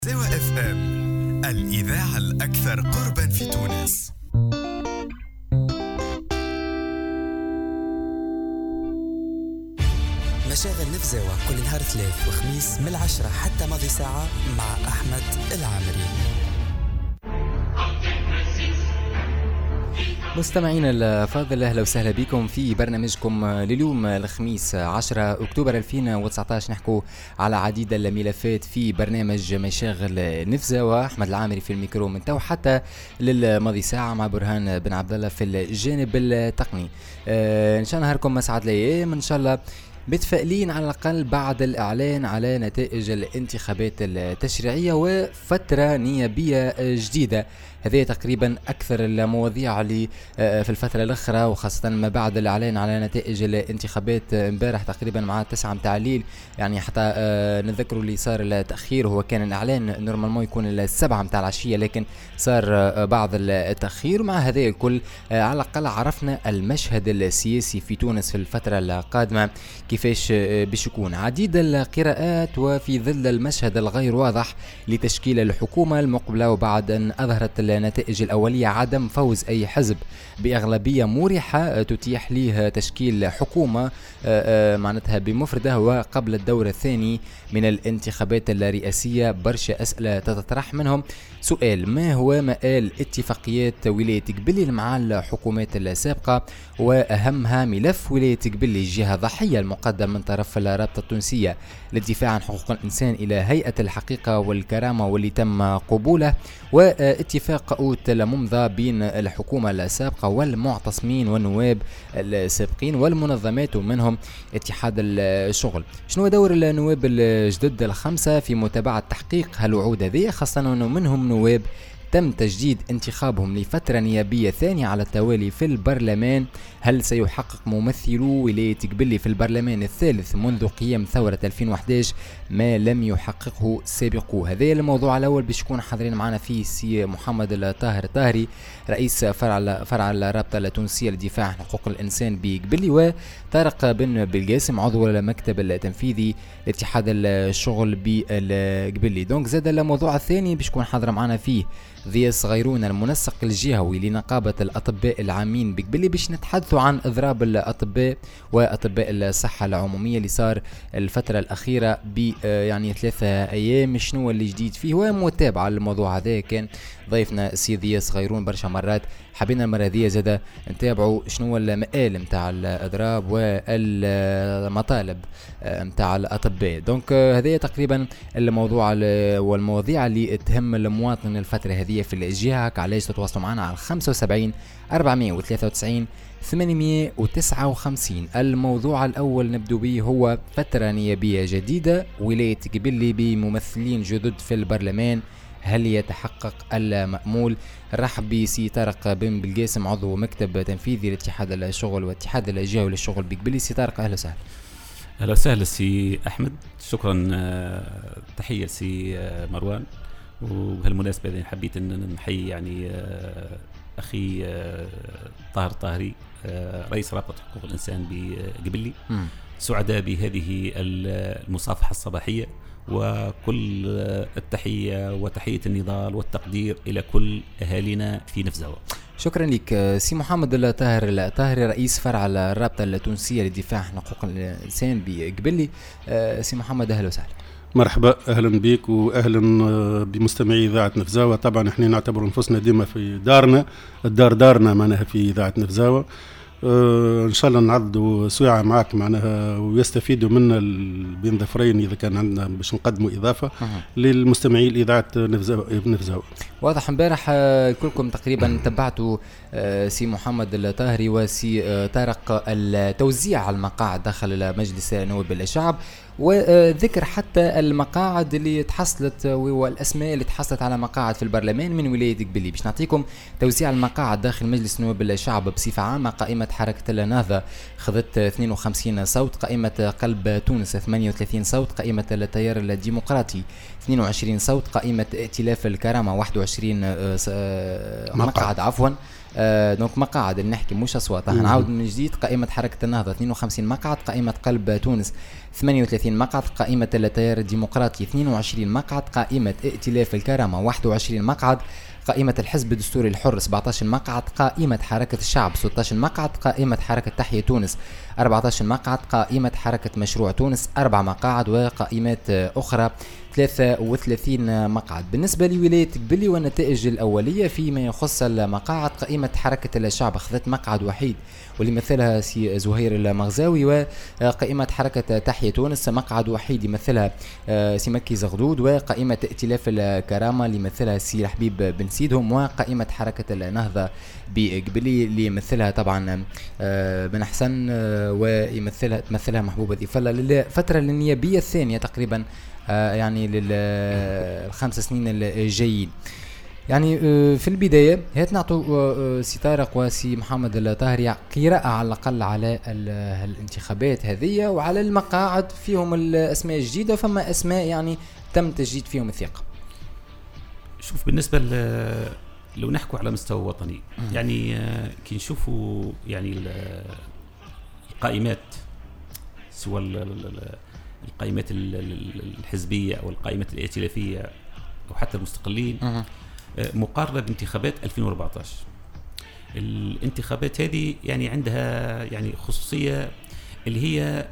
زوا اف ام، الإذاعة الأكثر قربا في تونس. مشاغل نفزاوة كل نهار ثلاث وخميس من 10 حتى ماضي ساعة مع أحمد العامري. مستمعين الفاضل، أهلا وسهلا بكم في برنامجكم لليوم الخميس 10 أكتوبر 2019. نحكو على عديد الملفات في برنامج مشاغل نفزاوة. أحمد العامري في الميكرو من تو حتى للماضي ساعة مع برهان بن عبد الله في الجانب التقني. إن شاء الله نهاركم مسعد الأيام، إن شاء الله متفائلين على الأقل بعد الإعلان على نتائج الانتخابات التشريعية وفترة نيابية جديدة. هذه تقريبا أكثر المواضيع اللي في الفترة الأخرى، وخاصة ما بعد الإعلان على نتائج الانتخابات امبارح تقريبا مع 9 متاع الليل. يعني حتى نذكروا اللي صار التأخير، هو كان الإعلان نورمالمون يكون 7 متاع العشية، لكن صار بعض التأخير. مع هذا الكل على الأقل عرفنا المشهد السياسي في تونس في الفترة القادمة كيفاش باش يكون. عديد القراءات وفي ظل المشهد الغير واضح لتشكيل الحكومة المقبلة، وبعد أن أظهرت النتائج الأولية عدم فوز أي حزب بأغلبية مريحة تتيح له تشكيل حكومة معناتها بمفردة وقبل الدور الثاني من الانتخابات الرئاسية. برشا أسئلة تتطرح، منهم سؤال: ما هو مآل اتفاقيات ولاية قبلي مع الحكومات السابقة؟ وأهمها ملف ولاية قبلي، جهة ضحية المقدم من طرف الرابطة التونسية للدفاع عن حقوق الإنسان إلى هيئة الحقيقة والكرامة واللي تم قبوله، واتفاق أوت الممضى بين الحكومة السابقة والمعتصمين والنواب السابقين والمنظمات ومنهم اتحاد الشغل. شنو دور النواب الجدد الخمسة في متابعة تحقيق هالوعود هذه، خاصة أنه منهم نواب تم تجديد انتخابهم لفترة نيابية ثانية على التوالي في البرلمان؟ هل سيحقق ممثلو ولاية قبلي في البرلمان الثالث منذ قيام ثورة 2011 ما لم يحققه سابقو؟ هذا الموضوع الأول باش يكون حاضرين معنا فيه سي محمد الطاهري رئيس فرع الرابطة التونسية للدفاع عن حقوق الإنسان بقبلي، وطارق بن بالقاسم عضو المكتب التنفيذي لاتحاد الشغل بقبلي. دونك زاد الموضوع الثاني باش يكون حاضر معنا فيه ضياء صغيرون المنسق الجهوي لنقابة الأطباء العامين بقبلي، باش نتحدثوا عن إضراب الأطباء وأطباء الصحة العمومية اللي صار الفترة الأخيرة يعني 3 أيام. شنو اللي جديد فيه ومتابعة الموضوع هذا؟ كان ضيفنا السيد ضياء صغيرون برشا مرات، حبينا المرة هذه زادة نتابعوا شنو المآل متاع الإضراب والمطالب متاع الأطباء. دونك هذا تقريبا الموضوع والمواضيع اللي تهم المواطن الفترة هذه في الجهة. علاش تتواصلوا معنا على 75 493 859. الموضوع الأول نبدو به هو فترة نيابية جديدة، ولاية قبلي بممثلين جدد في البرلمان، هل يتحقق المأمول؟ رحب بسي طارق بن بالقاسم عضو مكتب تنفيذي لاتحاد الشغل واتحاد الجهوي للشغل بقبلي. سي طارق أهلا وسهلا. أهلا وسهلا سي أحمد، شكرا. تحية سي مروان، وبهالمناسبة حبيت أن نحيي يعني أخي طاهري رئيس رابطة حقوق الإنسان بقبلي. سعداء بهذه المصافحة الصباحية، وكل التحية وتحية النضال والتقدير إلى كل أهالينا في نفزاوة. شكرا لك. سي محمد الطاهري رئيس فرع الرابطة التونسية للدفاع عن حقوق الإنسان بقبلي. سي محمد أهلا وسهلا. مرحبا، أهلا بك وأهلا بمستمعي إذاعة نفزاوة. طبعا احنا نعتبر أنفسنا ديما في دارنا، الدار دارنا معناها في إذاعة نفزاوة. ان شاء الله نعرضوا سويعة معك معناها ويستفيدوا منا بين ظفرين اذا كان عندنا باش نقدموا اضافه للمستمعين اذاعه نفزاوة. واضح امبارح كلكم تقريبا تبعتوا سي محمد الطاهري وسي طارق التوزيع على المقاعد داخل مجلس نواب الشعب، وذكر حتى المقاعد اللي تحصلت والاسماء اللي تحصلت على مقاعد في البرلمان من ولايه قبلي. باش نعطيكم توزيع المقاعد داخل مجلس نواب الشعب بصفه عامه. قائمه حركه النهضه خذت 52 صوت، قائمه قلب تونس 38 صوت، قائمه التيار الديمقراطي 22 صوت، قائمه ائتلاف الكرامه 21 مقعد عفوا، دونك مقاعد اللي نحكي مش اصوات. نعاود من جديد: قائمه حركه النهضه 52 مقعد، قائمه قلب تونس 38 مقعد، قائمه التيار الديمقراطي 22 مقعد، قائمه ائتلاف الكرامه 21 مقعد، قائمة الحزب الدستوري الحر 17 مقعد، قائمة حركة الشعب 16 مقعد، قائمة حركة تحية تونس 14 مقعد، قائمة حركة مشروع تونس 4 مقاعد، وقائمات أخرى 33 مقعد. بالنسبة لولاية قبلي والنتائج الأولية فيما يخص المقاعد: قائمة حركة الشعب أخذت مقعد وحيد واللي مثلها سي زهير المغزاوي، وقائمة حركة تحية تونس مقعد وحيد يمثلها سي مكي زغدود، وقائمة ائتلاف الكرامة اللي يمثلها سي حبيب بن سيدهم، وقائمة حركة النهضة بقبلي اللي يمثلها طبعا بن حسن ويمثلها محبوب ذي فلا للفترة النيابية الثانية تقريبا يعني لل5 سنين الجايين. يعني في البداية هات نعطوا سي طارق وسي محمد الطاهري قراءة على الأقل على الانتخابات هذه وعلى المقاعد، فيهم الأسماء الجديدة فما أسماء يعني تم تجديد فيهم الثقة. شوف بالنسبة لو نحكوا على مستوى وطني يعني كي نشوفوا يعني القائمات سواء القائمات الحزبية أو القائمات الائتلافية أو حتى المستقلين مقارنة بانتخابات 2014. الانتخابات هذه يعني عندها يعني خصوصية اللي هي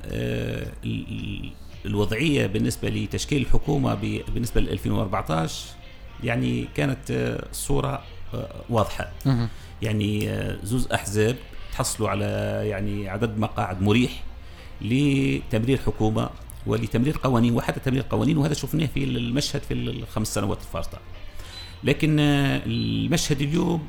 الوضعية بالنسبة لتشكيل الحكومة بالنسبة ل 2014 يعني كانت صورة واضحة. يعني زوز أحزاب تحصلوا على يعني عدد مقاعد مريح لتمرير حكومة ولتمرير قوانين وحتى تمرير قوانين، وهذا شفناه في المشهد في ال5 سنوات الفارطة. لكن المشهد اليوم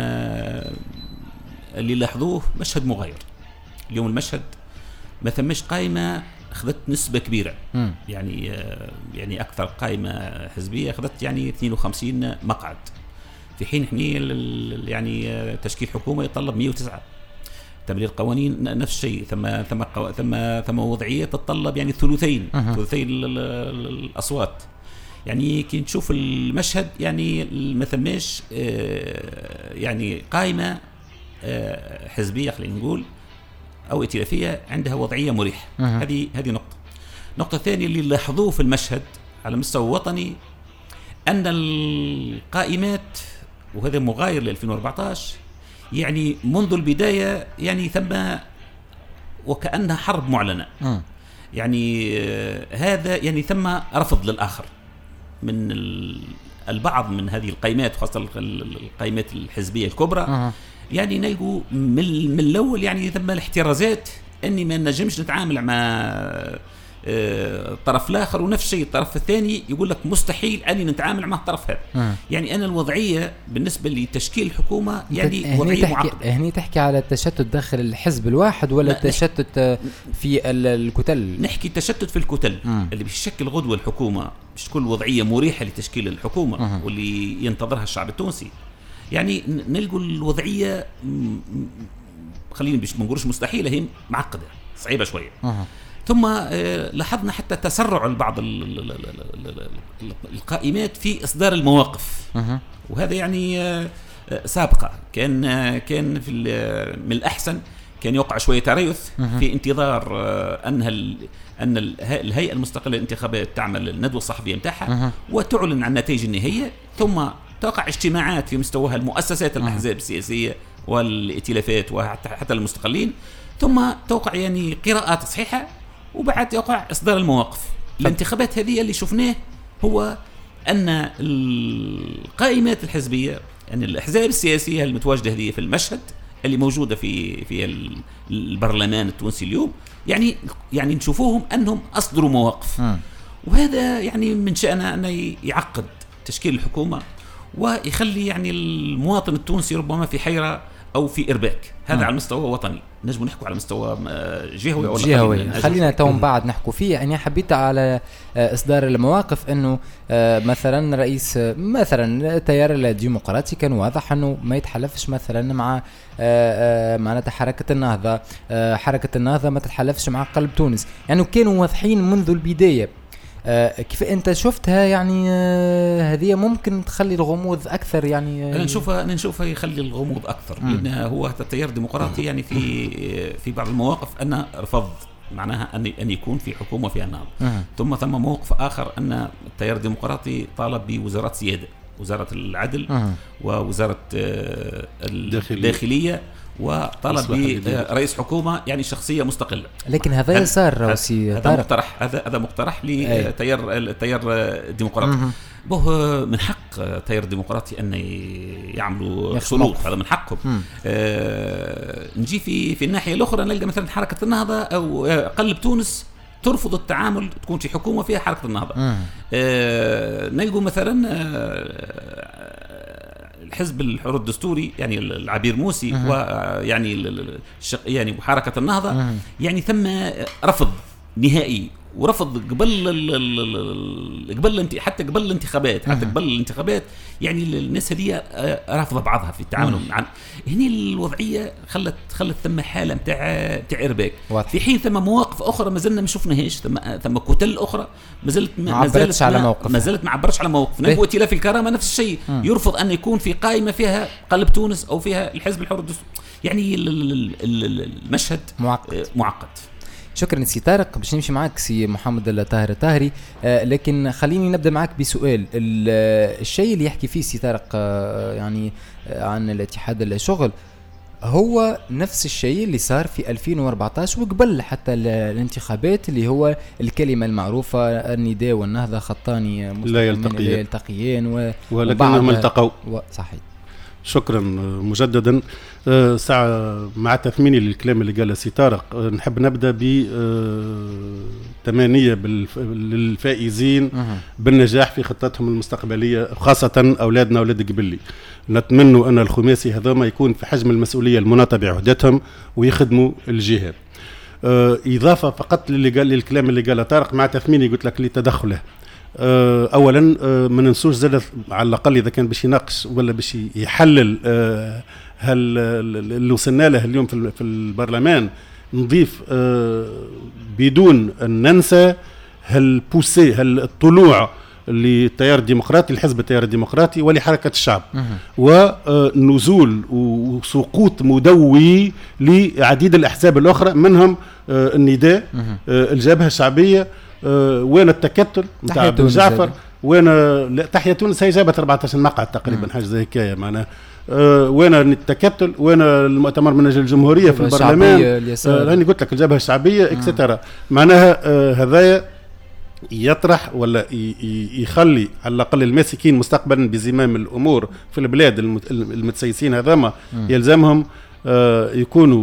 اللي لاحظوه مشهد مغاير. اليوم المشهد ما ثمش قائمة أخذت نسبة كبيرة، يعني أكثر قائمة حزبية أخذت يعني 52 مقعد، في حين يعني تشكيل حكومة يتطلب 109. تمرير قوانين نفس الشيء، ثم وضعية تتطلب يعني ثلثي الأصوات. يعني كي نشوف المشهد يعني ما ثماش يعني قائمة حزبية خلينا نقول أو ائتلافية عندها وضعية مريحة. هذه نقطة ثانية اللي لاحظوه في المشهد على مستوى وطني أن القائمات، وهذا مغاير ل 2014، يعني منذ البداية يعني ثم وكأنها حرب معلنة. يعني هذا يعني ثم رفض للآخر من البعض من هذه القائمات، خاصة القائمات الحزبية الكبرى. يعني نلقوا من الأول يعني ثم الاحترازات أني ما نجمش نتعامل مع الطرف الآخر، ونفس الشيء الطرف الثاني يقول لك مستحيل أني نتعامل مع الطرف هذا. يعني أنا الوضعية بالنسبة لتشكيل الحكومة يعني وضعية معقدة. هني تحكي على التشتت داخل الحزب الواحد ولا التشتت في الكتل؟ نحكي تشتت في الكتل اللي بيشكل غدوة الحكومة، مش تكون وضعية مريحة لتشكيل الحكومة واللي ينتظرها الشعب التونسي. يعني نلقوا الوضعية خلينا ما نقولش مستحيلة، هي معقدة صعيبة شوية. ثم لاحظنا حتى تسرع بعض القائمات في إصدار المواقف، وهذا يعني سابقة كان في من الأحسن كان يوقع شوية تريث في انتظار أن الهيئة المستقلة للانتخابات تعمل الندوة الصحفية متاعها وتعلن عن النتائج النهائية، ثم توقع اجتماعات في مستواها المؤسسات الأحزاب السياسية والائتلافات وحتى المستقلين، ثم توقع يعني قراءات صحيحة، وبعد يوقع إصدار المواقف. الانتخابات هذه اللي شفناه هو أن القائمات الحزبية يعني الأحزاب السياسية المتواجدة هذه في المشهد اللي موجودة في البرلمان التونسي اليوم يعني نشوفوهم أنهم أصدروا مواقف، وهذا يعني من شأنه أن يعقد تشكيل الحكومة ويخلي يعني المواطن التونسي ربما في حيرة أو في إرباك. هذا على المستوى الوطني. نجم نحكوا على مستوى جهوي. خلينا توم بعد نحكوا فيه. يعني حبيت على إصدار المواقف أنه مثلا رئيس مثلا التيار الديمقراطي كان واضح أنه ما يتحالفش مثلا مع معناتها حركة النهضة. حركة النهضة ما تتحالفش مع قلب تونس، يعني كانوا واضحين منذ البداية. كيف انت شفتها يعني هذه ممكن تخلي الغموض اكثر يعني انا نشوفها يخلي الغموض اكثر لان هو التيار الديمقراطي يعني في بعض المواقف انا رفض معناها ان يكون في حكومه فيها النهضه ثم موقف اخر ان التيار الديمقراطي طالب بوزارات سياده وزاره العدل ووزاره الداخليه وطلب برئيس حكومه يعني شخصيه مستقله. لكن هذا صار هذا مقترح لتيار الديمقراطي. به من حق التيار الديمقراطي ان يعملوا شروط، هذا من حقهم. نجي في الناحيه الاخرى نلقى مثلا حركه النهضه او قلب تونس ترفض التعامل تكون في حكومه فيها حركه النهضه. نلقوا مثلا الحزب الحر الدستوري يعني العبير موسي يعني وحركه النهضه يعني ثم رفض نهائي ورفض حتى قبل الانتخابات يعني الناس هذه رافضه بعضها في التعامل مع هنا الوضعيه خلت ثم حاله نتاع ارباك في حين ثم مواقف اخرى ما زلنا ما شفناهاش ثم كتل اخرى ما زالت ما عبرتش على موقف. نلقوا ائتلاف الكرامه نفس الشيء يرفض ان يكون في قائمه فيها قلب تونس او فيها الحزب الحر الدستوري. يعني المشهد معقد. شكرا سي طارق. باش نمشي معك سي محمد الطاهر الطاهري، لكن خليني نبدا معك بسؤال. الشيء اللي يحكي فيه سي طارق يعني عن الاتحاد الشغل هو نفس الشيء اللي صار في 2014 وقبل حتى الانتخابات، اللي هو الكلمة المعروفة النداء والنهضة خطان لا يلتقيان ولكنهم التقوا. صحيح. شكرا مجددا. ساعة مع تثميني للكلام اللي قاله سي طارق، نحب نبدأ بتمانية للفائزين بالنجاح في خطتهم المستقبلية، خاصة أولادنا أولاد قبلي. نتمنى أن الخماسي هذا يكون في حجم المسؤولية المناطة بعهدتهم ويخدموا الجهات. إضافة فقط للكلام اللي قاله طارق مع تثميني قلت لك لتدخله. اولا ما ننسوش زاد على الاقل اذا كان باش يناقش ولا باش يحلل اللي وصلنا له اليوم في البرلمان، نضيف بدون ان ننسى الطلوع للتيار الديمقراطي، الحزب التيار الديمقراطي ولحركه الشعب، ونزول وسقوط مدوي لعديد الاحزاب الاخرى منهم النداء، الجبهه الشعبيه، وين التكتل نتاع بن جعفر، وين تحيا تونس هي جابت 14 مقعد تقريبا حاجه زي هكايا معناها، وين التكتل، وين المؤتمر من اجل الجمهوريه في البرلمان، راني قلت لك الجبهه الشعبيه اكسترا. معناها هذايا يطرح ولا يخلي على الاقل الماسكين مستقبلا بزمام الامور في البلاد المتسيسين هذاما يلزمهم يكونوا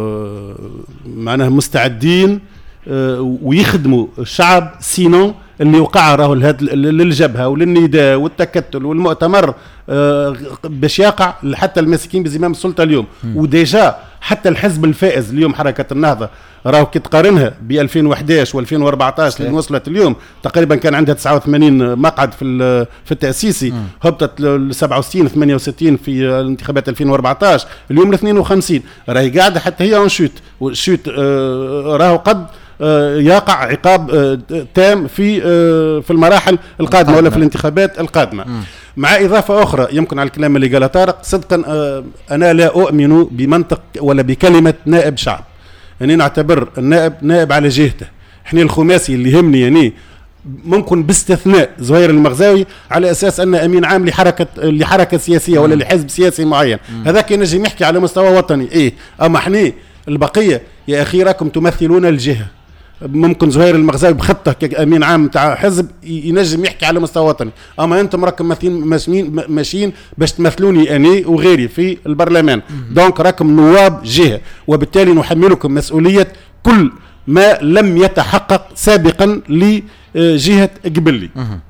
معناها مستعدين ويخدموا الشعب، سينو اللي وقع راهو للجبهه وللنداء والتكتل والمؤتمر باش يقع حتى الماسكين بزمام السلطه اليوم. وديجا حتى الحزب الفائز اليوم حركه النهضه راهو كي تقارنها ب 2011 و2014 اللي وصلت اليوم تقريبا كان عندها 89 مقعد في التاسيسي، هبطت ل 67 68 في الانتخابات 2014، اليوم ل 52 راهي قاعده حتى هي شوت راهو قد يقع عقاب تام في المراحل القادمه ولا في الانتخابات القادمه. مع اضافه اخرى يمكن على الكلام اللي قاله طارق، صدقا انا لا اؤمن بمنطق ولا بكلمه نائب شعب. يعني نعتبر النائب نائب على جهته. احنا الخماسي اللي يهمني يعني ممكن باستثناء زهير المغزاوي على اساس ان امين عام لحركه سياسيه ولا لحزب سياسي معين، هذاك ينجم يحكي على مستوى وطني اما احنا البقيه يا اخي راكم تمثلون الجهه. ممكن زهير المغزاوي بخطه كامين عام تاع حزب ينجم يحكي على مستوى وطني، اما انتم راكم ماشيين باش تمثلوني اني وغيري في البرلمان، دونك راكم نواب جهه، وبالتالي نحملكم مسؤوليه كل ما لم يتحقق سابقا لجهه قبلي.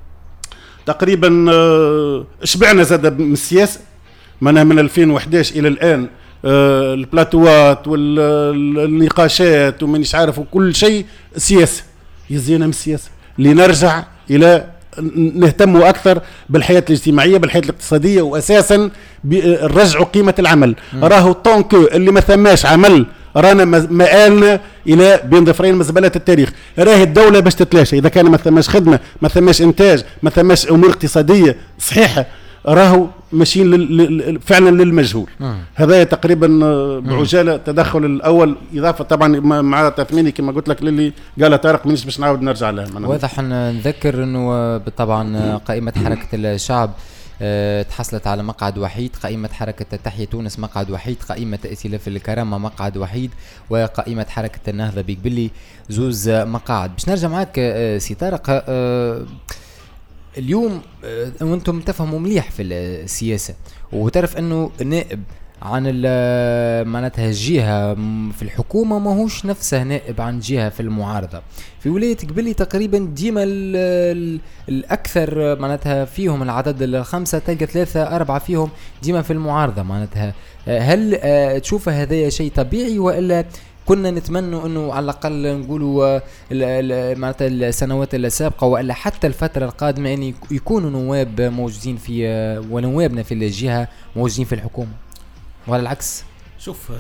تقريبا شبعنا زاد من السياسه، من 2011 الى الان البلاتوات والنقاشات ومانيش عارف وكل شيء سياسه. يزينا من السياسه لنرجع الى نهتم اكثر بالحياه الاجتماعيه بالحياه الاقتصاديه، واساسا بالرجع قيمه العمل. راهو طونكو اللي ما ثماش عمل رانا مآلنا الى بين ظفرين مزبله التاريخ. راهي الدوله باش تتلاشى اذا كان ما ثماش خدمه، ما ثماش انتاج، ما ثماش امور اقتصاديه صحيحه، راهو ماشيين فعلا للمجهول. هذا تقريبا بعجاله تدخل الاول، اضافه طبعا مع تثميني كما قلت لك للي قال طارق مانيش باش نعاود نرجع لها. واضح نذكر انه طبعا قائمه حركه الشعب تحصلت على مقعد وحيد، قائمة حركة تحيا تونس مقعد وحيد، قائمة ائتلاف الكرامة مقعد وحيد، وقائمة حركة النهضة بقبلي زوز مقاعد. باش نرجع معك سي طارق، اليوم وانتم تفهموا مليح في السياسة وتعرف انه نائب عن معناتها الجهة في الحكومة ماهوش نفسه نائب عن جهة في المعارضة. في ولاية قبلي تقريبا ديما الأكثر معناتها فيهم العدد 5 تلقى 3-4 فيهم ديما في المعارضة. معناتها هل تشوف هذا شيء طبيعي وإلا كنا نتمنى انه على الاقل نقولوا معناتها السنوات السابقه والا حتى الفتره القادمه ان يكونوا نواب موجودين في ونوابنا في الجهه موجودين في الحكومه ولا العكس؟ شوف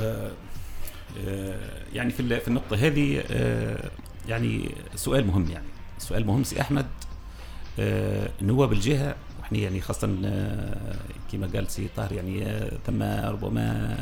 يعني في النقطه هذه يعني سؤال مهم، يعني سؤال مهم سي احمد. نواب الجهه احنا يعني خاصه كما قال سي طاهر يعني ثم ربما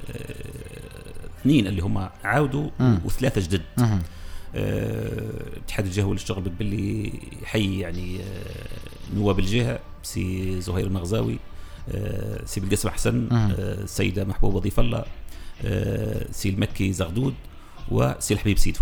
2 اللي هم عاودوا و3 جدد. اتحاد الجهه والاشتغل باللي يحيي يعني نواب الجهه سي زهير المغزاوي، سي بالقسم حسن، السيده محبوبه ضيف الله، سي المكي زغدود، وسي الحبيب سيدو.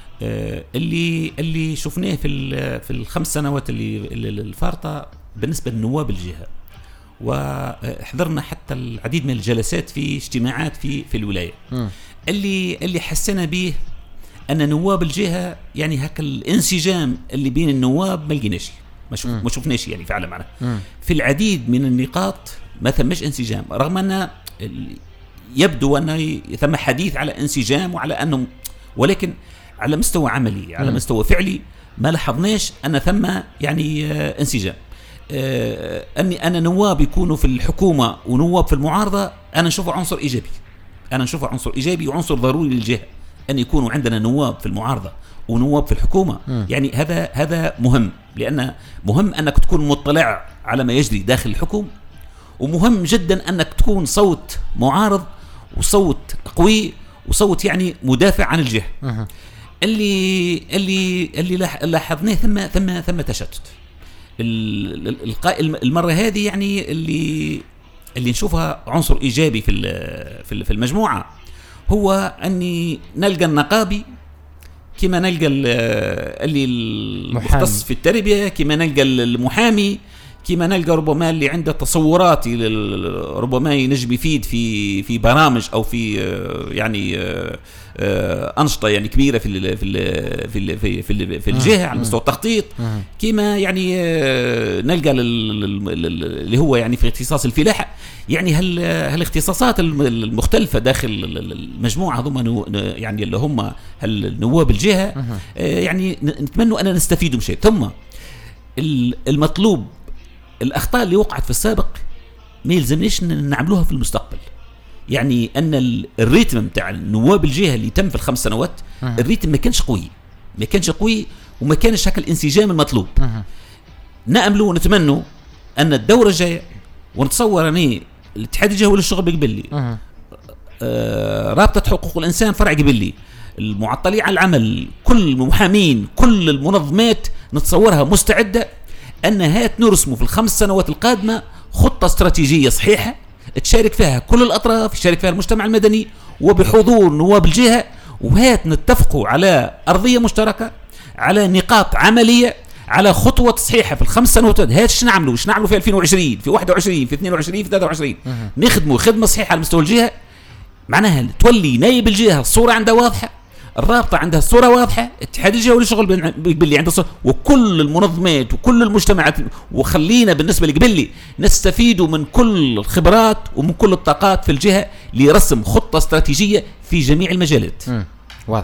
اللي شفناه في ال5 سنوات اللي الفارطه بالنسبه لنواب الجهه، وحضرنا حتى العديد من الجلسات في اجتماعات في الولايه. اللي حسنا به ان نواب الجهه يعني هكا الانسجام اللي بين النواب ما لقيناش، ما شفناش يعني فعلا معنا في العديد من النقاط ما ثمش انسجام، رغم ان يبدو ان ثم حديث على انسجام وعلى انه، ولكن على مستوى عملي على مستوى فعلي ما لاحظناش ان ثم يعني انسجام. اني انا نواب يكونوا في الحكومه ونواب في المعارضه انا نشوفه عنصر ايجابي وعنصر ضروري للجهه، ان يكونوا عندنا نواب في المعارضه ونواب في الحكومه. يعني هذا مهم، لان مهم انك تكون مطلع على ما يجري داخل الحكومه، ومهم جدا انك تكون صوت معارض وصوت قوي وصوت يعني مدافع عن الجهه. اللي لاحظناه ثم تشتت المره هذه، يعني اللي نشوفها عنصر ايجابي في المجموعه هو اني نلقى النقابي كما نلقى اللي المختص في التربيه، كما نلقى المحامي، كما نلقى ربما اللي عنده تصورات ربما ينجم يفيد في برامج او في يعني أنشطة يعني كبيرة في الجهة على مستوى التخطيط، كما يعني نلقى اللي هو يعني في اختصاص الفلاحة. يعني هالاختصاصات المختلفة داخل المجموعة هذوما يعني اللي هم النواب الجهة يعني نتمنى أن نستفيدوا من شيء. ثم المطلوب الأخطاء اللي وقعت في السابق ما يلزمنيش نعملوها في المستقبل. يعني أن الريتم بتاع نواب الجهة اللي تم في ال5 سنوات الريتم ما كانش قوي وما كانش هكا الانسجام المطلوب. نأملوا ونتمنوا أن الدورة الجاية، ونتصور أني الاتحاد الجهوي للشغل بقبلي، رابطة حقوق الإنسان فرع قبلي، المعطلين على العمل، كل المحامين، كل المنظمات نتصورها مستعدة أنها نرسموا في ال5 سنوات القادمة خطة استراتيجية صحيحة تشارك فيها كل الأطراف، يشارك فيها المجتمع المدني وبحضور نواب الجهة، وهات نتفقوا على أرضية مشتركة، على نقاط عملية، على خطوة صحيحة في ال5 سنوات. هات شنو نعملوا في 2020 في 21 في 22 في 23 نخدموا خدمة صحيحة على مستوى الجهة. معناها تولي نايب الجهة الصورة عندها واضحة، الرابطة عندها الصورة واضحة، اتحاد الجهوي للشغل باللي عنده الصورة، وكل المنظمات وكل المجتمعات. وخلينا بالنسبة لقبلي نستفيدوا من كل الخبرات ومن كل الطاقات في الجهة لرسم خطة استراتيجية في جميع المجالات. واضح.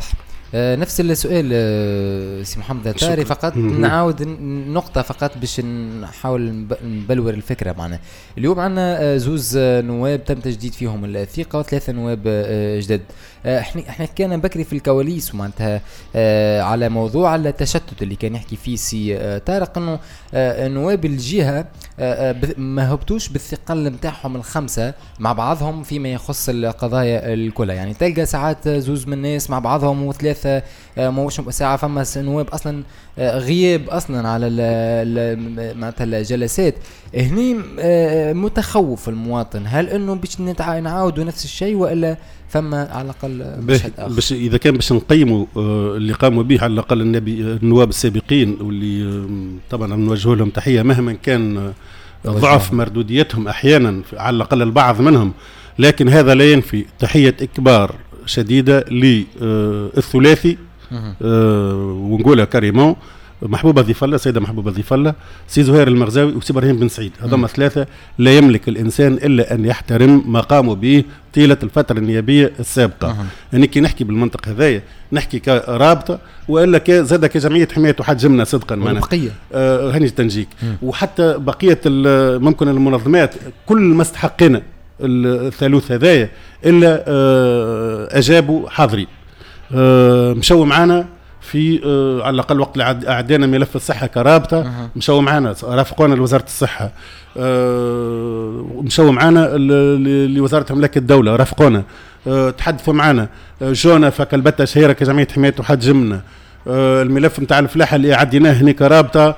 نفس السؤال سي محمد تاري، فقط نعاود نقطة فقط باش نحاول نبلور الفكرة معنا. اليوم عندنا زوز نواب تم تجديد فيهم الثقة و3 نواب جدد. احنا كنا بكري في الكواليس ومعناتها على موضوع التشتت اللي كان يحكي فيه سي طارق، انه نواب الجهة ما هبطوش بالثقل نتاعهم ال5 مع بعضهم فيما يخص القضايا الكلها. يعني تلقى ساعات زوز من الناس مع بعضهم و3 موش ساعة فما نواب اصلا غياب اصلا على معناتها الجلسات. هني متخوف المواطن، هل انه باش نعاودوا نفس الشيء والا فما على الاقل باش اذا كان باش نقيموا اللي قاموا به على الاقل النواب السابقين واللي طبعا نوجه لهم تحيه مهما كان ضعف مردوديتهم احيانا على الاقل البعض منهم، لكن هذا لا ينفي تحيه اكبار شديده للثلاثي ونقولها كريمون محبوبة ضيف الله، سيدة محبوبة ضيف الله، سي زهير المغزاوي وسي ابراهيم بن سعيد. هذوما 3 لا يملك الانسان الا ان يحترم ما قاموا به طيله الفتره النيابيه السابقه. يعني كي نحكي بالمنطق هذايا نحكي كرابطه والا زاد كجمعيه حمايه وحجمنا صدقا معنا هاني تنجيك وحتى بقيه ممكن المنظمات كل ما استحقنا الثالوث هذايا الا اجابوا حاضرين. مشوا معنا في على الأقل وقت اللي أعدينا ملف الصحة كرابطة مشوا معنا، رافقونا لوزارة الصحة، مشوا معنا لوزارة أملاك الدولة رافقونا، تحدثوا معنا، جونا فكلبتة شهيرة كجمعية حماية وحجمنا. الملف نتاع الفلاحة اللي عديناه هنا كرابطة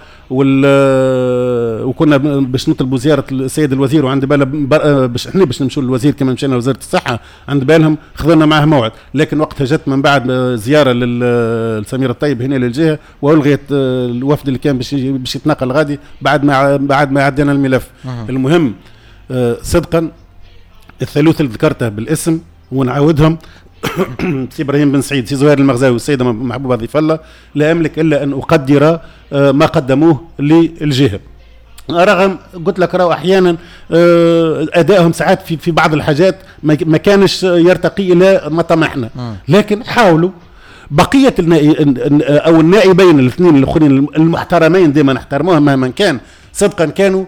وكنا باش نطلبوا زيارة السيد الوزير وعند باله باش نمشوا للوزير كما مشينا لوزارة الصحة عند بالهم خذنا معه موعد، لكن وقتها جت من بعد زيارة للسمير الطيب هنا للجهة وألغيت الوفد اللي كان باش يتنقل غادي بعد ما عدينا الملف. المهم صدقا الثالوث اللي ذكرته بالاسم ونعاودهم سي ابراهيم بن سعيد، سي زهير المغزاوي، والسيده محبوبه ضيف الله، لا املك الا ان اقدر ما قدموه للجهه، رغم قلت لك راهو احيانا ادائهم ساعات في بعض الحاجات ما كانش يرتقي الى ما طمحنا، لكن حاولوا. بقيه النائبين الاثنين الاخرين المحترمين ديما نحترموهم مهما كان، صدقا كانوا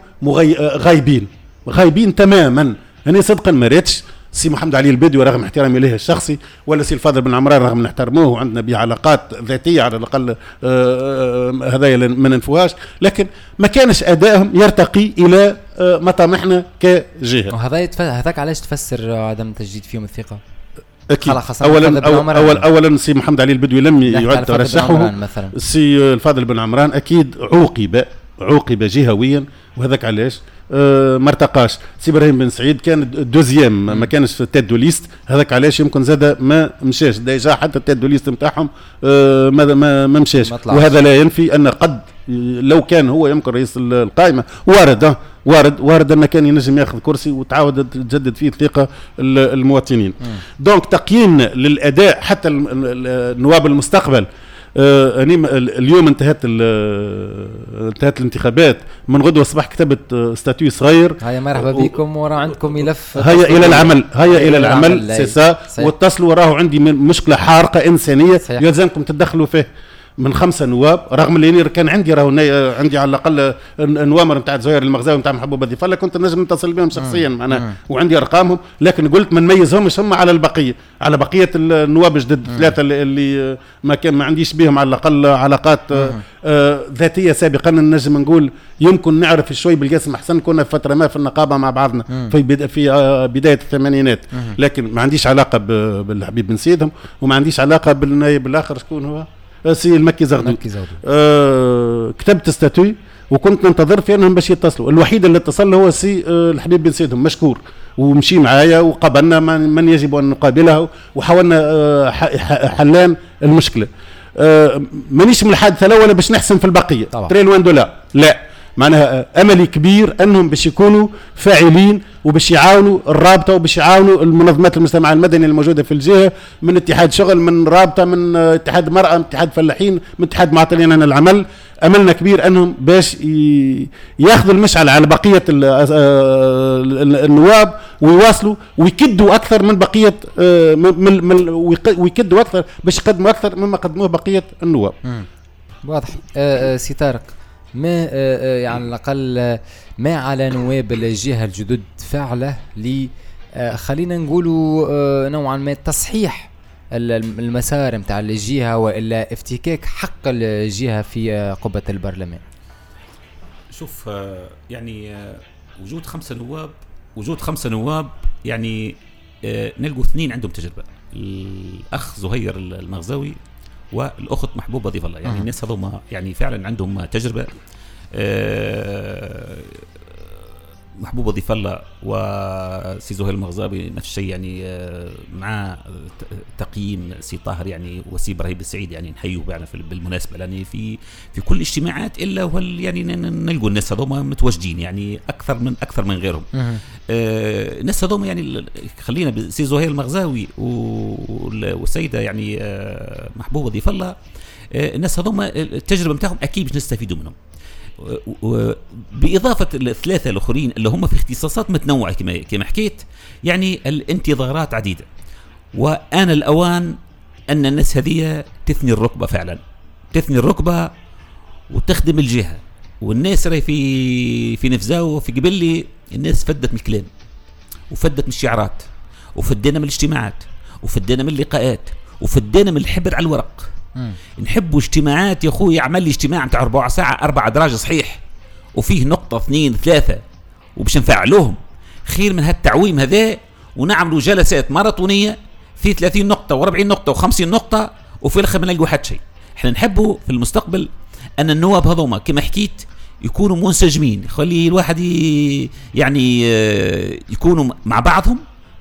غايبين تماما. انا صدقا ما ريتش سي محمد علي البدوي رغم احترامي له الشخصي، ولا سي الفاضل بن عمران رغم نحترموه وعندنا به علاقات ذاتيه على الاقل هذايا ما ننفوهاش، لكن ما كانش ادائهم يرتقي الى ما طمحنا كجهه. هذاك علاش تفسر عدم تجديد فيهم الثقه؟ اكيد اولا سي محمد علي البدوي لم يعد ترشحه، سي الفاضل بن عمران اكيد عوقب جهويا، وهذاك علاش ما ارتقاش. سي ابراهيم بن سعيد كان الدوزيام ما كانش في التيد دو ليست، هذاك علاش يمكن زاد ما مشاش ديجا حتى التيد دو ليست نتاعهم ما مشاش، وهذا لا ينفي ان قد لو كان هو يمكن رئيس القائمه وارد ان كان ينجم ياخذ كرسي وتعاود تجدد فيه الثقه المواطنين. دونك تقييمنا للاداء حتى النواب المستقبل، اليوم انتهت الانتخابات، من غدوه الصباح كتبت ستاتيو صغير، هيا مرحبا بكم ورا عندكم ملف، هيا الى العمل سيسا، واتصلوا وراه عندي مشكله حارقه انسانيه يلزمكم تدخلوا فيه من 5 نواب، رغم اللي كان عندي عندي على الاقل نوامر نتاع زهير المغزاوي نتاع محبوبه ضيف الله كنت نجم نتصل بهم شخصيا معناها وعندي ارقامهم، لكن قلت ما نميزهمش هم على بقيه النواب جدد 3 اللي ما عنديش بهم على الاقل علاقات ذاتيه سابقا، نجم نقول يمكن نعرف شوي بالقاسم حسن كنا في فتره ما في النقابه مع بعضنا في بدايه الثمانينات، لكن ما عنديش علاقه بالحبيب بن سيدهم وما عنديش علاقه بالنائب الاخر شكون هو سي المكي زغدو. كتبت ستاتوي وكنت ننتظر في انهم باش يتصلوا، الوحيد اللي اتصل هو سي الحبيب بن سيدهم مشكور ومشي معايا وقابلنا من يجب ان نقابله وحاولنا حلان المشكله. مانيش من الحادثه الاولى باش نحسن في البقيه تريلوان دولار، لا معناها املي كبير انهم باش يكونوا فاعلين وباش يعاونوا الرابطه وباش يعاونوا المنظمات المجتمع المدني الموجوده في الجهه، من اتحاد شغل، من رابطه، من اتحاد مرأة، من اتحاد فلاحين، من اتحاد معطلين عن العمل. املنا كبير انهم باش ياخذوا المشعل على بقيه النواب ويواصلوا ويكدوا اكثر من بقيه ويكدوا اكثر باش يقدموا اكثر مما قدموه بقيه النواب. واضح. سي طارق، ما يعني على الاقل ما على نواب الجهه الجدد فعله ل خلينا نقولوا نوعا ما تصحيح المسار متاع الجهه والا افتكاك حق الجهه في قبه البرلمان؟ شوف يعني وجود خمسة نواب يعني نلقوا 2 عندهم تجربة، الأخ زهير المغزاوي والأخت محبوبة ضيف الله. يعني الناس هذوما يعني فعلا عندهم تجربة. محبوبة ضيف الله وسي زهير المغزاوي نفس الشيء، يعني مع تقييم سي طاهر يعني وسي ابراهيم السعيد، يعني نحيوه يعني بالمناسبة، يعني في كل اجتماعات الا يعني نلقوا الناس هذوما متواجدين يعني اكثر من غيرهم. الناس هذوما يعني خلينا بسي زهير المغزاوي والسيدة يعني محبوبة ضيف الله، الناس هذوما التجربة نتاعهم اكيد باش نستفيدوا منهم، بإضافة الثلاثة الآخرين اللي هم في اختصاصات متنوعة كما حكيت. يعني الانتظارات عديدة، وأنا الأوان أن الناس هذه تثني الركبة، فعلا تثني الركبة وتخدم الجهة. والناس راهي في نفزاو في قبلي، الناس فدت من الكلام وفدت من الشعارات وفدينا من الاجتماعات وفدينا من اللقاءات وفدينا من الحبر على الورق. نحبوا اجتماعات يا اخوي، يعمل لي اجتماع متاع 4 ساعة 4 دراجة صحيح وفيه نقطة 2 3 وباش نفعلوهم، خير من هالتعويم هذا ونعملوا جلسات ماراثونية في 30 نقطة و40 نقطة و50 نقطة وفي الاخر ما نلقوا حد شيء. احنا نحبوا في المستقبل ان النواب هذوما كما حكيت يكونوا منسجمين، خلي الواحد يعني يكونوا مع بعضهم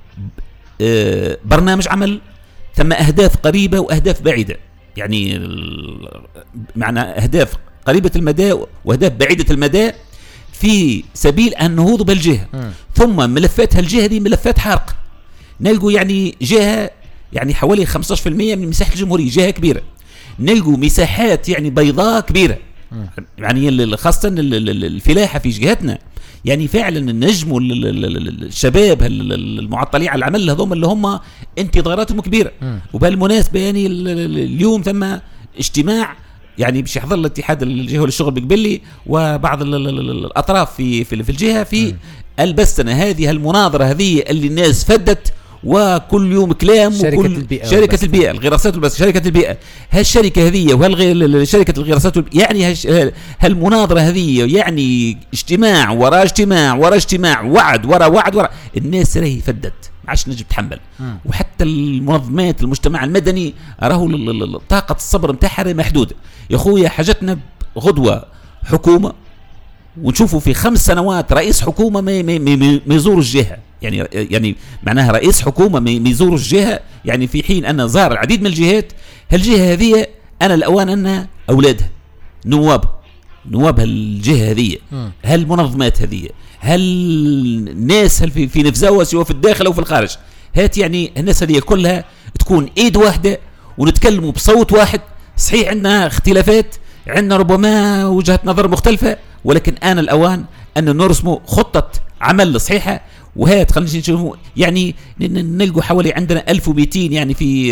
برنامج عمل، ثم اهداف قريبة واهداف بعيدة، يعني معنى أهداف قريبة المدى وأهداف بعيدة المدى في سبيل النهوض بالجهة. ثم ملفات هالجهة دي ملفات حارقة، نلقوا يعني جهة يعني حوالي 15% من مساحة الجمهورية، جهة كبيرة، نلقوا مساحات يعني بيضاء كبيرة، يعني خاصة الفلاحة في جهتنا. يعني فعلا النجم الشباب المعطلين على العمل هذوم اللي هم انتظاراتهم كبيرة. وبالمناسبة يعني اليوم ثم اجتماع يعني باش يحضر الاتحاد الجهوي للشغل بقبلي وبعض الأطراف في الجهة في البستنة هذه المناظرة هذه اللي الناس فدت، وكل يوم كلام. شركة البيئة الغراسات بس شركة البيئة هالشركة هذه شركة الغراسات يعني هالمناظرة هذه يعني اجتماع ورا اجتماع ورا اجتماع، وعد ورا وعد ورا، الناس راهي فدت ما عادش نجم تحمل. وحتى المنظمات المجتمع المدني راهو طاقة الصبر نتاعها محدودة. يا خويا حاجتنا غدوة حكومة ونشوفوا في 5 سنوات رئيس حكومة ما يزور الجهة، يعني معناها رئيس حكومة ما يزور الجهة، يعني في حين أن زار العديد من الجهات. هالجهة هذه أنا الأوان أن أولادها نواب هالجهة هذه، هالمنظمات هذه، هالناس في نفزاوة سواء في الداخل أو في الخارج، هات يعني الناس هذه كلها تكون إيد واحدة ونتكلموا بصوت واحد. صحيح عندنا اختلافات، عندنا ربما وجهة نظر مختلفة، ولكن آن الأوان أن نرسموا خطة عمل صحيحة. وهات خلينا نشوفوا يعني نلقوا حوالي عندنا 1200 يعني في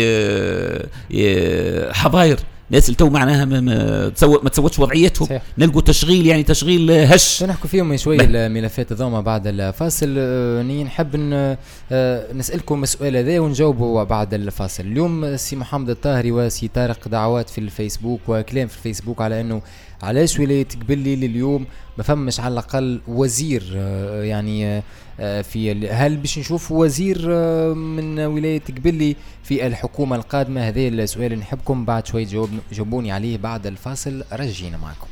حظاير ناس التو معناها ما تسوتش وضعيتهم، نلقوا تشغيل يعني تشغيل هش. نحكوا فيهم شوي الملفات هذوما بعد الفاصل. نحب نسألكم السؤال هذا ونجاوبوا بعد الفاصل. اليوم سي محمد الطاهري وسي طارق دعوات في الفيسبوك وكلام في الفيسبوك على انه علاش ولاية قبلي لليوم ما فمش على الأقل وزير، يعني في هل باش نشوف وزير من ولاية قبلي في الحكومة القادمة؟ هذا السؤال نحبكم بعد شوي جاوبوني عليه بعد الفاصل. رجينا معكم.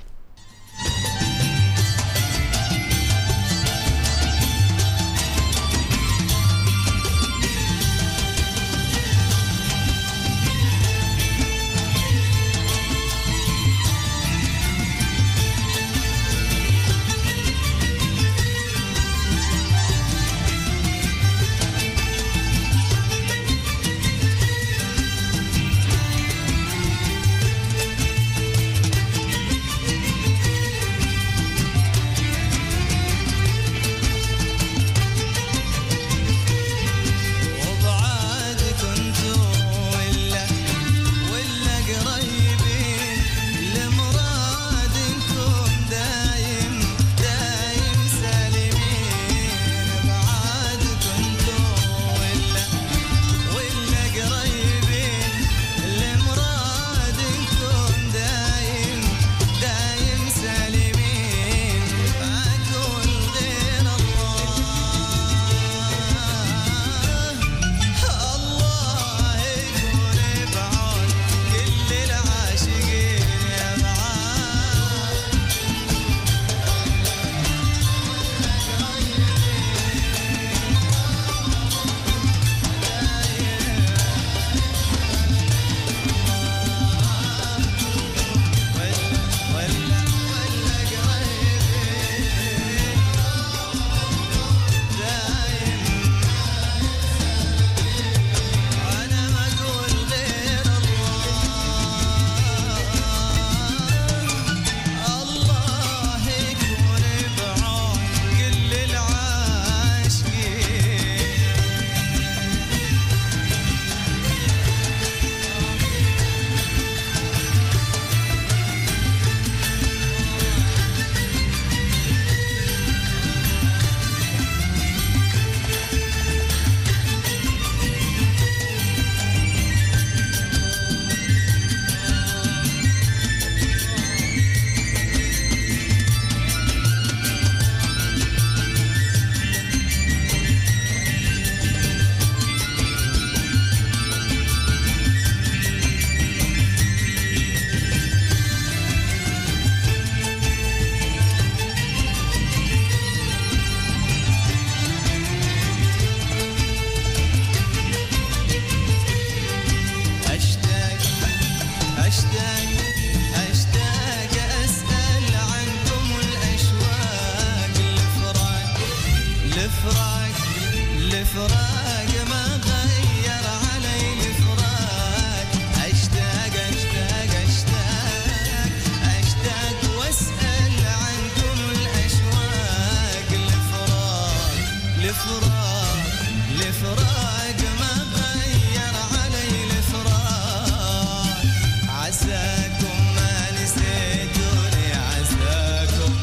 الفراق الفراق ما غير علي الفراق اشتاق اشتاق اشتاق اشتاق واسأل عن كل الاشواق الفراق الفراق الفراق ما غير علي الفراق عساكم ما نسيتوني عساكم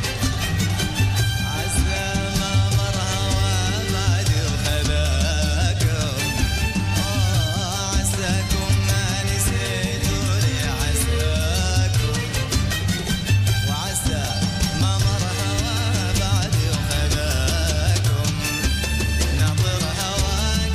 عسى ما مر هوى بعد وخذاكم عساكم ما نسيتوني عساكم وعسى ما مر هوى بعد وخذاكم ناطر هواك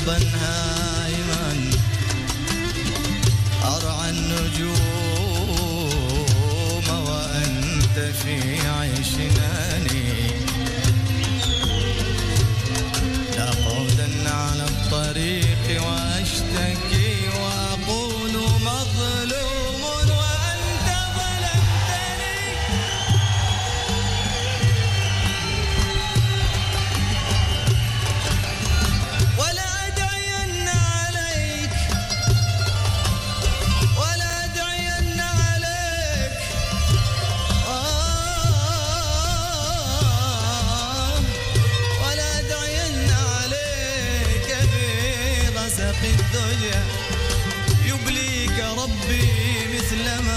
حبا هائما أرعى النجوم وأنت في عيشناني لأقعدن على الطريق وأشتكي وأقول مظلوم وأنت ظلمتني ولا أدعين عليك ولا أدعين عليك ولا أدعين عليك في غسق الدنيا يبليك ربي مثلما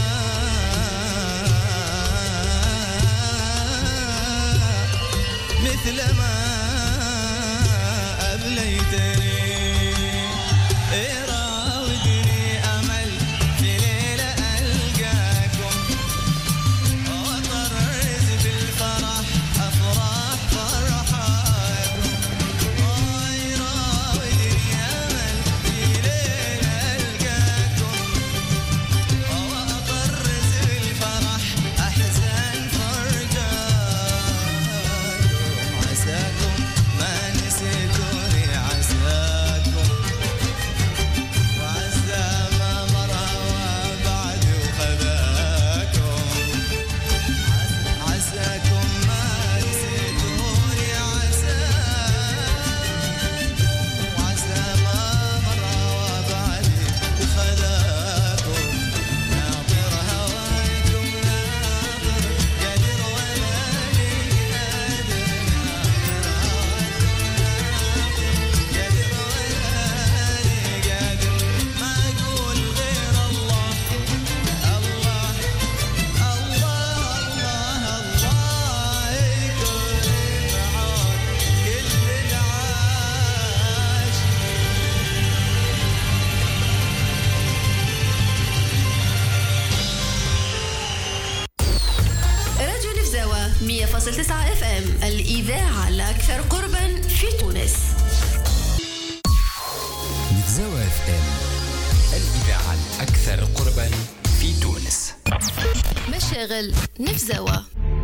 أبليتني راودني أمل في ليلة ألقاكم وطرز بالفرح أفراح فرحاكم راودني أمل في ليلة ألقاكم وطرز بالفرح أحزان فرجاكم عساكم ما نسيتوني عساكم وعسى ما مر هوى بعد وخذاكم عساكم ما نسيتوني عساكم وعسى ما مر هوى بعد وخذاكم ناطر هواكم ناطر قادر ولا لي قادر قادر ولا لي قادر ما أقول غير الله الله الله الله الله يكون معاك كل العاش راديو نفزاوة 100.9 اف ام الإذاعة الأكثر قربا في تونس. نفزاوة اف ام الإذاعة الأكثر قربا في تونس. مشاغل نفزاوة.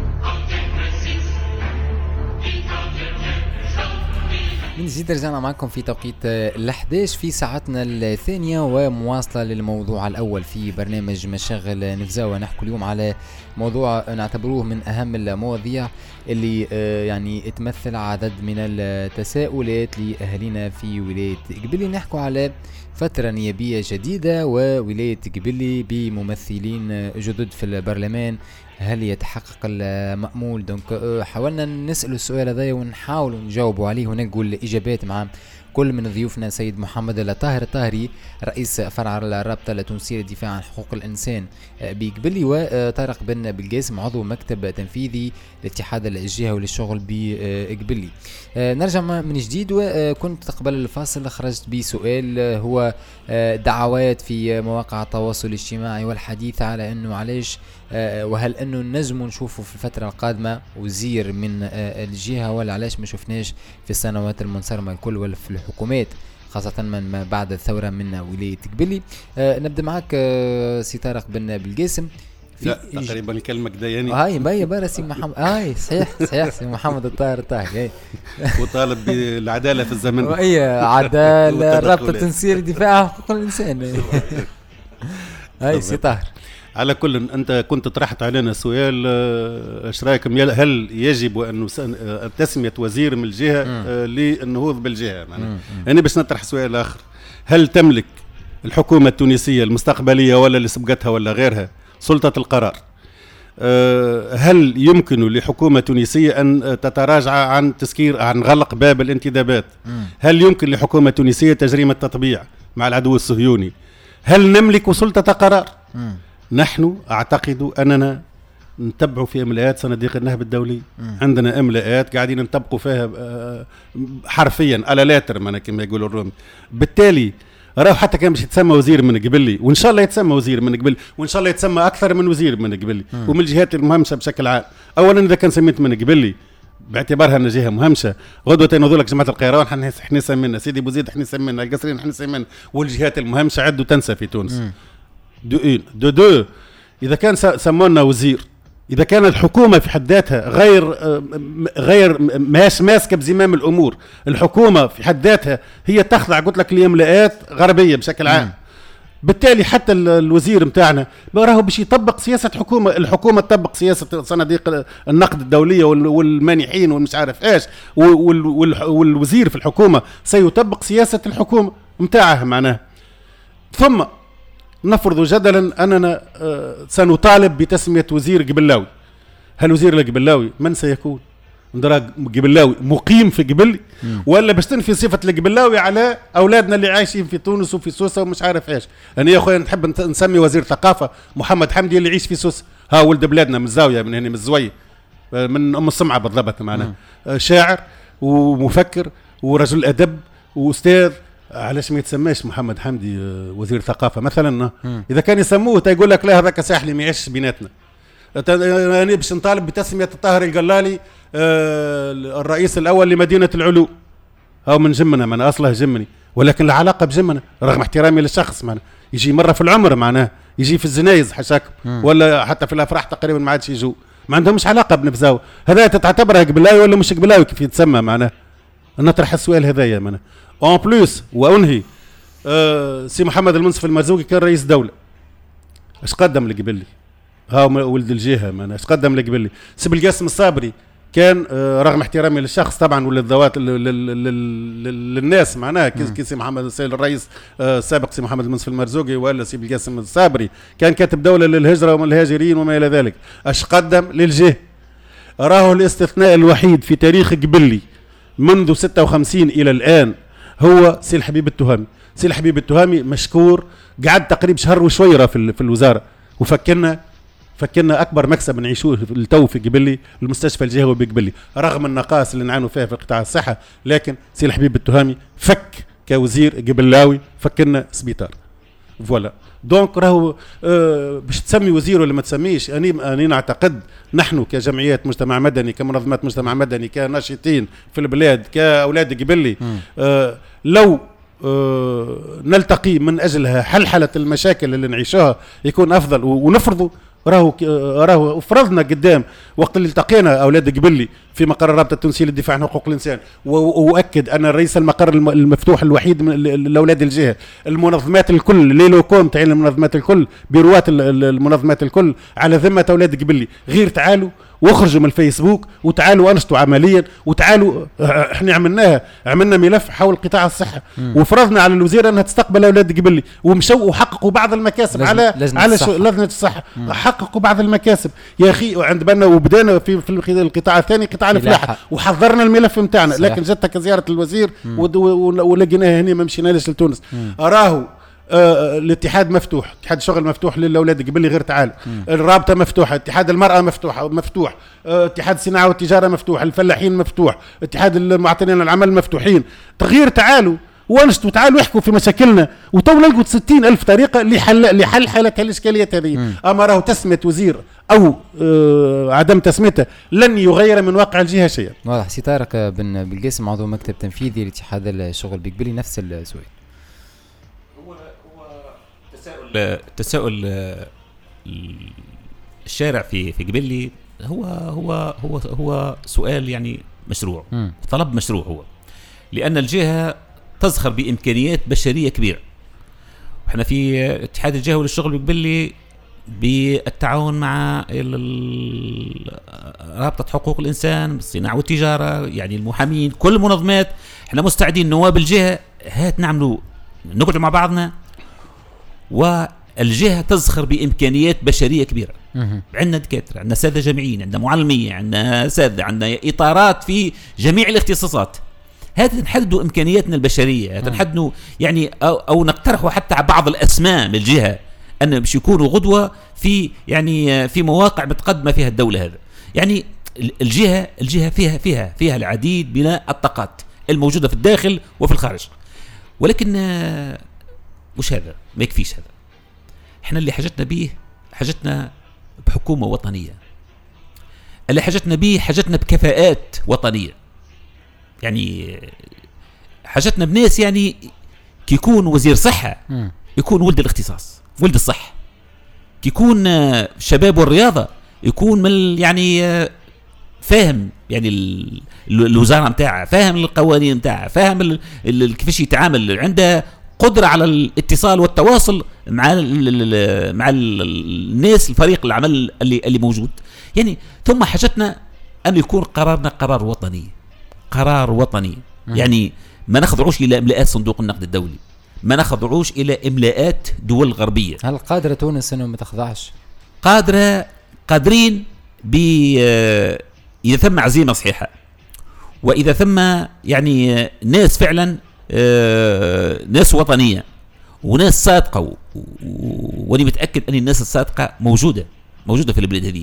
من جديد رجعنا معكم في توقيت ال11 في ساعتنا الثانية ومواصلة للموضوع الأول في برنامج مشاغل نفزاوة. نحكي اليوم على موضوع نعتبروه من أهم المواضيع اللي يعني تمثل عدد من التساؤلات لأهالينا في ولاية قبلي. نحكي على فترة نيابية جديدة وولاية قبلي بممثلين جدد في البرلمان، هل يتحقق المأمول؟ دونك حاولنا نسأل السؤال هذا ونحاول نجاوبوا عليه ونقول الإجابات مع كل من ضيوفنا. سيد محمد الطاهر الطاهري رئيس فرع الرابطة التونسية للدفاع عن حقوق الإنسان بقبلي، وطارق بن بالقاسم عضو مكتب تنفيذي الاتحاد الجهوي للشغل بقبلي. نرجع من جديد، وكنت قبل الفاصل خرجت بسؤال هو دعوات في مواقع التواصل الاجتماعي والحديث على أنه علاش وهل أنه نجم نشوفه في الفترة القادمة وزير من الجهة، ولا علاش ما شفناش في السنوات المنصرمة الكل ولا في الحكومات خاصة من بعد الثورة من ولاية قبلي. نبدأ معك سي طارق بن بالقاسم. لا تقريبا الكلمة كدا يعني هاي باي بارسي محمد صحيح سي محمد الطاهر الطاهر وطالب بالعدالة في الزمن وأي عدالة الرابطة التونسية للدفاع عن حقوق الإنسان. هاي سي طاهر. على كل أنت كنت طرحت علينا سؤال ايش رايكم هل يجب أن تسمية وزير من الجهة للنهوض بالجهة؟ أنا باش نطرح سؤال آخر، هل تملك الحكومة التونسية المستقبلية ولا اللي سبقتها ولا غيرها سلطة القرار؟ هل يمكن لحكومة تونسية أن تتراجع عن غلق باب الانتدابات؟ هل يمكن لحكومة تونسية تجريم التطبيع مع العدو الصهيوني؟ هل نملك سلطة قرار؟ نحن أعتقد أننا نتبعوا في إملاءات صناديق النهب الدولي. عندنا إملاءات قاعدين نطبقوا فيها حرفيا على لاتر ما كما يقولوا الروم. بالتالي راهو حتى كان باش يتسمى وزير من قبلي، وإن شاء الله يتسمى وزير من قبلي، وإن شاء الله يتسمى أكثر من وزير من قبلي ومن الجهات المهمشة بشكل عام. أولا إذا كان سميت من قبلي باعتبارها أن جهة مهمشة. غدوة نوضوا لك جماعة القيروان احنا سمينا سيدي بوزيد احنا سمينا القصرين احنا سمينا والجهات المهمشة عدوا تنسى في تونس. دو إذا كان سمونا وزير، إذا كان الحكومة في حد ذاتها غير ماسكة بزمام الأمور، الحكومة في حد ذاتها هي تخضع قلت لك لإملاءات غربية بشكل عام. بالتالي حتى الوزير متاعنا راهو باش يطبق سياسة حكومة، الحكومة تطبق سياسة صناديق النقد الدولية والمانحين والمش عارف ايش، والوزير في الحكومة سيطبق سياسة الحكومة متاعها معناها. ثم نفرض جدلا أننا سنطالب بتسمية وزير قبلاوي. هل وزير القبلاوي من سيكون؟ قبلاوي مقيم في قبلي ولا باش تنفي صفة القبلاوي على أولادنا اللي عايشين في تونس وفي سوسة ومش عارف إيش؟ أنا يا أخويا نحب نسمي وزير ثقافة محمد حمدي اللي يعيش في سوسة، ها ولد بلادنا من الزاوية من هنا من الزوية من أم السمعة بالضبط معنا، شاعر ومفكر ورجل أدب وأستاذ. علاش ما يتسماش محمد حمدي وزير ثقافة مثلا؟ إذا كان يسموه يقول لك لا هذاك ساحلي ما يعيش بيناتنا. أنا باش نطالب بتسمية الطاهر القلالي الرئيس الأول لمدينة العلو، أو من جمنا من أصله جمني ولكن لا علاقة بجمنا رغم احترامي للشخص معنا. يجي مرة في العمر معناه، يجي في الزنايز حشاكم ولا حتى في الأفراح تقريبا ما عادش يجوا، ما عندهمش علاقة بنفزاوة. هذا تعتبرها قبلاوي ولا مش قبلاوي كيف يتسمى معناه؟ نطرح السؤال هذايا معناه. اون بلوس وانهي سي محمد المنصف المرزوقي كان رئيس دولة، اش قدم لقبلي؟ ها ولد الجهة معناه اش قدم لقبلي؟ سي بالقاسم الصابري كان رغم احترامي للشخص طبعا وللذوات للناس معناها كي سي محمد السيد الرئيس السابق سي محمد المنصف المرزوقي ولا سي بالقاسم الصابري كان كاتب دولة للهجرة والهاجرين وما الى ذلك. اش قدم للجهة؟ راهو الاستثناء الوحيد في تاريخ قبلي منذ 56 الى الان هو سي الحبيب التهامي. سي الحبيب التهامي مشكور، قعد تقريبا شهر وشويرة في الوزارة وفكرنا اكبر مكسب نعيشوه التو في قبلي المستشفى الجهوي بقبلي رغم النقائص اللي نعانوا فيها في قطاع الصحة، لكن سي الحبيب التهامي فك كوزير قبلاوي فكرنا سبيطار. فوالا دونك راهو باش تسمي وزير ولا ما تسميش، اني نعتقد نحن كجمعيات مجتمع مدني كمنظمات مجتمع مدني كناشطين في البلاد كاولاد قبلي لو نلتقي من اجلها حلحلة المشاكل اللي نعيشها يكون افضل. ونفرضوا راهو فرضنا قدام وقت اللي التقينا اولاد قبلي في مقر الرابطه التونسيه للدفاع عن حقوق الانسان، واؤكد ان الرئيس المقر المفتوح الوحيد لاولاد الجهه، المنظمات الكل ليلوكوم تاع المنظمات الكل بروات المنظمات الكل على ذمه اولاد قبلي، غير تعالوا واخرجوا من الفيسبوك وتعالوا انشطوا عمليا وتعالوا. احنا عملنا ملف حول قطاع الصحه وفرضنا على الوزيره انها تستقبل اولاد قبلي ومشوا وحققوا بعض المكاسب على لجنه الصحه حققوا بعض المكاسب يا اخي عند بالنا. وبدانا في القطاع الثاني قطاع الفلاحه وحضرنا الملف نتاعنا، لكن جاتك زياره الوزير ولقيناها هنا ما مشيناش لتونس. راهو الاتحاد مفتوح، اتحاد الشغل مفتوح للاولاد قبلي غير تعال، الرابطه مفتوحه، اتحاد المراه مفتوح، اتحاد الصناعه والتجاره مفتوح، الفلاحين مفتوح، اتحاد المعطلين العمل مفتوحين. تغيير تعالوا وانشطوا تعالوا احكوا في مشاكلنا وتو لقوا 60,000 طريقه لحل حالة الاشكاليات هذه. اما راهو تسميه وزير او عدم تسميته لن يغير من واقع الجهه شيئا. واضح. سي طارق بن بالقاسم عضو مكتب تنفيذي لاتحاد الشغل بقبلي نفس السؤال. تساؤل الشارع في قبلي هو سؤال يعني مشروع، طلب مشروع هو، لأن الجهة تزخر بإمكانيات بشرية كبيرة. احنا في اتحاد الجهوي للشغل بقبلي بالتعاون مع رابطة حقوق الإنسان الصناعة والتجارة يعني المحامين كل المنظمات، احنا مستعدين نواب الجهة هات نعملوا نقعد مع بعضنا. والجهة تزخر بإمكانيات بشرية كبيرة، عندنا دكاترة، عندنا سادة جامعيين، عندنا معلمية، عندنا سادة، عندنا إطارات في جميع الاختصاصات. هذا نحددوا إمكانياتنا البشرية، نحددوا يعني أو نقترحوا حتى بعض الأسماء من الجهة أن باش يكونوا غدوة في يعني في مواقع متقدمة فيها الدولة. هذا يعني الجهة فيها العديد من الطاقات الموجودة في الداخل وفي الخارج، ولكن مش هذا ما يكفيش. هذا احنا اللي حاجتنا بحكومة وطنية. اللي حاجتنا به حاجتنا بكفاءات وطنيه، يعني حاجتنا بناس يعني كي يكون وزير صحه يكون ولد الاختصاص، ولد الصحه، كي يكون شباب والرياضه يكون من يعني فاهم يعني الوزاره نتاعها، فاهم القوانين نتاعها، فاهم كيفاش يتعامل، عنده قدره على الاتصال والتواصل مع الناس، الفريق العمل اللي موجود. يعني ثم حاجتنا ان يكون قرارنا قرار وطني، قرار وطني. يعني ما نخضعوش الى املاءات صندوق النقد الدولي، ما نخضعوش الى املاءات دول غربيه. هل قادره تونس انه ما تخضعش؟ قادرين إذا ثم عزيمة صحيحة، وإذا ثم يعني ناس فعلا ناس وطنية وناس صادقة، وأنا متأكد أن الناس الصادقة موجودة في البلاد هذه.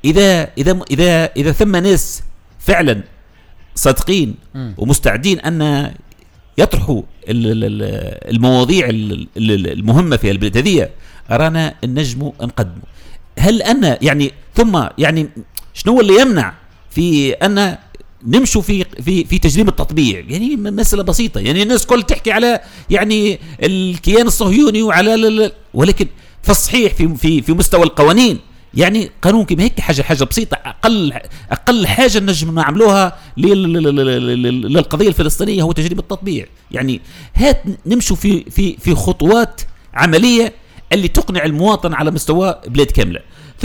إذا ثم ناس فعلا صادقين ومستعدين أن يطرحوا المواضيع المهمة في البلاد هذه، أرانا النجم نقدمه. هل أن يعني ثم يعني شنو اللي يمنع في أن نمشوا في تجريم التطبيع؟ يعني مسألة بسيطة. يعني الناس كل تحكي على يعني الكيان الصهيوني وعلى ولكن في الصحيح في مستوى القوانين، يعني قانون كما هيك حاجة بسيطة، أقل حاجة نجم نعملوها للقضية الفلسطينية هو تجريم التطبيع. يعني هات نمشوا في خطوات عملية اللي تقنع المواطن على مستوى بلاد كاملة.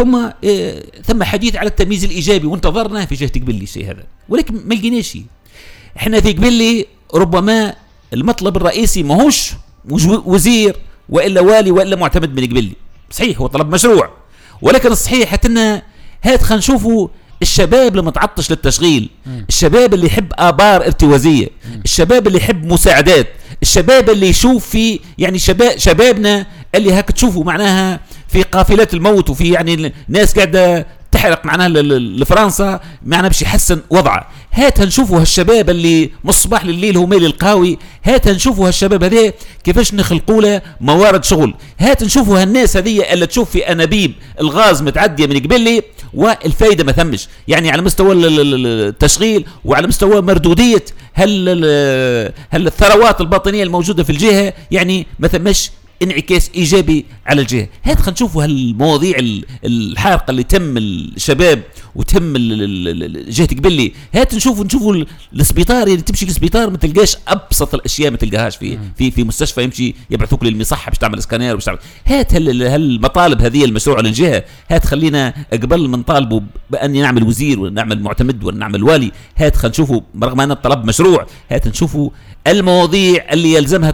ثم حديث على التمييز الإيجابي، وانتظرنا في جهة قبلي شيء هذا، ولكن ما لقيناش شيء. احنا في قبلي ربما المطلب الرئيسي ماهوش وزير وإلا والي وإلا معتمد من قبلي، صحيح هو طلب مشروع، ولكن الصحيح حتى هات خلينا نشوفوا الشباب لما تعطش للتشغيل، الشباب اللي يحب آبار ارتوازية، الشباب اللي يحب مساعدات، الشباب اللي يشوف في يعني شبابنا اللي هاك تشوفوا معناها في قافلات الموت، وفي يعني ناس قاعدة تحرق معناها لفرنسا معناها باش يحسن وضعه. هات نشوفوا هالشباب اللي من الصباح لليل هو ميل القاوي، هات نشوفوا هالشباب هذه كيفاش نخلقوا له موارد شغل، هات نشوفوا هالناس هذه اللي تشوف في انابيب الغاز متعديه من قبل والفايده ما ثمش، يعني على مستوى التشغيل وعلى مستوى مردوديه هل الثروات الباطنيه الموجوده في الجهه، يعني ما ثمش انعكاس ايجابي على الجهه. هات خلينا نشوفوا هالمواضيع الحارقه اللي تم الشباب وتم جهه قبلي. هات نشوفوا السبيطار، يعني تمشي للسبيطار ما تلقاش ابسط الاشياء، ما تلقاهاش في مستشفى يمشي يبعثوك للمصحه باش تعمل اسكانير باش تعمل. هات هالمطالب هذه المشروع للجهه، هات خلينا قبل ما نطالبوا باني نعمل وزير ونعمل معتمد ونعمل والي، هات خلينا نشوفوا رغم ان الطلب مشروع، هات نشوفوا المواضيع اللي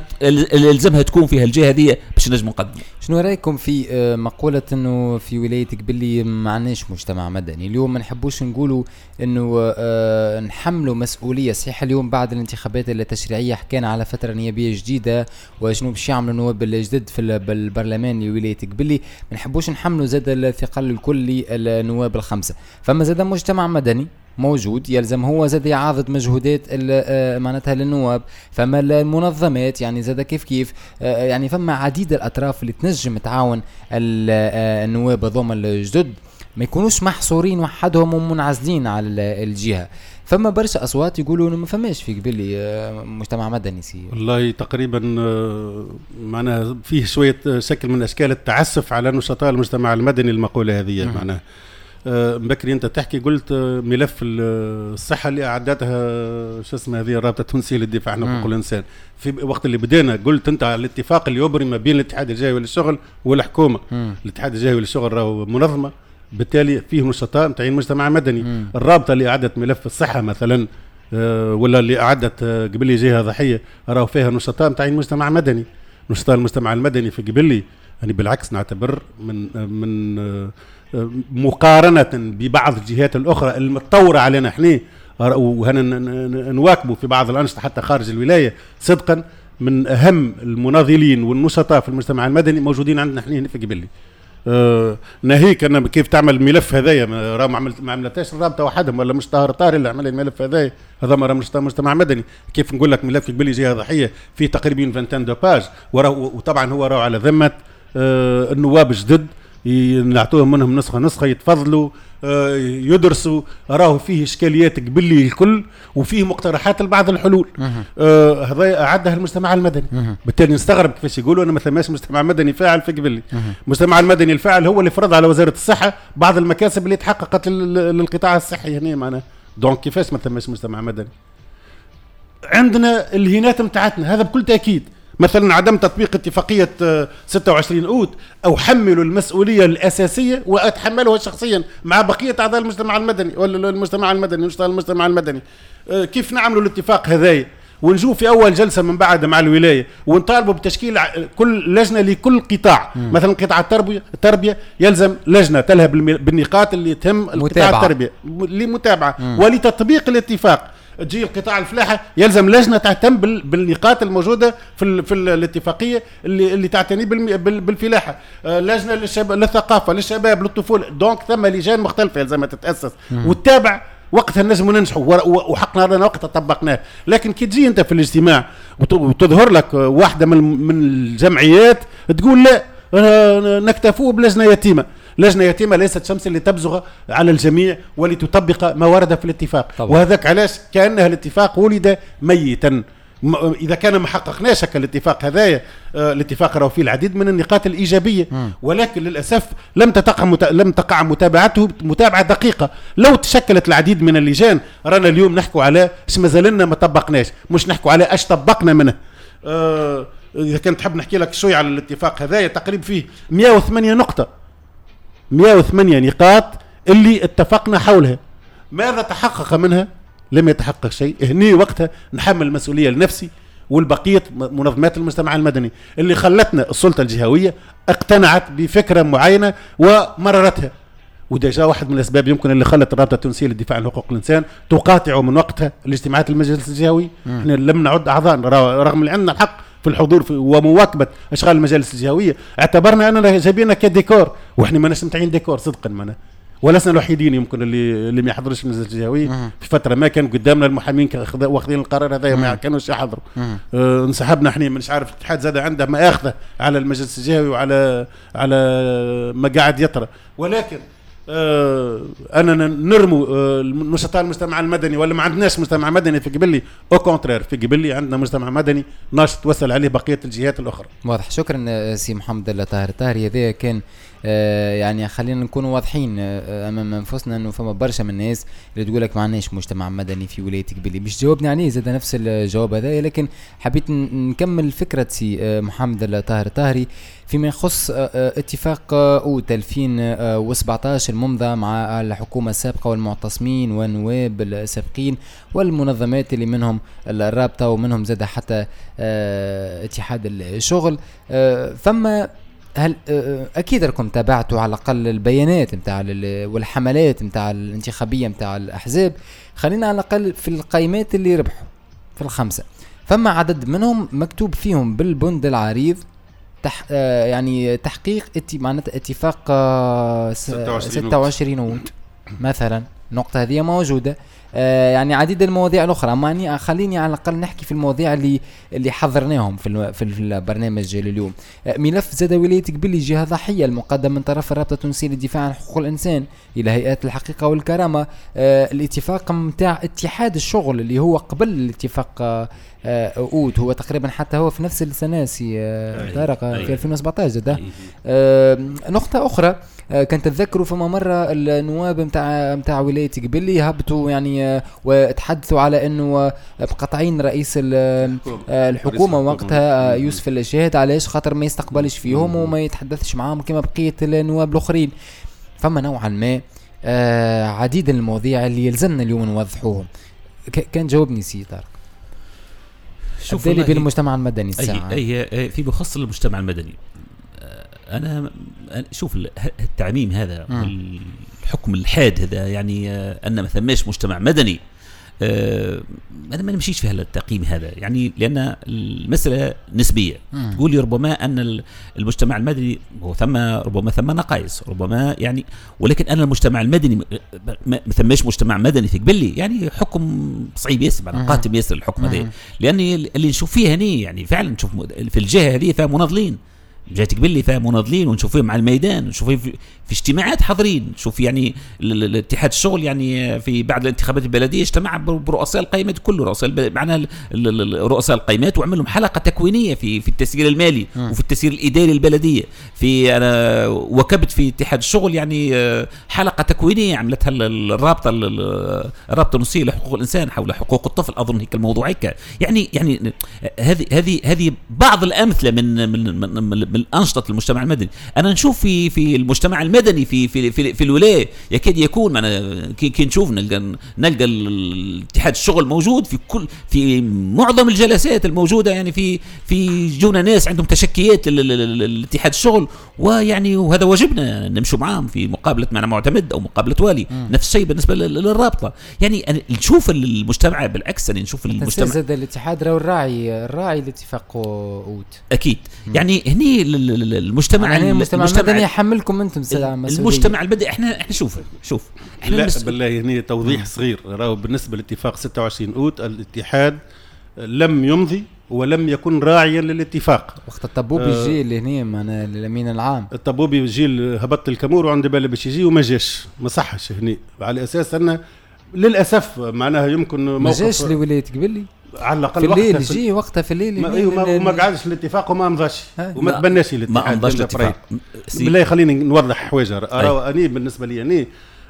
يلزمها تكون فيها الجهه هذه باش نجم نقدم. شنو رايكم في مقوله انه في ولايه قبلي ما عندناش مجتمع مدني؟ اليوم ما نحبوش نقولوا انه نحملوا مسؤوليه صحيحه. اليوم بعد الانتخابات التشريعيه حكينا على فتره نيابيه جديده وشنو باش يعملوا النواب الجدد في البرلمان لولايه قبلي، ما نحبوش نحملوا زاد الثقل الكلي النواب الخمسه. فما زاد مجتمع مدني موجود يلزم هو زاد يعاضد مجهودات معناتها للنواب، فما المنظمات يعني زاد كيف يعني فما عديد الأطراف اللي تنجم تعاون النواب هذوما الجدد، ما يكونوش محصورين وحدهم ومنعزلين على الجهة. فما برشا أصوات يقولوا إنه ما فماش في قبلي مجتمع مدني سي. والله تقريبا معناها فيه شوية شكل من أشكال التعسف على نشطاء المجتمع المدني المقولة هذه. معناها بكري انت تحكي قلت ملف الصحه اللي اعدتها شو اسمها هذه الرابطه التونسيه للدفاع عن حقوق الانسان، في وقت اللي بدينا قلت انت على الاتفاق اللي يبرم ما بين الاتحاد الجهوي للشغل والحكومه. الاتحاد الجهوي للشغل راهو منظمه، بالتالي فيه نشطاء متاعين مجتمع مدني. الرابطه اللي اعدت ملف الصحه مثلا ولا اللي اعدت قبلي جهه ضحيه راهو فيها نشطاء متاعين مجتمع مدني. نشطاء المجتمع المدني في قبلي يعني بالعكس نعتبر من مقارنة ببعض الجهات الأخرى المتطورة علينا احنا ونواكبوا في بعض الأنشطة حتى خارج الولاية، صدقا من أهم المناضلين والنشطاء في المجتمع المدني موجودين عندنا احنا في قبلي. ناهيك أنا كيف تعمل الملف هذايا راه ما عملتهاش الرابطة وحدهم ولا مش طاهر اللي عمل الملف هذايا، هذا ما راه مجتمع مدني. كيف نقول لك ملف قبلي جهة ضحية في تقريبا 20 باج، وطبعا هو راه على ذمة النواب الجدد نعطوهم منهم نسخة يتفضلوا يدرسوا، راهو فيه إشكاليات قبلي الكل وفيه مقترحات لبعض الحلول. هذا أعدها المجتمع المدني. بالتالي نستغرب كيفاش يقولوا أنا ما ثماش مجتمع مدني فاعل في قبلي. المجتمع المدني الفاعل هو اللي فرض على وزارة الصحة بعض المكاسب اللي تحققت للقطاع الصحي هنا معناه. دونك كيفاش ما ثماش مجتمع مدني؟ عندنا الهينات متاعتنا هذا بكل تأكيد. مثلا عدم تطبيق اتفاقية 26 أوت أو حملوا المسؤولية الأساسية وأتحملها شخصيا مع بقية أعضاء المجتمع المدني ولا المجتمع المدني ونشتغل المجتمع المدني. كيف نعملوا الاتفاق هذايا ونجوا في أول جلسة من بعد مع الولاية ونطالبوا بتشكيل كل لجنة لكل قطاع. مثلا قطاع التربية يلزم لجنة تلهب بالنقاط اللي تهم قطاع التربية لمتابعة ولتطبيق الاتفاق. تجي القطاع الفلاحة يلزم لجنة تهتم بالنقاط الموجودة في الاتفاقية اللي تعتني بالفلاحة. لجنة للثقافة للشباب للطفولة. دونك ثم لجان مختلفة يلزم تتأسس وتتابع. وقتها نجم ننجحوا وحقنا لنا وقتها طبقناه. لكن كي تجي انت في الاجتماع وتظهر لك واحدة من الجمعيات تقول لا نكتفوا بلجنة يتيمة. لجنة يتيمة ليست شمس اللي تبزغ على الجميع ولتطبق ما ورد في الاتفاق. وهذاك علاش كأنها الاتفاق ولد ميتا. إذا كان ما حققناش الاتفاق هذايا. الاتفاق راه فيه العديد من النقاط الإيجابية ولكن للأسف لم تقع متابعته متابعة دقيقة. لو تشكلت العديد من اللجان رانا اليوم نحكوا على اش مازالنا ما طبقناش مش نحكوا على اش طبقنا منه. إذا كنت تحب نحكي لك شوي على الاتفاق هذايا تقريبا فيه 108 نقطة 108 نقاط اللي اتفقنا حولها. ماذا تحقق منها؟ لم يتحقق شيء. هني وقتها نحمل المسؤولية لنفسي والبقية منظمات المجتمع المدني اللي خلتنا السلطة الجهوية اقتنعت بفكرة معينة ومررتها. وده جاء واحد من الأسباب يمكن اللي خلت الرابطة التونسية للدفاع عن حقوق الإنسان تقاطع من وقتها الاجتماعات المجلس الجهوي. احنا لم نعد أعضاء رغم اللي عندنا الحق في الحضور ومواكبة أشغال المجالس الجهوية. اعتبرنا أننا جايبيننا كديكور وإحنا ما نستمتعين ديكور صدقا معنا. ولسنا الوحيدين يمكن اللي ما يحضرش المجلس الجهوي. في فترة ما كان قدامنا المحامين واخذين القرار هذا ما كانوش يحضروا. انسحبنا احنا مش عارف الاتحاد زاد عنده ما اخذه على المجلس الجهوي وعلى ما قاعد يطرى. ولكن اننا نرموا نشطاء المجتمع المدني ولا ما عندناش مجتمع مدني في قبلي. او كونترير في قبلي عندنا مجتمع مدني ناشط توصل عليه بقيه الجهات الاخرى. واضح. شكرا سي محمد الله طاهر. هذا كان يعني خلينا نكون واضحين امام انفسنا انه فما برشا من الناس اللي تقول لك ما عندناش مجتمع مدني في ولايه قبلي. مش جاوبني عليه زاد نفس الجواب هذا لكن حبيت نكمل فكره سي محمد الله طاهري فيما يخص اتفاق اوت 2017 الممضى مع الحكومه السابقه والمعتصمين والنواب السابقين والمنظمات اللي منهم الرابطه ومنهم زاد حتى اتحاد الشغل. فما هل اكيد راكم تابعتوا على الاقل البيانات نتاع والحملات نتاع الانتخابيه نتاع الاحزاب. خلينا على الاقل في القائمات اللي ربحوا في الخمسه فما عدد منهم مكتوب فيهم بالبند العريض يعني تحقيق معناتها اتفاق 26 اوت مثلا. النقطه هذه موجوده. يعني عديد المواضيع الاخرى. معني خليني على الاقل نحكي في المواضيع اللي حضرناهم في البرنامج اليوم. ملف زاد ولايه قبلي جهه ضحيه المقدم من طرف الرابطه التونسيه للدفاع عن حقوق الانسان الى هيئات الحقيقه والكرامه. الاتفاق متاع اتحاد الشغل اللي هو قبل الاتفاق اوت هو تقريبا حتى هو في نفس السنه سي طارق في 2017 زاد. نقطه اخرى كان تتذكروا فما مرة النواب متاع ولاية قبلي هبطوا يعني وتحدثوا على انه مقطعين رئيس الحكومة وقتها يوسف الشاهد علاش خاطر ما يستقبلش فيهم وما يتحدثش معاهم كما بقية النواب الاخرين. فما نوعا ما عديد المواضيع اللي يلزمنا اليوم نوضحوهم. كان جاوبني سي طارق. شوف لي بين المجتمع المدني الساعة أي في بخص المجتمع المدني. أنا شوف التعميم هذا الحكم الحاد هذا يعني أن ما ثماش مجتمع مدني. أنا ما نمشيش في هذا التقييم هذا يعني لأن المسألة نسبية. تقول لي ربما أن المجتمع المدني هو ربما ثم نقائص ربما يعني ولكن أنا المجتمع المدني ما ثماش مجتمع مدني في قبلي يعني حكم صعيب ياسر قاتم ياسر الحكم هذا. لأن اللي نشوف فيه هني يعني فعلا نشوف في الجهة هذه فيها مناضلين جات قبل لي فيها مناضلين ونشوف فيهم على الميدان، نشوف فيهم في اجتماعات حاضرين، نشوف يعني الاتحاد الشغل يعني في بعد الانتخابات البلديه اجتمع برؤساء القائمات كله، معناها رؤساء القائمات، وعمل لهم حلقه تكوينيه في التسيير المالي وفي التسيير الاداري البلديه. في انا وكبت في اتحاد الشغل يعني حلقه تكوينيه عملتها الرابطه النصيه لحقوق الانسان حول حقوق الطفل، اظن هيك الموضوع هيك يعني هذه بعض الامثله من الأنشطة المجتمع المدني. أنا نشوف في المجتمع المدني في الولاية يكاد يكون كي نشوف نلقى الاتحاد الشغل موجود في معظم الجلسات الموجودة، يعني في جونا ناس عندهم تشكيات الاتحاد الشغل، ويعني وهذا واجبنا نمشوا معهم في مقابلة معنا معتمد أو مقابلة والي. نفس الشيء بالنسبة للرابطة. يعني نشوف المجتمع بالعكس، يعني نشوف المجتمع زاد الاتحاد راهو الراعي الاتفاق أوت أكيد. يعني هني المجتمع المدني يحملكم انتم المجتمع المدني. احنا شوف احنا لا بالله هني توضيح صغير. راهو بالنسبه لاتفاق 26 اوت الاتحاد لم يمضي ولم يكن راعيا للاتفاق. وقت الطبوبي يجي اللي هنا معنا الامين العام، الطبوبي يجي هبط الكامور وعنده باله باش يجي وما جاش، ما صحش هني على اساس انه للاسف معناها يمكن ما جاش لولايه قبلي على الاقل في الليل يجي وقتها في الليل وما قعدش الاتفاق وما مضاش وما تبناش الاتحاد. ما مضاش الاتفاق. بالله خليني نوضح حوايج. اني بالنسبه لي اني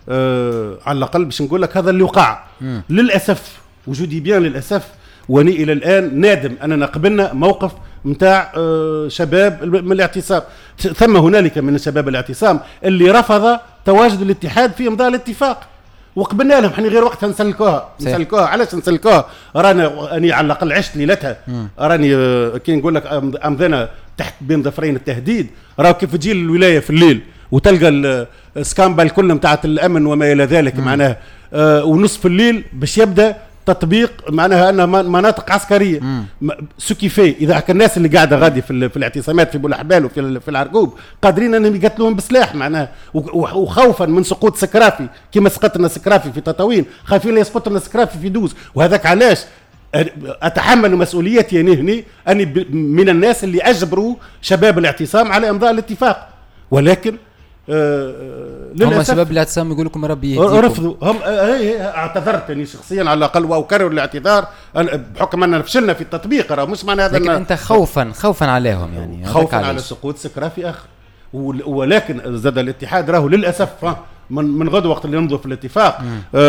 على الاقل باش نقول لك هذا اللي وقع. للاسف وجودي بيان للاسف، واني الى الان نادم اننا قبلنا موقف نتاع شباب من الاعتصام. ثم هنالك من شباب الاعتصام اللي رفض تواجد الاتحاد في امضاء الاتفاق، وقبلنا لهم. حني غير وقتها نسلكوها. علاش نسلكوها؟ راني على الاقل عشت ليلتها. راني كي نقول لك امضينا تحت بين ظفرين التهديد. راهو كيف تجي الولايه في الليل وتلقى السكامبا الكل نتاع الامن وما الى ذلك معناها ونصف الليل باش يبدا تطبيق معناها انها مناطق عسكريه. سكيفي اذا كان الناس اللي قاعده غادي في الاعتصامات في بولاحبال وفي العرقوب قادرين انهم يقتلوهم بسلاح معناها، وخوفا من سقوط سكرافي كما سقط لنا سكرافي في تطاوين، خايفين لا يسقط لنا سكرافي في دوز. وهذاك علاش اتحمل مسؤوليتي هني اني من الناس اللي اجبروا شباب الاعتصام على امضاء الاتفاق. ولكن هم شباب الاعتصام يقول لكم ربي يهديكم، رفضوا. هم اعتذرت اني شخصيا على الاقل واكرر الاعتذار بحكم اننا فشلنا في التطبيق. راه مش معنى هذا لكن انت خوفا عليهم، يعني خوفا على سقوط سكرافي اخر. ولكن زاد الاتحاد راهو للاسف من غد وقت اللي نمضوا في الاتفاق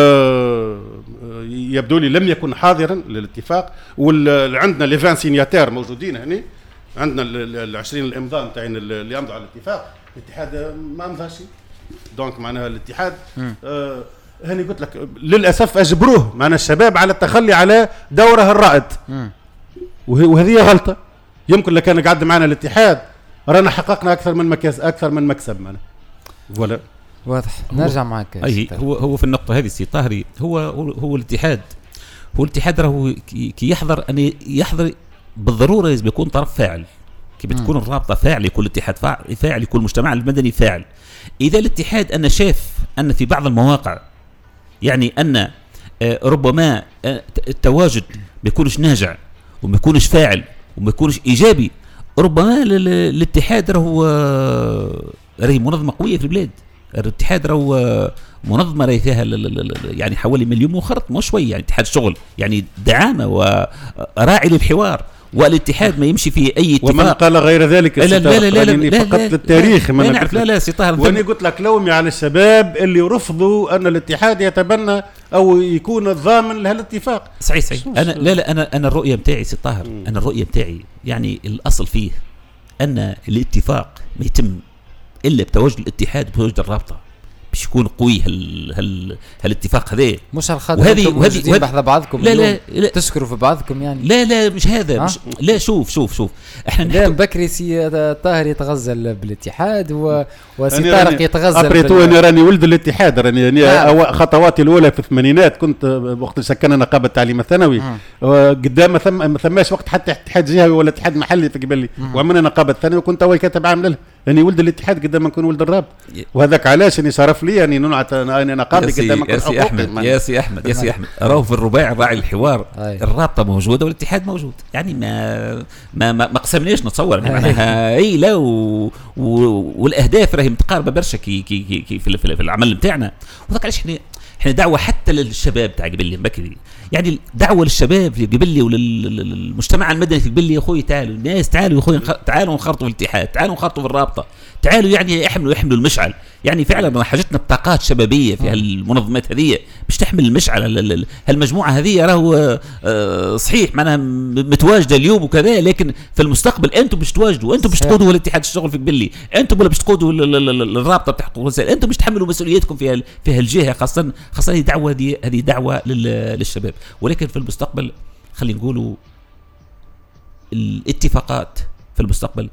يبدو لي لم يكن حاضرا للاتفاق. وعندنا لي 20 سينياتير موجودين هنا، عندنا ال20 الامضاء نتاعين اللي يمضوا على الاتفاق. الاتحاد ما مضاش، دونك معناها الاتحاد هاني قلت لك للاسف اجبروه معنا الشباب على التخلي على دوره الرائد. وهذه غلطه. يمكن لو كان قعد معنا الاتحاد رانا حققنا اكثر من مكسب معنا. فوالا واضح. نرجع معك. هو في النقطه هذه سي طاهري هو الاتحاد راهو كي يحضر ان يحضر بالضروره لازم يكون طرف فاعل. كي بتكون الرابطه فاعل يكون الاتحاد فاعل، يكون المجتمع المدني فاعل. اذا الاتحاد انا شاف ان في بعض المواقع يعني ان ربما التواجد ما يكونش ناجع وما يكونش فاعل وما يكونش ايجابي، ربما الاتحاد راهي منظمه قويه في البلاد. الاتحاد راهو منظمه راهي فيها يعني حوالي 1,000,000 وخرط مو شويه. يعني اتحاد الشغل يعني دعامه وراعي للحوار، والاتحاد ما يمشي في اي اتفاق. ومن قال غير ذلك لا فقط للتاريخ. ما نعرف. لا سي طاهر، وانا قلت لك لومي على الشباب اللي رفضوا ان الاتحاد يتبنى او يكون الضامن لهالاتفاق. صحيح. انا الرؤيه نتاعي سي طاهر، انا الرؤيه نتاعي يعني الاصل فيه ان الاتفاق ما يتم الا بتواجد الاتحاد وبتواجد الرابطه باش يكون قوي هالاتفاق هذا. مش الخاطر وهذه بحذا بعضكم لا تشكروا في بعضكم يعني. لا مش هذا. مش لا شوف احنا لا بكري سي طاهر يتغزل بالاتحاد وسي طارق يتغزل ابريتو. انا راني ولد الاتحاد، راني خطواتي الاولى في الثمانينات كنت وقت سكننا نقابه التعليم الثانوي قدام ما ثماش وقت حتى اتحاد جهوي ولا اتحاد محلي في قبل لي، وعملنا نقابه الثانوي وكنت اول كاتب عام لها. اني ولد الاتحاد قدام ما نكون ولد الرابطه، وهذاك علاش اني شرف لي اني ننعت انا قاضي قدام ما نكون يا سي احمد يا سي احمد يا سي احمد راهو في الرباعي راعي الحوار الرابطه موجوده والاتحاد موجود، يعني ما قسمناش نتصور يعني معناها اي لا والاهداف راهي متقاربه برشا كي في العمل نتاعنا، وذاك علاش احنا دعوه حتى للشباب تاع قبلي بكري، يعني دعوه للشباب في قبلي وللمجتمع المدني في قبلي. يا اخوي تعالوا الناس، تعالوا يا اخوي تعالوا نخرطوا في الاتحاد، تعالوا نخرطوا في الرابطه، تعالوا يعني يحملوا المشعل. يعني فعلا حاجتنا بطاقات شبابيه في هالمنظمات هذه باش تحمل المشعل. هالمجموعه هذه راهو صحيح معناها متواجده اليوم وكذا، لكن في المستقبل انتم باش تواجدوا، انتم باش تقودوا الاتحاد الشغل في قبلي، انتم باش تقودوا الرابطه بتاع حقوق الانسان، انتم باش تحملوا مسؤوليتكم في هالجهه، خاصه هذه دعوه هذه دعوه للشباب. ولكن في المستقبل خلينا نقولوا الاتفاقات في المستقبل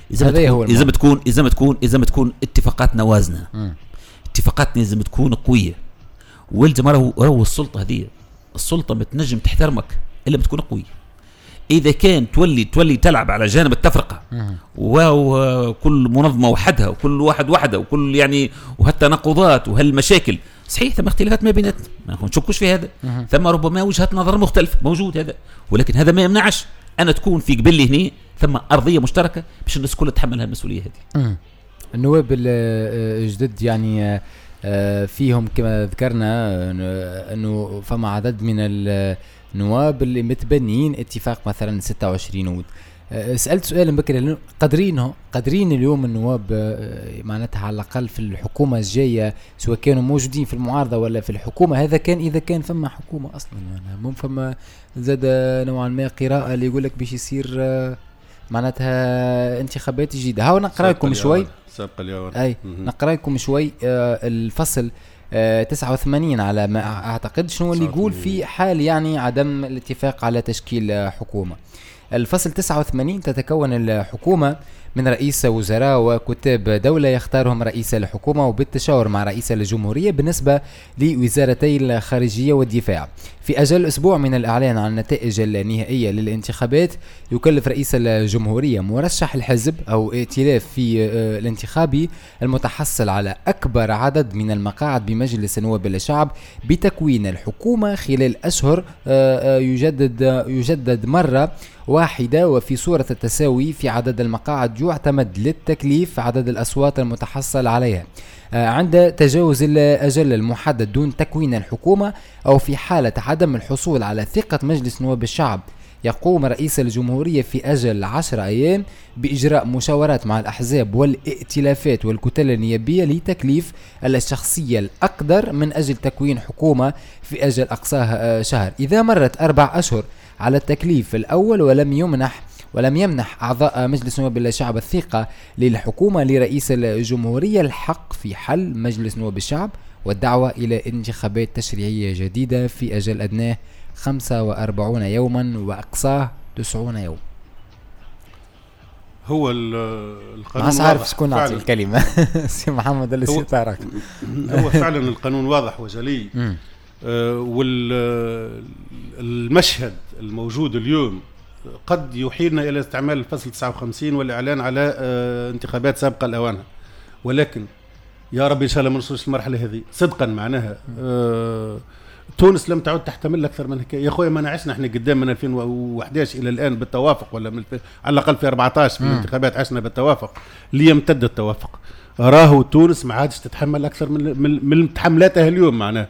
إذا ما تكون اتفاقاتنا وازنة، اتفاقاتنا لازم تكون قوية. والجم راهو السلطة هذه، السلطة ما تنجم تحترمك إلا بتكون قوية. إذا كان تولي تلعب على جانب التفرقة وكل منظمة وحدها وكل واحد وحده وكل يعني وحتى نقضات وهالمشاكل، صحيح ثم اختلافات ما بيناتنا ما نشكوش في هذا، ثم ربما وجهات نظر مختلفة موجود هذا، ولكن هذا ما يمنعش أنا تكون في قبلي هنا ثم أرضية مشتركة باش الناس كلها تتحمل المسؤولية هذه. النواب الجدد يعني فيهم كما ذكرنا أنه فما عدد من النواب اللي متبنيين اتفاق مثلا 26 عود. سألت سؤال بكري، قادرين اليوم النواب معناتها على الأقل في الحكومة الجاية سواء كانوا موجودين في المعارضة ولا في الحكومة، هذا كان إذا كان فما حكومة أصلا، مو فما زاد نوعا ما قراءة اللي يقول لك باش يصير معناتها انتخابات جديدة. هاو نقرأ لكم شوي نقرأ لكم شوي الفصل 89 على ما أعتقد شنو اللي يقول في حال يعني عدم الاتفاق على تشكيل حكومة. الفصل 89: تتكون الحكومة من رئيس وزراء وكتاب دولة يختارهم رئيس الحكومة وبالتشاور مع رئيس الجمهورية بالنسبة لوزارتي الخارجية والدفاع. في أجل أسبوع من الإعلان عن النتائج النهائية للانتخابات يكلف رئيس الجمهورية مرشح الحزب أو ائتلاف في الانتخابي المتحصل على أكبر عدد من المقاعد بمجلس نواب الشعب بتكوين الحكومة خلال أشهر يجدد مرة واحدة، وفي صورة التساوي في عدد المقاعد يعتمد للتكليف عدد الأصوات المتحصل عليها عند تجاوز الأجل المحدد دون تكوين الحكومة، أو في حالة عدم الحصول على ثقة مجلس نواب الشعب يقوم رئيس الجمهورية في أجل 10 أيام بإجراء مشاورات مع الأحزاب والائتلافات والكتل النيابية لتكليف الشخصية الأقدر من أجل تكوين حكومة في أجل أقصاها شهر. إذا مرت 4 أشهر على التكليف الأول ولم يمنح أعضاء مجلس نواب الشعب الثقة للحكومة لرئيس الجمهورية الحق في حل مجلس نواب الشعب والدعوة إلى انتخابات تشريعية جديدة في أجل أدناه 45 يوما وأقصاه 90 يوم. هو القانون ما عارف شكون نعطي الكلمة سي محمد اللي سيطارك. هو فعلا القانون واضح وجلي، والمشهد الموجود اليوم قد يحيلنا إلى استعمال الفصل 59 والإعلان على انتخابات سابقة لأوانها، ولكن يا رب إن شاء الله ما نوصلش المرحلة هذه صدقا. معناها تونس لم تعد تحتمل أكثر من هيك يا أخويا. ما عشنا إحنا قدام من 2011 إلى الآن بالتوافق، ولا من على الأقل في 14 في الانتخابات عشنا بالتوافق ليمتد التوافق. راهو تونس ما عادش تتحمل أكثر من تحملاتها اليوم. معناها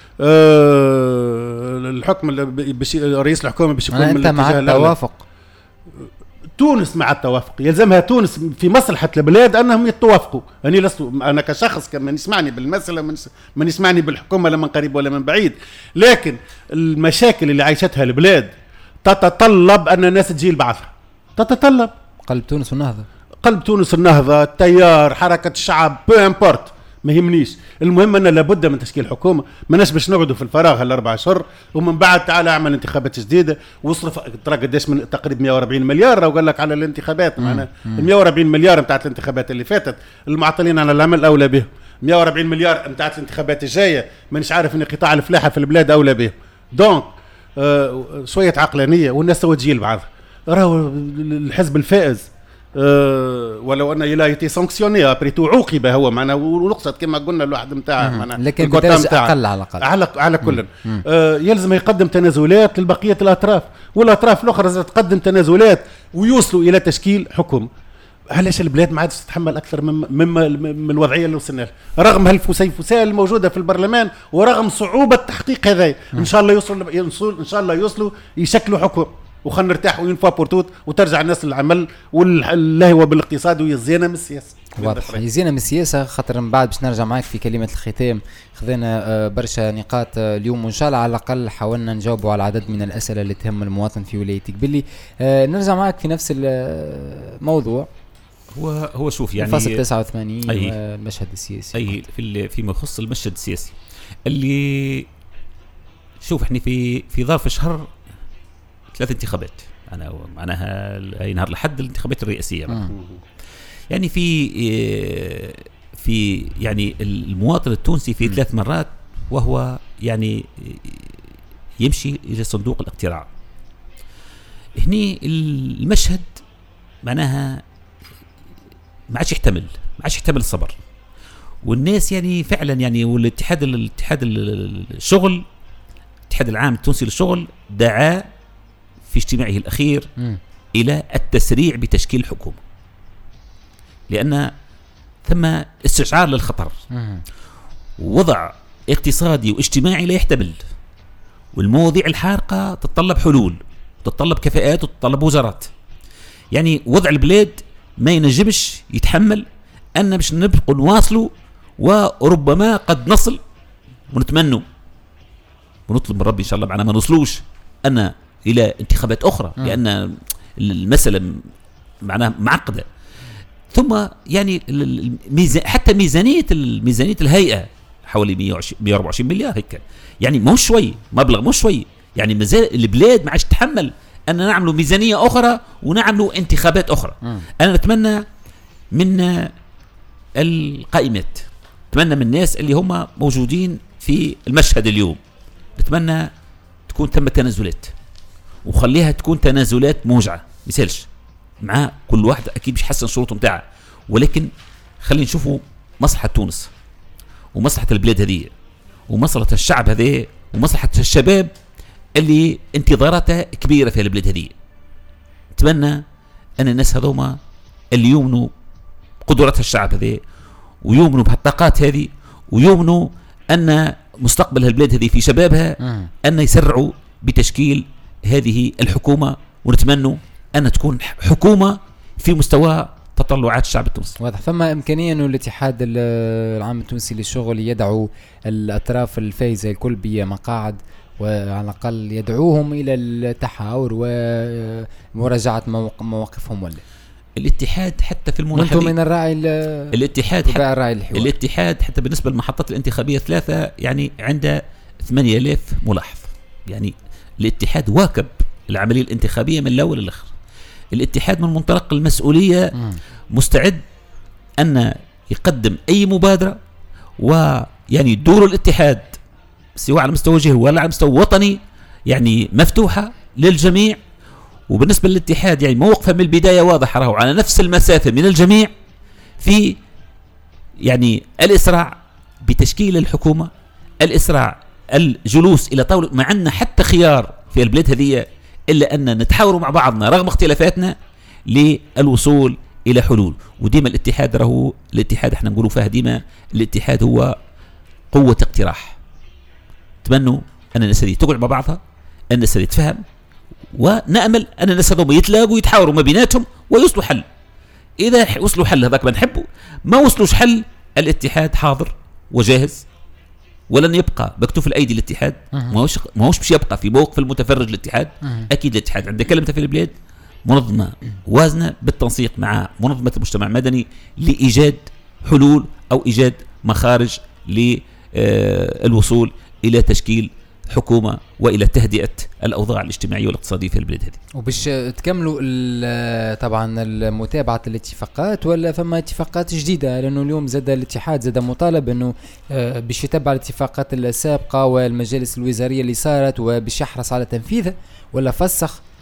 الحكم رئيس الحكومة باش يكون من مع التوافق. تونس مع التوافق، يلزمها تونس في مصلحة البلاد أنهم يتوافقوا. أنا كشخص كما يسمعني بالمسألة من يسمعني بالحكومة لا من قريب ولا من بعيد، لكن المشاكل اللي عايشتها البلاد تتطلب أن الناس تجي لبعضها، تتطلب قلب تونس النهضة، التيار، حركة الشعب، بو امبورت ما يهمنيش. المهم أن لابد من تشكيل حكومة، ما باش نقعدوا في الفراغ هال4 أشهر ومن بعد تعالى اعمل انتخابات جديدة واصرف ترى قداش من تقريبا 140 مليار وقال لك على الانتخابات. معنا 140 مليار نتاعت الانتخابات اللي فاتت المعطلين على العمل أولى بهم، 140 مليار نتاعت الانتخابات الجاية مانيش عارف ان قطاع الفلاحة في البلاد أولى بهم. دونك شوية عقلانية والناس تجي لبعضها. راهو الحزب الفائز ولو أن إلا يتي سانكسيوني أبري تو عوقب هو معنا ونقصد كما قلنا الواحد نتاع معنا لكن بدرجة أقل على الأقل على كل يلزم يقدم تنازلات لبقية الأطراف، والأطراف الأخرى تقدم تنازلات ويوصلوا إلى تشكيل حكم. علاش البلاد ما عادش تتحمل اكثر من الوضعيه اللي وصلنا لها، رغم هالفسيفساء الموجوده في البرلمان ورغم صعوبه تحقيق هذا. ان شاء الله ان شاء الله يوصلوا يشكلوا حكم وخلنا نرتاحوا اون فوا بورتوت وترجع الناس للعمل واللهوه بالاقتصاد ويزينا من السياسه. واضح يزينا من السياسه، خاطر من بعد باش نرجع معك في كلمه الختام. خذينا برشا نقاط اليوم وان شاء الله على الاقل حاولنا نجاوبوا على عدد من الاسئله اللي تهم المواطن في ولايتك. باللي نرجع معك في نفس الموضوع. هو شوف يعني فصل 89 المشهد السياسي فيما يخص المشهد السياسي اللي شوف احنا في ظرف شهر 3 انتخابات، انا معناها اي نهار لحد الانتخابات الرئاسيه. يعني في يعني المواطن التونسي في 3 مرات وهو يعني يمشي الى صندوق الاقتراع. هني المشهد معناها ما عادش يحتمل الصبر، والناس يعني فعلا يعني والاتحاد الشغل الاتحاد العام التونسي للشغل دعا في اجتماعه الأخير إلى التسريع بتشكيل حكومة، لأن ثم استشعار للخطر، وضع اقتصادي واجتماعي لا يحتمل، والمواضيع الحارقة تتطلب حلول وتتطلب كفاءات وتتطلب وزارات. يعني وضع البلاد ما ينجمش يتحمل أن باش نبقوا نواصلوا، وربما قد نصل ونتمنوا ونطلب من ربي إن شاء الله معنا ما نوصلوش أن إلى انتخابات أخرى، لأن المسألة معناها معقدة. ثم يعني حتى ميزانية الهيئة حوالي 124 مليار هيك، يعني مو شوي مبلغ، مو شوي يعني مازال البلاد ما عادش تتحمل أن نعملوا ميزانية أخرى ونعملوا انتخابات أخرى. أنا نتمنى من القائمات، نتمنى من الناس اللي هم موجودين في المشهد اليوم، نتمنى تكون تم تنازلات، وخليها تكون تنازلات موجعة، مثالش مع كل واحد أكيد باش يحسن شروطه متاعه، ولكن خلينا نشوفوا مصلحة تونس ومصلحة البلاد هذه ومصلحة الشعب هذه ومصلحة الشباب اللي انتظاراتها كبيرة في البلاد هذه. نتمنى أن الناس هذوما اللي يؤمنوا قدرات الشعب هذه ويؤمنوا بهالطاقات هذه ويؤمنوا أن مستقبل البلاد هذه في شبابها أن يسرعوا بتشكيل هذه الحكومة، ونتمنوا أن تكون حكومة في مستوى تطلعات الشعب التونسي. واضح. فما إمكانية أنه الاتحاد العام التونسي للشغل يدعو الأطراف الفايزة الكل بمقاعد، وعلى الأقل يدعوهم إلى التحاور ومراجعة مواقفهم، ولا الاتحاد حتى في المناخ من الراعي الاتحاد حتى بالنسبة للمحطات الانتخابية 3 يعني عنده 8000 ملاحظ. يعني الاتحاد واكب العملية الانتخابية من الأول للآخر. الاتحاد من منطلق المسؤولية مستعد أن يقدم أي مبادرة، ويعني دور الاتحاد سواء على مستوى جهوي ولا على مستوى وطني يعني مفتوحة للجميع. وبالنسبة للاتحاد يعني موقفه من البداية واضح، راهو على نفس المسافة من الجميع في يعني الإسراع بتشكيل الحكومة، الإسراع الجلوس إلى طاولة، ما عندنا حتى خيار في البلاد هذه إلا أن نتحاوروا مع بعضنا رغم اختلافاتنا للوصول إلى حلول. وديما الاتحاد راهو الاتحاد احنا نقولوا فيها ديما الاتحاد هو قوة اقتراح. تمنوا أن الناس هذه تقعد مع بعضها، أن الناس هذه تفهم، ونأمل أن الناس هذول يتلاقوا ويتحاوروا ما بيناتهم ويوصلوا حل. إذا وصلوا حل هذاك ما نحبه، ما وصلوش حل الاتحاد حاضر وجاهز ولن يبقى بكتوف الأيدي. الاتحاد ما هوش باش يبقى في موقف المتفرج. الاتحاد أكيد الاتحاد عنده كلمته في البلاد، منظمة وازنة بالتنسيق مع منظمة المجتمع المدني لإيجاد حلول أو إيجاد مخارج للوصول إلى تشكيل حكومة وإلى تهدئة الأوضاع الاجتماعية والاقتصادية في البلاد هذه. وباش تكملوا طبعا متابعة الاتفاقات، ولا فما اتفاقات جديدة؟ لأنه اليوم زاد الاتحاد زاد مطالب أنه باش يتبع الاتفاقات السابقة والمجالس الوزارية اللي صارت وباش يحرص على تنفيذها، ولا فسخ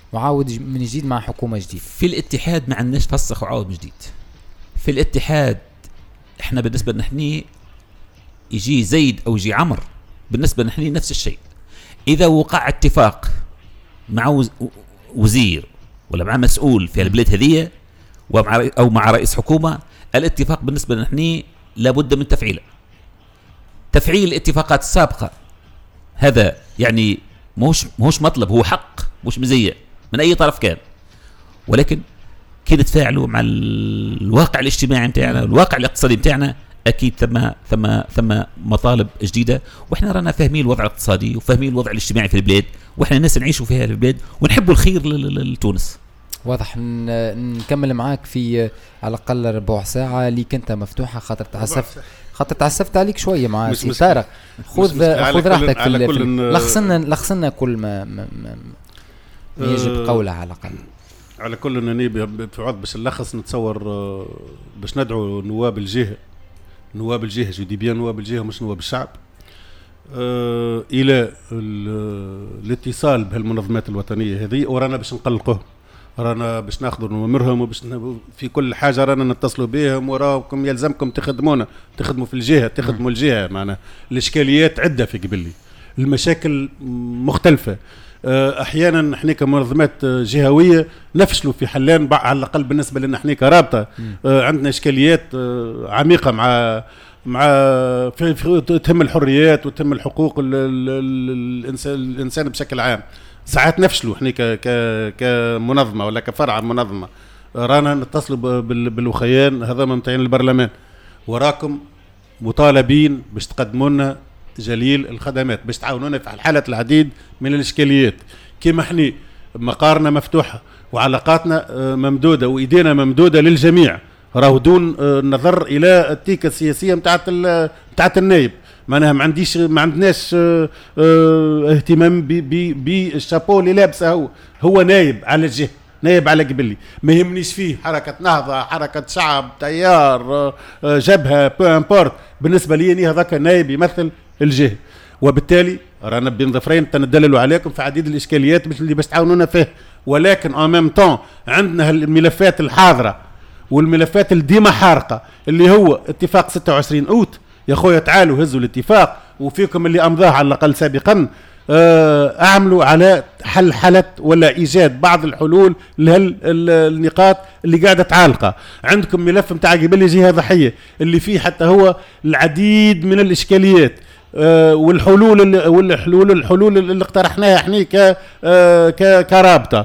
وعاود من جديد مع حكومة جديدة. في الاتحاد ما عندناش فسخ وعاود من جديد. في الاتحاد احنا بالنسبة لنحن يجي زيد او يجي عمر، بالنسبة لنحن نفس الشيء. اذا وقع اتفاق مع وزير ولا مع مسؤول في البلاد هذه او مع رئيس حكومة، الاتفاق بالنسبة لنحن لابد من تفعيل الاتفاقات السابقة. هذا يعني مش مطلب، هو حق، مش مزية من أي طرف كان، ولكن كي نتفاعلوا مع الواقع الاجتماعي متاعنا والواقع الاقتصادي متاعنا، أكيد ثم مطالب جديدة. وإحنا رانا فاهمين الوضع الاقتصادي وفاهمين الوضع الاجتماعي في البلاد، وإحنا الناس نعيشوا فيها في البلاد ونحبوا الخير لتونس. واضح. نكمل معاك في على الأقل ربع ساعة اللي كنت مفتوحة، خاطر تعسفت عليك شوية مع سي طارق. خذ راحتك في لخصنا كل ما يجب قوله على الأقل. على كل أنني بفعاد باش نلخص نتصور باش ندعو نواب الجهة جدي بيان نواب الجهة مش نواب الشعب إلى الاتصال بهالمنظمات الوطنية هذه، ورانا باش نقلقوهم، رانا باش ناخذوا نمرهم، وباش في كل حاجه رانا نتصلوا بهم، وراكم يلزمكم تخدموا في الجهه، تخدموا الجهه. معنا الاشكاليات عده في قبلي، المشاكل مختلفه، احيانا احنا كمنظمات جهويه نفشلوا في حلان، على الاقل بالنسبه لنا احنا كرابطه عندنا اشكاليات عميقه مع تهم الحريات وتهم الحقوق الانسان بشكل عام. ساعات نفشلوا احنا كمنظمه ولا كفرع منظمه، رانا نتصلوا بالوخيان هذا ممتعين البرلمان، وراكم مطالبين باش تقدموا لنا جليل الخدمات، باش تعاونونا في حالة العديد من الاشكاليات. كما احنا مقارنا مفتوحه وعلاقاتنا ممدوده وايدينا ممدوده للجميع، راهو دون النظر الى التيكه السياسيه نتاعت النائب. معناها ما عندناش اهتمام بالشابو اللي لابسه، هو نايب على الجهه، نايب على قبلي، ما يهمنيش فيه حركه نهضه، حركه شعب، تيار، جبهه، بو امبورت. بالنسبه لي هذاك نايب يمثل الجهه، وبالتالي رانا بين ظفرين تندللوا عليكم في عديد الاشكاليات اللي باش تعاونونا فيه. ولكن ان ميم طون عندنا الملفات الحاضره والملفات الديما حارقه، اللي هو اتفاق 26 اوت. يا خويا تعالوا هزوا الاتفاق، وفيكم اللي امضاه على الاقل سابقا اعملوا على حل ولا ايجاد بعض الحلول للنقاط اللي قاعده تعالقه. عندكم ملف نتاع قبل جهه ضحيه اللي فيه حتى هو العديد من الاشكاليات والحلول اللي اقترحناها احنا كرابطه.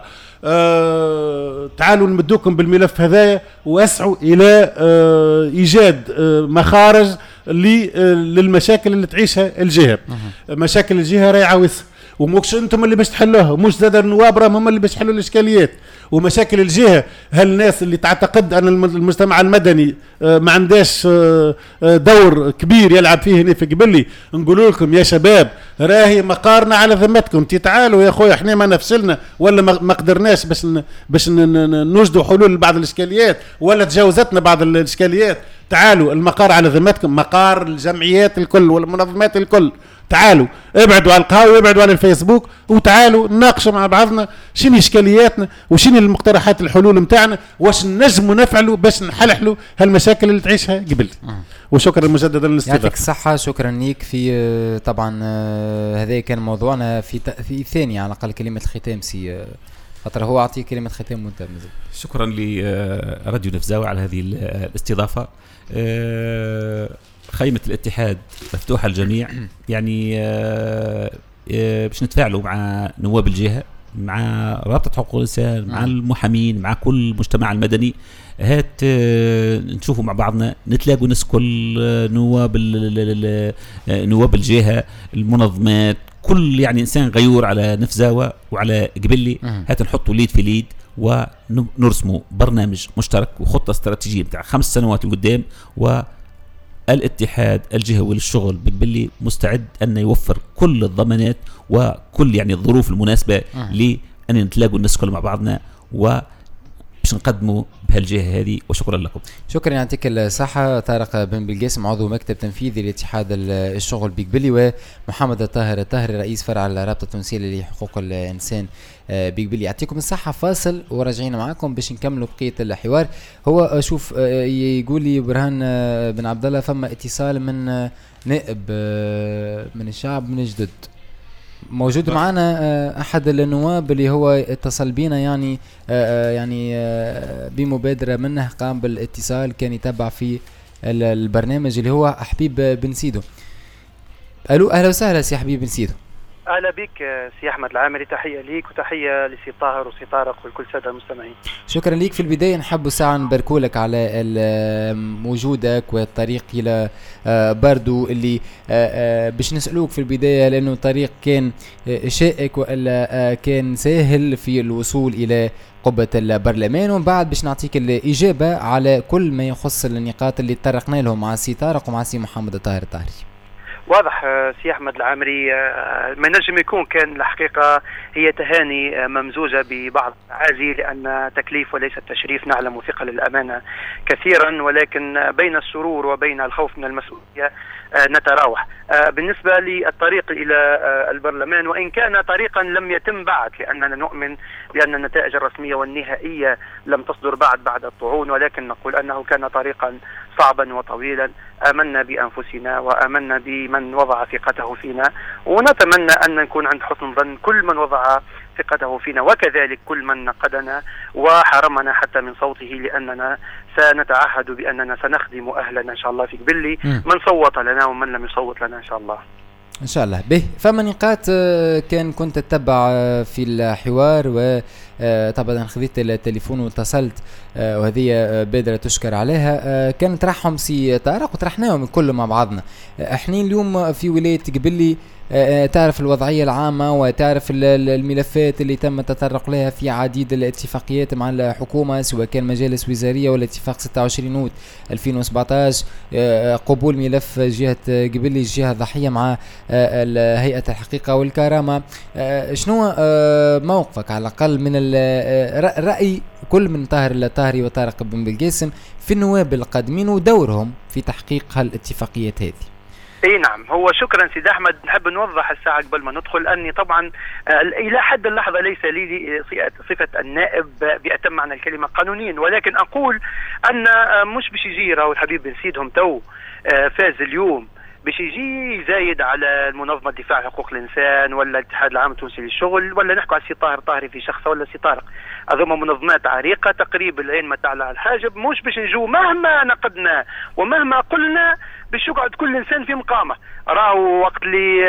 تعالوا نمدوكم بالملف هذايا واسعوا الى ايجاد مخارج للمشاكل اللي تعيشها الجهه. مشاكل الجهه راهي عويصه، ومش انتم اللي باش تحلوها، مش زاد النواب راهم هم اللي باش يحلوا الاشكاليات. ومشاكل الجهه هالناس اللي تعتقد ان المجتمع المدني ما عندهاش دور كبير يلعب فيه هنا في قبلي، نقول لكم يا شباب راهي مقارنه على ذمتكم. تعالوا يا خويا احنا ما نفسلنا ولا ما قدرناش باش نوجدوا حلول لبعض الاشكاليات، ولا تجاوزتنا بعض الاشكاليات. تعالوا المقار على ذمتكم، مقار الجمعيات الكل والمنظمات الكل. تعالوا ابعدوا على القهوه وابعدوا على الفيسبوك، وتعالوا نناقشوا مع بعضنا شنو اشكالياتنا وشنو المقترحات الحلول نتاعنا، واش نجموا نفعلوا باش نحلحلوا هالمشاكل اللي تعيشها قبل. وشكرا مجددا للاستضافه. يعطيك الصحه، شكرا ليك. في طبعا هذا كان موضوعنا في ثاني على الاقل كلمه الختام سي خاطر هو اعطيه كلمه ختام وانت مازال. شكرا لراديو نفزاوي على هذه الاستضافه. خيمة الاتحاد مفتوحة للجميع، يعني باش نتفاعلوا مع نواب الجهة، مع رابطة حقوق الإنسان، مع المحامين، مع كل المجتمع المدني. هات نشوفوا مع بعضنا، نتلاقوا ناس كل نواب الجهة، المنظمات، كل يعني إنسان غيور على نفزاوة وعلى قبلي. هات نحطوا ليد في ليد ونرسموا برنامج مشترك وخطة استراتيجية بتاع 5 سنوات لقدام. الاتحاد الجهوي للشغل بقبلي مستعد أن يوفر كل الضمانات وكل يعني الظروف المناسبة لأن نتلاقوا الناس كل مع بعضنا باش نقدموا بهالجهة هذه. وشكرا لكم. شكرا، يعطيك الصحة. طارق بن بلقاسم، عضو مكتب تنفيذي لاتحاد الشغل بقبلي، ومحمد الطاهري رئيس فرع الرابطة التونسية لحقوق الإنسان بقبلي. يعطيكم الصحة. فاصل وراجعين معاكم باش نكملوا بقية الحوار. هو شوف يقول لي برهان بن عبد الله فما اتصال من نائب من الشعب من جدد موجود معنا، احد النواب اللي هو اتصل بينا يعني بمبادرة منه قام بالاتصال، كان يتابع في البرنامج اللي هو حبيب بن سيدو. الو، اهلا وسهلا سي حبيب بن سيدو. اهلا بك سي احمد العامري، تحيه ليك وتحيه لسي طاهر وسي طارق والكل ساده المستمعين. شكرا ليك. في البدايه نحب ساعه نباركولك على وجودك والطريق الى باردو اللي باش نسالوك في البدايه، لانه طريق كان شائك والا كان سهل في الوصول الى قبة البرلمان، ومن بعد باش نعطيك الإجابة على كل ما يخص النقاط اللي تطرقنا لهم مع سي طارق ومع سي محمد الطاهري. واضح سي أحمد العامري، ما نجم يكون كان الحقيقة هي تهاني ممزوجة ببعض العازي، لأن تكليف وليس التشريف، نعلم ثقل الأمانة كثيرا، ولكن بين السرور وبين الخوف من المسؤولية نتراوح. بالنسبة للطريق إلى البرلمان، وإن كان طريقا لم يتم بعد، لأننا نؤمن بأن النتائج الرسمية والنهائية لم تصدر بعد الطعون، ولكن نقول أنه كان طريقا صعبا وطويلا. آمنا بأنفسنا وآمنا بمن وضع ثقته فينا، ونتمنى أن نكون عند حسن ظن كل من وضع ثقته فينا، وكذلك كل من نقدنا وحرمنا حتى من صوته، لأننا سنتعهد بأننا سنخدم أهلنا إن شاء الله في قبلي، من صوت لنا ومن لم يصوت لنا إن شاء الله. إن شاء الله. به فما نقاط كنت تتبع في الحوار، وطبعا خذيت التليفون واتصلت، وهذه بادرة تشكر عليها. كان طرحهم سي طارق وطرحناهم الكل مع بعضنا. احنا اليوم في ولاية قبلي تعرف الوضعية العامة وتعرف الملفات اللي تم التطرق لها في عديد الاتفاقيات مع الحكومة، سواء كان مجالس وزارية ولا اتفاق 26 أوت 2017، قبول ملف جهة قبلي الجهة ضحية مع هيئة الحقيقة والكرامة. شنو موقفك على الأقل من رأي كل من طاهر الطاهري وطارق بن بلقاسم في النواب القادمين ودورهم في تحقيق هالاتفاقيات هذه؟ اي نعم، هو شكرا سيد احمد. نحب نوضح الساعه قبل ما ندخل اني طبعا الى حد اللحظه ليس لي صفه النائب باتم معنى الكلمه قانونيا، ولكن اقول ان مش باش يجي راهو الحبيب بن سيدهم تو فاز اليوم باش يجي زايد على المنظمه الدفاع عن حقوق الانسان ولا الاتحاد العام التونسي للشغل، ولا نحكوا على سي طاهر طاهري في شخصه ولا سي طارق. هذوما منظمات عريقه تقريب العين ما تعلى الحاجب، مش باش نجو مهما نقدنا ومهما قلنا باش يقعد كل انسان في مقامه. راهو وقت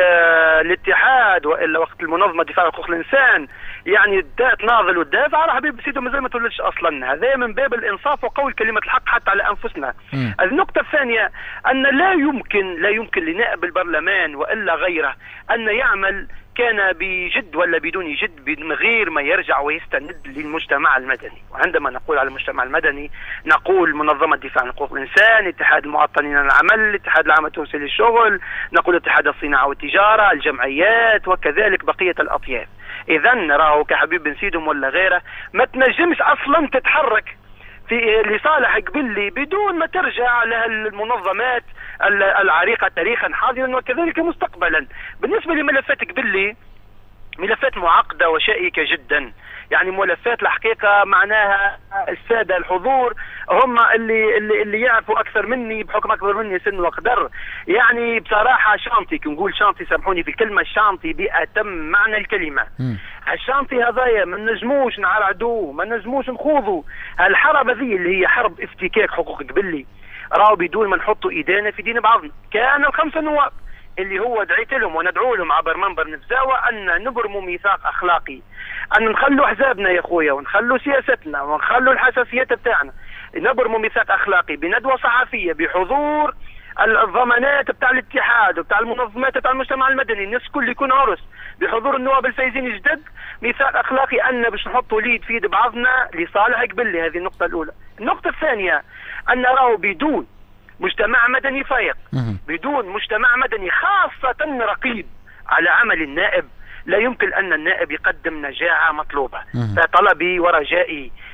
الاتحاد والا وقت المنظمه الدفاع عن حقوق الانسان يعني تناضل وتدافع، راه حبيب سيدو مازال ما تولدش اصلا. هذا من باب الانصاف وقول كلمه الحق حتى على انفسنا. النقطه الثانيه ان لا يمكن لنائب البرلمان والا غيره ان يعمل كان بجد ولا بدون جد من غير ما يرجع ويستند للمجتمع المدني. وعندما نقول على المجتمع المدني نقول منظمة الدفاع عن حقوق الإنسان، اتحاد المعطلين عن العمل، الاتحاد العام التونسي للشغل، نقول اتحاد الصناعة والتجارة، الجمعيات، وكذلك بقية الأطياف. إذا راهو كحبيب بن سيدهم ولا غيره ما تنجمش أصلا تتحرك في لصالح قبلي بدون ما ترجع للمنظمات العريقة تاريخا حاضرا وكذلك مستقبلا. بالنسبة لملفات قبلي ملفات معقدة وشائكة جدا، يعني ملفات الحقيقة معناها السادة الحضور هم اللي يعرفوا أكثر مني بحكم أكبر مني سن وقدر. يعني بصراحة شانطي، كنقول شانطي سامحوني في الكلمة، شانطي بأتم معنى الكلمة. الشانطي هذايا ما نجموش نعرضوه، ما نجموش نخوضوا الحرب هذه اللي هي حرب افتكاك حقوق قبلي، راهو بدون ما نحطوا ايدينا في دين بعضنا. كان الخمسة نواب اللي هو دعيت لهم وندعو لهم عبر منبر نفزاوة أن نبرموا ميثاق أخلاقي، أن نخلوا حزابنا يا خويا ونخلوا سياستنا ونخلوا الحساسيات بتاعنا، نبرموا ميثاق أخلاقي بندوة صحفية بحضور الضمانات بتاع الاتحاد وبتاع المنظمات بتاع المجتمع المدني، الناس كل يكون عرس بحضور النواب الفايزين الجدد، ميثاق أخلاقي أن باش نحطوا ليد في يد بعضنا لصالح قبلي. هذه النقطة الأولى. النقطة الثانية أن نراه بدون مجتمع مدني فايق، بدون مجتمع مدني خاصة رقيب على عمل النائب، لا يمكن أن النائب يقدم نجاعة مطلوبة. فطلبي ورجائي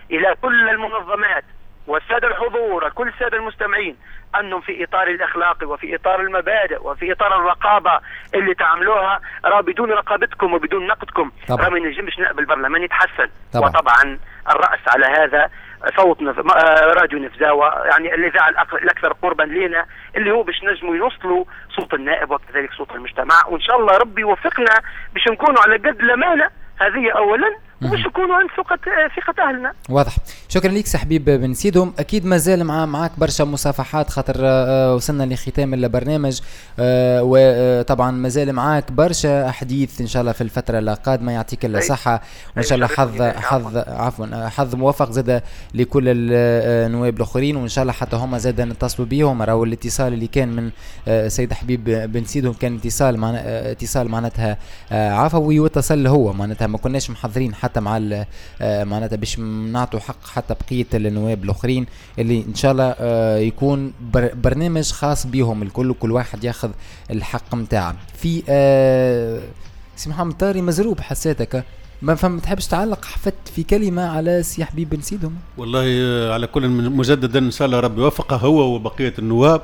إلى كل المنظمات والسادة الحضور، كل السادة المستمعين، أنهم في إطار الأخلاق وفي إطار المبادئ وفي إطار الرقابة اللي تعملوها، راه بدون رقابتكم وبدون نقدكم راه ما نجمش نائب البرلمان يتحسن. وطبعا الرأس على هذا صوت راديو نفزاوة، يعني الإذاعة الأكثر قربا لنا، اللي هو باش نجموا يوصلوا صوت النائب وكذلك صوت المجتمع، وإن شاء الله ربي يوفقنا باش نكونوا على قد الأمانة هذه أولا، وباش يكونوا عند ثقة أهلنا. واضح. شكرا لك حبيب بن سيدهم. أكيد ما زال معك برشا مصافحات، خاطر وصلنا لختام البرنامج، وطبعا ما زال معك برشا حديث إن شاء الله في الفترة القادمة. يعطيك الصحة، وإن شاء الله حظ موفق زاد لكل النواب الآخرين، وإن شاء الله حتى هم زاد نتصلوا بيهم. راهو الاتصال اللي كان من سيد حبيب بن سيدهم كان اتصال معناتها عفوي، واتصل هو معناتها ما كناش محضرين حتى مع معناتها باش نعطوا حق حتى بقيه النواب الاخرين اللي ان شاء الله يكون برنامج خاص بهم الكل، وكل واحد ياخذ الحق نتاعه. في سي محمد طاري مزروب حسيتك ما فهم تحبش تعلق حفت في كلمه على سي حبيب بن سيدهم؟ والله على كل مجددا ان شاء الله ربي يوفقه هو وبقيه النواب.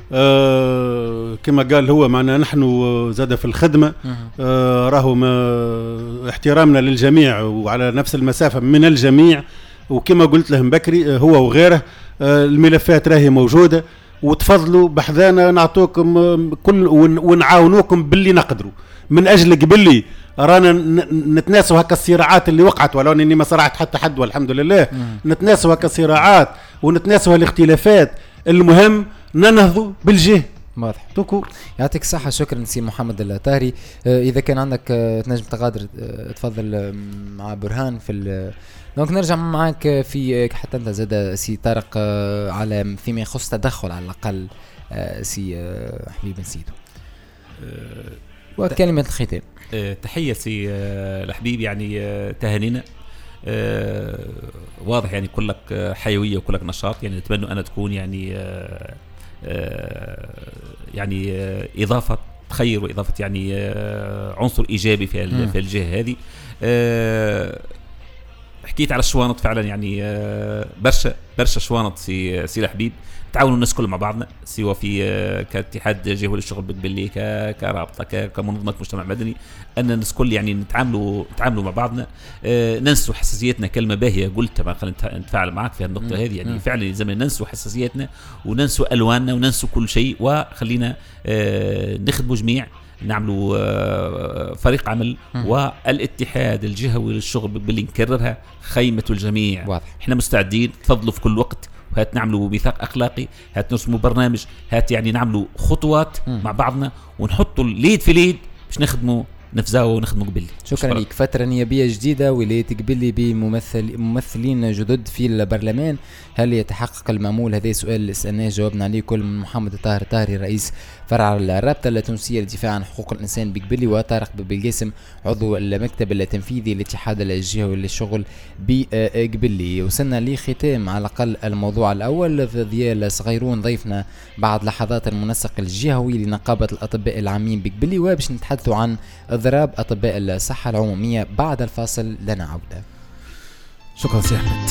كما قال هو معنا نحن زاد في الخدمة، راهو احترامنا للجميع وعلى نفس المسافة من الجميع، وكما قلت لهم بكري هو وغيره الملفات راهي موجودة، وتفضلوا بحذانا نعطوكم كل ونعاونوكم باللي نقدروا، من أجل قبلي رانا نتناسوا هكا الصراعات اللي وقعت، ولو اني ما صرعت حتى حد والحمد لله. نتناسوا هكا الصراعات ونتناسوا الاختلافات، المهم ننهضوا بالجهة. واضح. توكو. يعطيك الصحة. شكرا سي محمد الطاهري. إذا كان عندك تنجم تغادر تفضل مع برهان في دونك نرجع معك في حتى انت زاد سي طارق على فيما يخص تدخل على الأقل سي حبيب بن سيدو وكلمة الختام. تحية سي الحبيب، يعني تهانينا. واضح يعني كلك حيوية وكلك نشاط، يعني نتمنى أن تكون يعني يعني إضافة خير وإضافة يعني عنصر إيجابي في الجهة هذه. حكيت على الشوانط فعلا، يعني برشا شوانط سي الحبيب، تعاونوا الناس كل مع بعضنا، سواء في كاتحاد جهوي للشغل بالليل، كرابطه، كمنظمه مجتمع مدني، ان الناس كل يعني نتعاملوا مع بعضنا. ننسوا حساسيتنا، كلمه باهيه قلتها، ما خلينا نتفاعل معك في النقطه هذه، يعني فعلا لازم ننسوا حساسيتنا وننسوا الواننا وننسوا كل شيء، وخلينا نخدموا جميع، نعملوا فريق عمل. والاتحاد الجهوي للشغل باللي نكررها خيمة الجميع. واضح. احنا مستعدين، تفضلوا في كل وقت، هات نعملوا ميثاق أخلاقي، هات نرسموا برنامج، هات يعني نعملوا خطوات مع بعضنا، ونحطوا اليد في اليد باش نخدموا نفزاوة ونخدموا قبلي. شكرا لك. فترة نيابية جديدة، ولاية قبلي بممثلين جدد في البرلمان، هل يتحقق المأمول؟ هذا سؤال اللي سألناه جاوبنا عليه كل من محمد الطاهري رئيس فرع الرابطة التونسية للدفاع عن حقوق الإنسان بقبلي، وطارق بالقاسم عضو المكتب التنفيذي للاتحاد الجهوي للشغل بقبلي. وصلنا لختام على الأقل الموضوع الأول. ضيال صغيرون ضيفنا بعد لحظات المنسق الجهوي لنقابة الأطباء العامين بقبلي، وباش نتحدثوا عن اضراب اطباء الصحه العموميه. بعد الفاصل لنا عوده. شكرا سي احمد.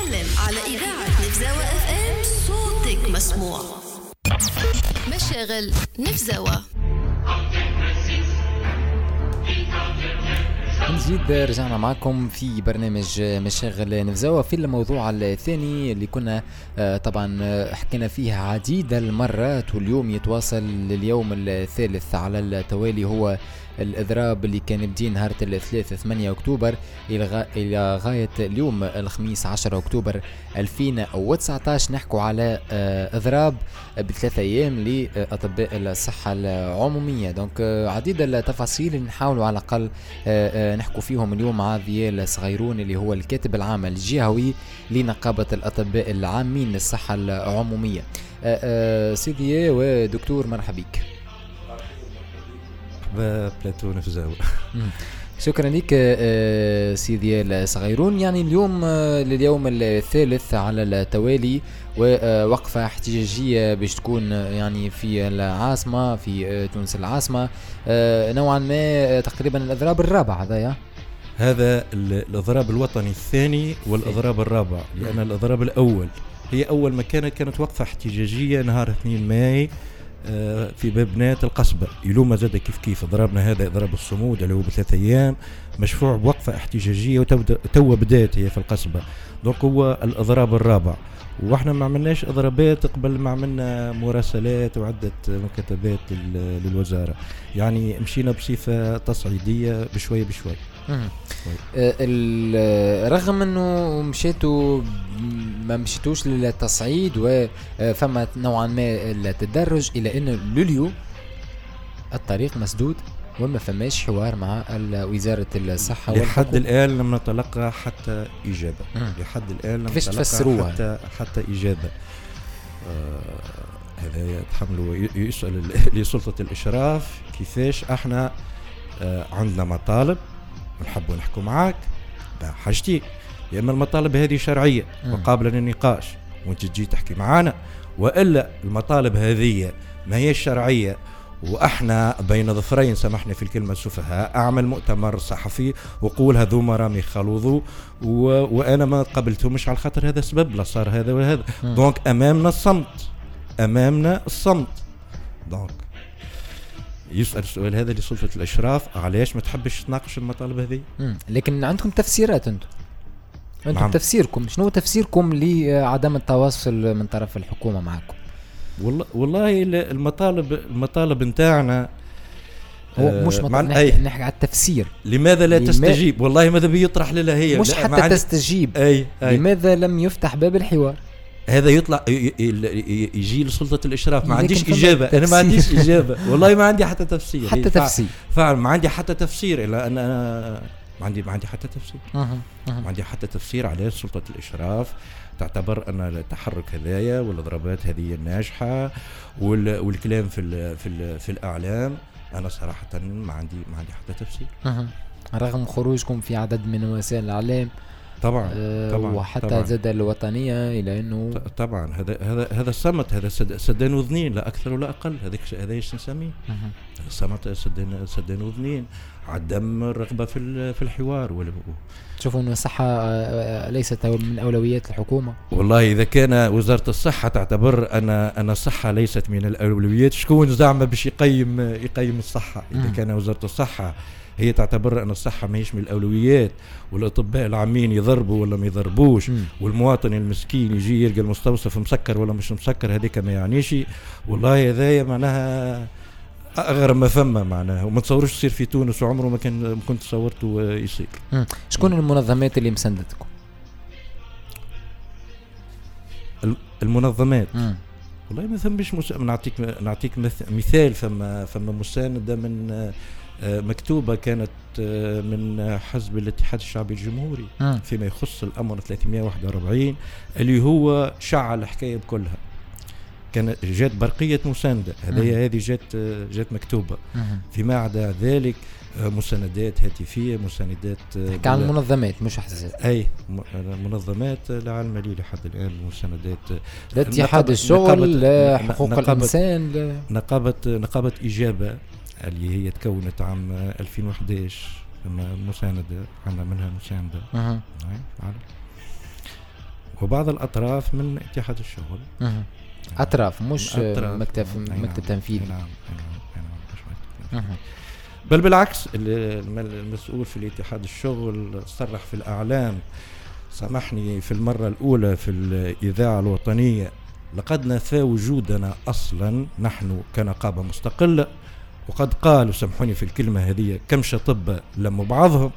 العالم على إذاعة نفزاوة اف ام. صوتك مسموع. مشاغل نفزاوة. من جديد رجعنا معكم في برنامج مشاغل نفزاوة في الموضوع الثاني اللي كنا طبعا حكينا فيه عديد المرات، واليوم يتواصل لليوم الثالث على التوالي. هو الإضراب اللي كان بدين نهار الثلاث 8 أكتوبر إلى غاية اليوم الخميس 10 أكتوبر 2019. نحكوا على إضراب بثلاثة أيام لأطباء الصحة العمومية. دونك عديد التفاصيل اللي نحاولوا على الأقل نحكوا فيهم اليوم مع ضياء صغيرون اللي هو الكاتب العام الجهوي لنقابة الأطباء العامين للصحة العمومية. سيدي ودكتور مرحبا بك. بلاتو نفزاوة. شكرا لك سيدي الصغيرون. يعني اليوم لليوم الثالث على التوالي، ووقفة احتجاجية باش تكون يعني في العاصمة في تونس العاصمة، نوعا ما تقريبا الإضراب الرابع هذا الإضراب الوطني الثاني والإضراب الرابع، لأن الإضراب الأول هي أول ما كانت وقفة احتجاجية نهار 2 ماي في ببنات القصبة. يلوم زاد كيف ضربنا هذا إضراب الصمود اللي هو ب3 أيام مشفوع بوقفة احتجاجية وتو بدات هي في القصبة. دونك هو الإضراب الرابع، واحنا ما عملناش إضرابات قبل ما عملنا مراسلات وعدة مكاتبات للوزارة، يعني مشينا بصفة تصعيدية بشوي بشوي. رغم انه ما مشيتوش للتصعيد وفما نوعا ما التدرج، الى انه لوليو الطريق مسدود وما فماش حوار مع وزارة الصحة لحد الآن لم نتلقى حتى إجابة. لحد الآن لم نتلقى حتى إجابة. هذا يتحملوا يسأل لسلطة الإشراف كيفاش احنا عندنا مطالب ونحبوا نحكوا معاك حاجتين، يا اما المطالب هذه شرعيه وقابله للنقاش وانت تجي تحكي معانا، والا المطالب هذه ما هي الشرعيه واحنا بين ظفرين سامحني في الكلمه السفهاء، اعمل مؤتمر صحفي وقول هذوما رامي خلوضوا وانا ما قبلتهمش على خاطر هذا سبب لا صار هذا وهذا. دونك امامنا الصمت. دونك يسأل السؤال هذا لسلطة الإشراف، علاش ما تحبش تناقش المطالب هذه؟ لكن عندكم تفسيرات انتم تفسيركم شنو تفسيركم لعدم التواصل من طرف الحكومة معكم؟ والله المطالب نتاعنا هو مش نحكي على التفسير. لماذا لا تستجيب؟ والله ماذا بيطرح لها هي مش حتى تستجيب. أي. لماذا لم يفتح باب الحوار؟ هذا يطلع يجي لسلطة الإشراف. ما عنديش إجابة. أنا ما عنديش إجابة والله ما عندي حتى تفسير. فعلا ما عندي حتى تفسير، إلا أنا ما عندي حتى تفسير. ما عندي حتى تفسير على سلطة الإشراف تعتبر أن التحرك هذايا والإضرابات هذه الناجحة والكلام في الأعلام. أنا صراحة ما عندي حتى تفسير. رغم خروجكم في عدد من وسائل الإعلام طبعا وحتى طبعاً. زاد الوطنية إلى أنه طبعا هذا الصمت، هذا سدان وذنين لا أكثر ولا أقل. هذا ايش نسميه؟ الصمت سدان وذنين، عدم الرغبة في الحوار. تشوفوا أن الصحة ليست من أولويات الحكومة؟ والله إذا كان وزارة الصحة تعتبر أن الصحة ليست من الأولويات، شكون زعما باش يقيم الصحة؟ إذا كان وزارة الصحة هي تعتبر أن الصحة ما هيش من الأولويات، والأطباء العامين يضربوا ولا ما يضربوش، والمواطن المسكين يجي يلقى المستوصف مسكر ولا مش مسكر، هذيك ما يعنيش. والله هذايا معناها أغرب ما فما معناها، وما تصوروش يصير في تونس، وعمره ما كنت تصورته يصير. شكون المنظمات اللي مساندتكم؟ المنظمات والله ما ثمش نعطيك مثال. فما مساندة من مكتوبة كانت من حزب الاتحاد الشعبي الجمهوري فيما يخص الأمر 341 اللي هو شعل الحكاية بكلها. كان جات برقية مساندة، هذه جات مكتوبة. فيما عدا ذلك مساندات هاتفية، مساندات كان منظمات مش أحزاب. أي منظمات لا علم لي لحد الآن. مساندات الاتحاد الشغل، حقوق الإنسان، نقابة إجابة اللي هي تكونت عام 2011 مساندة، عندنا منها مساندة. وبعض الأطراف من اتحاد الشغل. أطراف مش أطراف. مكتب تنفيذي. نعم. بل بالعكس المسؤول في الاتحاد الشغل صرح في الأعلام، سامحني، في المرة الأولى في الإذاعة الوطنية: لقد نفى وجودنا أصلا نحن كنقابة مستقلة. وقد قالوا، سامحوني في الكلمة هذه، كمشة طب لم بعضهم.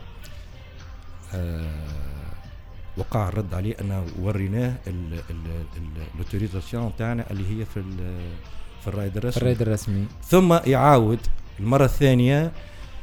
وقع الرد عليه أن وريناه الأوتوريزاسيون تاعنا اللي هي في الرائد الرسمي. ثم يعاود المرة الثانية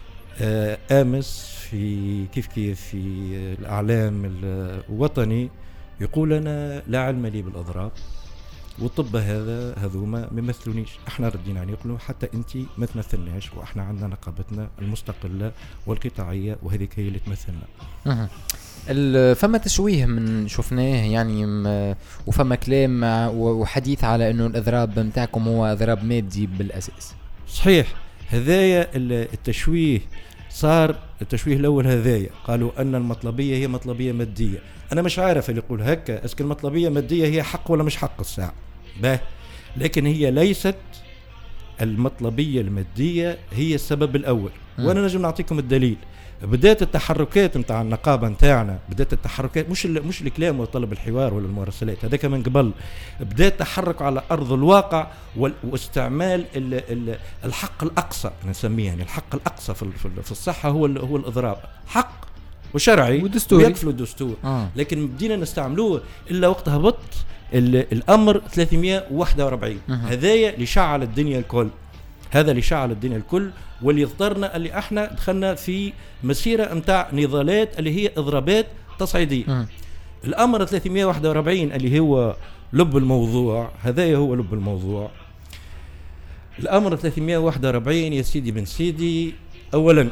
أمس في الإعلام الوطني يقول: أنا لا علم لي بالأضراب والطب هذوما ما يمثلونيش. احنا ردينا عليه يقولوا حتى انت ما تمثلناش، واحنا عندنا نقابتنا المستقله والقطاعيه وهذيك هي اللي تمثلنا. فما تشويه من شفناه يعني وفما كلام وحديث على انه الاضراب نتاعكم هو اضراب مادي بالاساس. صحيح، هذايا التشويه صار. التشويه الاول هذايا قالوا ان المطلبيه هي مطلبيه ماديه. انا مش عارف اللي يقول هكا اسك المطلبيه ماديه هي حق ولا مش حق الساعه باه، لكن هي ليست المطلبيه الماديه هي السبب الاول. وانا نجم نعطيكم الدليل. بدات التحركات نتاع النقابه نتاعنا، بدات التحركات مش الكلام وطلب الحوار ولا المراسلات، هذاك من قبل. بدات تحرك على ارض الواقع واستعمال الحق الاقصى، نسميه يعني الحق الاقصى في الصحه هو الاضراب، حق وشرعي ودستوري ويكفل الدستور. لكن بدينا نستعملوه الا وقت هبط الامر 341. هذايا اللي شعل الدنيا الكل، هذا اللي شعل الدنيا الكل، واللي اضطرنا اللي احنا دخلنا في مسيره نتاع نضالات اللي هي اضرابات تصعيديه. الامر 341 اللي هو لب الموضوع، هذايا هو لب الموضوع. الامر 341 يا سيدي بن سيدي، اولا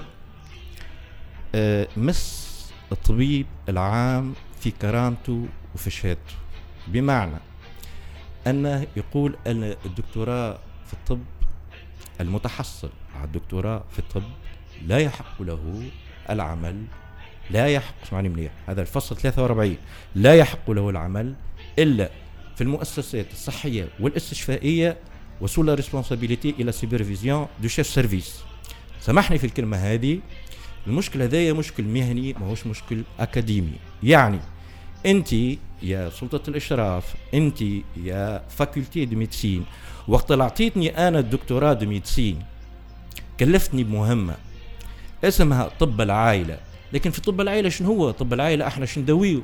مس الطبيب العام في كرامته وفي شهادته، بمعنى أنه يقول أن الدكتوراه في الطب، المتحصل على الدكتوراه في الطب لا يحق له العمل، لا يحق، اسمعني مليح، هذا الفصل 43، لا يحق له العمل إلا في المؤسسات الصحية والاستشفائية وسولا ريسبونسابيليتي إلى سوبرفيزيون دو شيف سيرفيس. سامحني في الكلمة هذه، المشكل هذايا مشكل مهني، ما هوش مشكل أكاديمي. يعني أنت يا سلطة الإشراف، أنت يا فاكولتي دو ميدسين، وقت اللي أعطيتني أنا الدكتوراه دو ميدسين كلفتني بمهمة اسمها طب العائلة. لكن في طب العائلة شنو هو طب العائلة؟ احنا شنو نداويو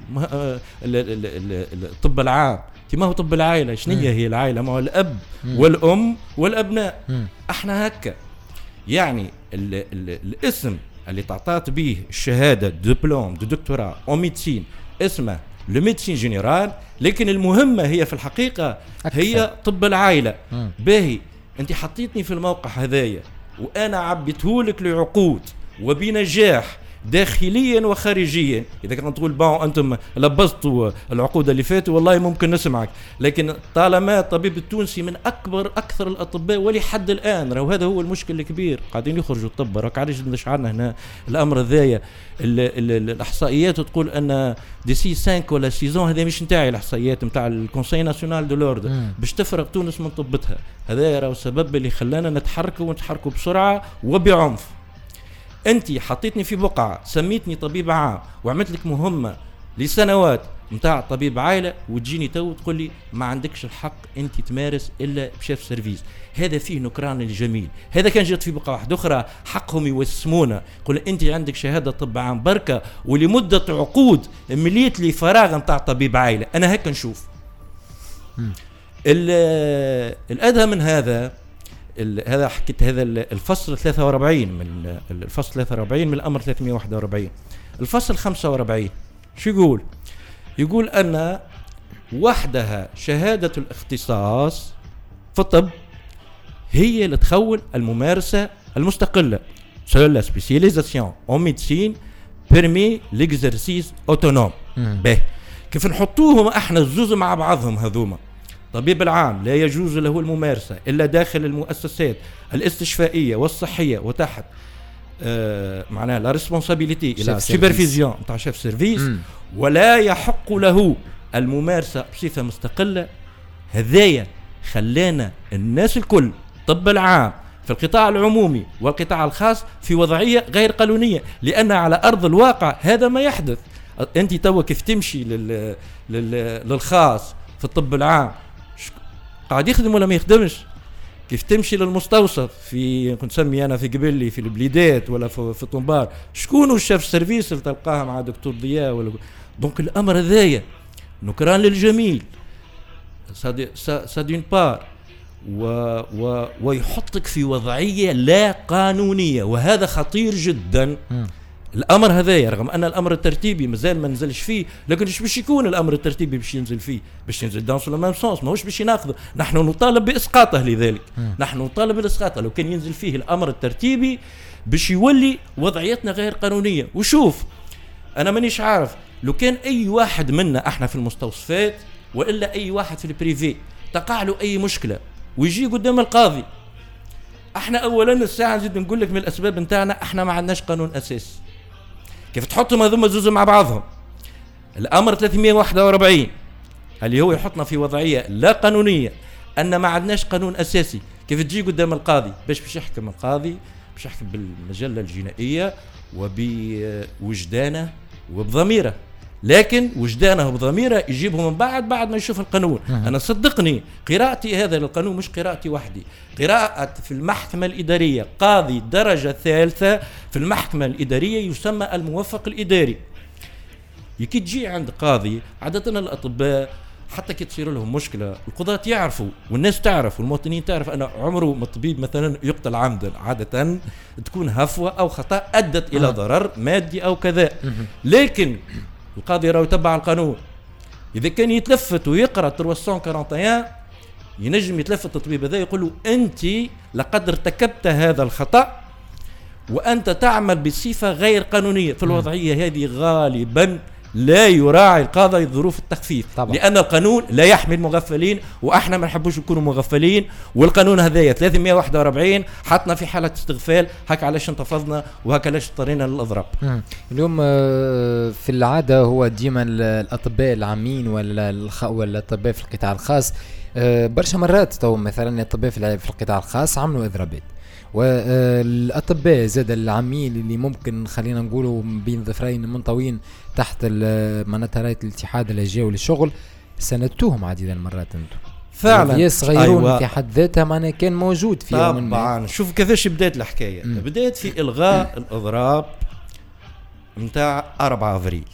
الطب العام؟ ما هو طب العائلة شنو هي العائلة؟ ما هو الأب والأم والأبناء. احنا هكا يعني الاسم اللي تعطات به الشهادة دبلوم دو دكتوراه أو ميدسين اسمه لو ميدسين جينيرال، لكن المهمة هي في الحقيقة هي طب العائلة. باهي، انت حطيتني في الموقع هذايا وأنا عبيتهولك لعقود وبنجاح داخليا وخارجيا. اذا كنت تقول باو انتم لبستوا العقود اللي فاتوا والله ممكن نسمعك، لكن طالما الطبيب التونسي من اكثر الاطباء ولحد الان، راهو هذا هو المشكل الكبير، قاعدين يخرجوا الطب، راك عارف نشعرنا هنا الامر ذايا. الاحصائيات تقول ان ديسي 5 ولا 6 هذا مش نتاعي، الاحصائيات نتاع الكونساي ناسيونال دو لورد باش تفرق تونس من طبتها. هذا راهو السبب اللي خلانا نتحركوا بسرعه وبعنف. انت حطيتني في بقعه، سميتني طبيب عام وعملت لك مهمه لسنوات نتاع طبيب عائله، وتجيني تو تقول لي ما عندكش الحق انت تمارس الا بشيف سيرفيس. هذا فيه نكران الجميل. هذا كان جات في بقعه واحده اخرى حقهم يوسمونا، يقول انت عندك شهاده طب عام بركه ولمده عقود مليت لي فراغ نتاع طبيب عائله. انا هكا نشوف. الادهى من هذا هذا حكيت هذا الفصل 43 من الفصل 43 من الامر 341. الفصل 45 شو يقول؟ يقول ان وحدها شهاده الاختصاص في الطب هي اللي تخول الممارسه المستقله. سول لا سبيسياليزاسيون او ميديسين بيرمي ليكزرسيس اوتونوم. به كيف نحطوهم احنا الزوز مع بعضهم هذوما؟ الطبيب العام لا يجوز له الممارسة إلا داخل المؤسسات الاستشفائية والصحية وتحت معناها لا ريسبونسابيليتي إلى سوبرفيزيون تاع شيف سيرفيس، ولا يحق له الممارسة بصفة مستقلة، هذايا خلانا الناس الكل الطب العام في القطاع العمومي والقطاع الخاص في وضعية غير قانونية، لأن على أرض الواقع هذا ما يحدث. أنت توا كيف تمشي للخاص في الطب العام قاعد يخدم ولا ما يخدمش؟ كيف تمشي للمستوصف في نسمي أنا في قبلي في البليدات ولا في طنبار، شكون الشيف سيرفيس اللي تلقاها مع دكتور ضياء ولا دونك الأمر هذايا نكران للجميل سادين بار ويحطك في وضعية لا قانونية، وهذا خطير جدا. الامر هذايا رغم ان الامر الترتيبي مازال ما نزلش فيه، لكن ايش باش يكون الامر الترتيبي باش ينزل فيه؟ باش ينزل دون سو ميم سونس، ماهوش باش يناقضه. نحن نطالب باسقاطه، لذلك نحن نطالب باسقاطه. لو كان ينزل فيه الامر الترتيبي باش يولي وضعيتنا غير قانونيه. وشوف انا مانيش عارف لو كان اي واحد منا احنا في المستوصفات والا اي واحد في البريفي تقع له اي مشكله ويجي قدام القاضي، احنا اولا الساعه نزيد نقول لك من الاسباب نتاعنا احنا ما عندناش قانون اساسي. كيف تحطهم هذوما زوز مع بعضهم؟ الامر 341 اللي هو يحطنا في وضعيه لا قانونيه، ان ما عندناش قانون اساسي. كيف تجي قدام القاضي باش يحكم القاضي؟ باش يحكم بالمجله الجنائيه وبوجدانه وبضميره، لكن وجدانه وبضميره يجيبه من بعد ما يشوف القانون. انا صدقني قراءتي هذا للقانون مش قراءتي وحدي، قراءة في المحكمة الإدارية قاضي درجة ثالثة في المحكمة الإدارية يسمى الموفق الإداري. يكي تجي عند قاضي عادة الأطباء حتى كي تصير لهم مشكلة القضاة يعرفوا والناس تعرف والمواطنين تعرف أن عمره ما الطبيب مثلا يقتل عمدا، عادة تكون هفوة أو خطأ أدت إلى ضرر مادي أو كذا، لكن القاضي راه يتبع القانون. إذا كان يتلفت ويقرأ 341 ينجم يتلفت الطبيب هذا يقول له أنت لقد ارتكبت هذا الخطأ وأنت تعمل بصفة غير قانونية. في الوضعية هذه غالبا لا يراعي القاضي ظروف التخفيف طبعا. لأن القانون لا يحمي المغفلين وإحنا ما نحبوش نكونوا مغفلين، والقانون هذايا 341 حطنا في حالة استغفال. هكا علاش انتفضنا وهكا علاش اضطرينا للأضراب. اليوم في العادة هو ديما الأطباء العامين ولا الأطباء في القطاع الخاص برشا مرات تو مثلا الأطباء في القطاع الخاص عملوا إضرابات، والأطباء زاد العامين اللي ممكن خلينا نقولوا بين ظفرين منطوين تحت معناتها راية الاتحاد الهجاوي للشغل سندتوهم عديد المرات انتم فعلا صغيرون أيوة. في حد ذاتها معناها كان موجود في يوم طبعا. شوف كيفاش بدات الحكايه. بدات في الغاء الاضراب نتاع 4 افريل.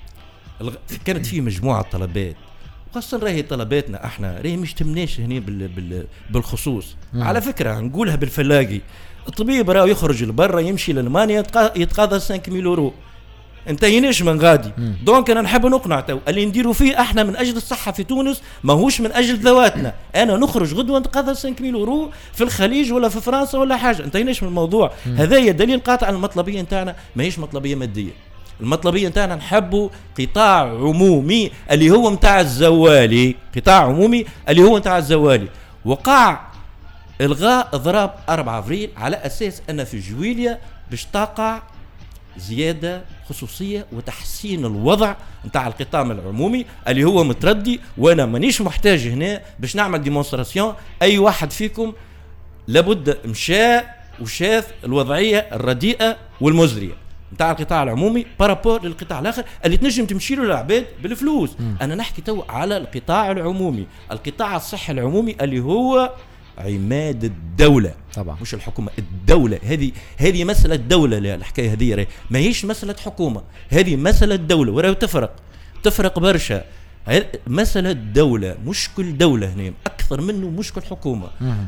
كانت فيه مجموعه طلبات، خاصة راهي طلباتنا احنا راهي مش تمناش هنا بالخصوص. على فكرة نقولها بالفلاقي، الطبيب راه يخرج لبرا يمشي لألمانيا يتقاضى 5000 يورو، انتهيناش من غادي. دونك انا نحب نقنع تو اللي نديروا فيه احنا من اجل الصحة في تونس ماهوش من اجل ذواتنا. انا نخرج غدوة نتقاضى 5000 يورو في الخليج ولا في فرنسا ولا حاجة، انتهيناش من الموضوع. هذايا دليل قاطع على المطلبية نتاعنا ماهيش مطلبية مادية. المطلبية نتاعنا نحبوا قطاع عمومي اللي هو نتاع الزوالي، قطاع عمومي اللي هو نتاع الزوالي. وقع الغاء اضراب 4 افريل على اساس ان في جويليا باش تقع زياده خصوصيه وتحسين الوضع نتاع القطاع العمومي اللي هو متردي. وانا مانيش محتاج هنا باش نعمل ديمونستراسيون، اي واحد فيكم لابد مشى وشاف الوضعيه الرديئه والمزريه نتاع القطاع العمومي بارابور للقطاع الاخر اللي تنجم تمشي له العباد بالفلوس. انا نحكي تو على القطاع العمومي، القطاع الصحي العمومي اللي هو عماد الدولة طبعا، مش الحكومة، الدولة. هذه مسألة دولة. الحكاية هذه ما هيش مسألة حكومة، هذه مسألة دولة. وراه تفرق برشا. مسألة دولة، مش كل دولة هنا أكثر منه مش كل حكومة.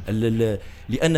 لأن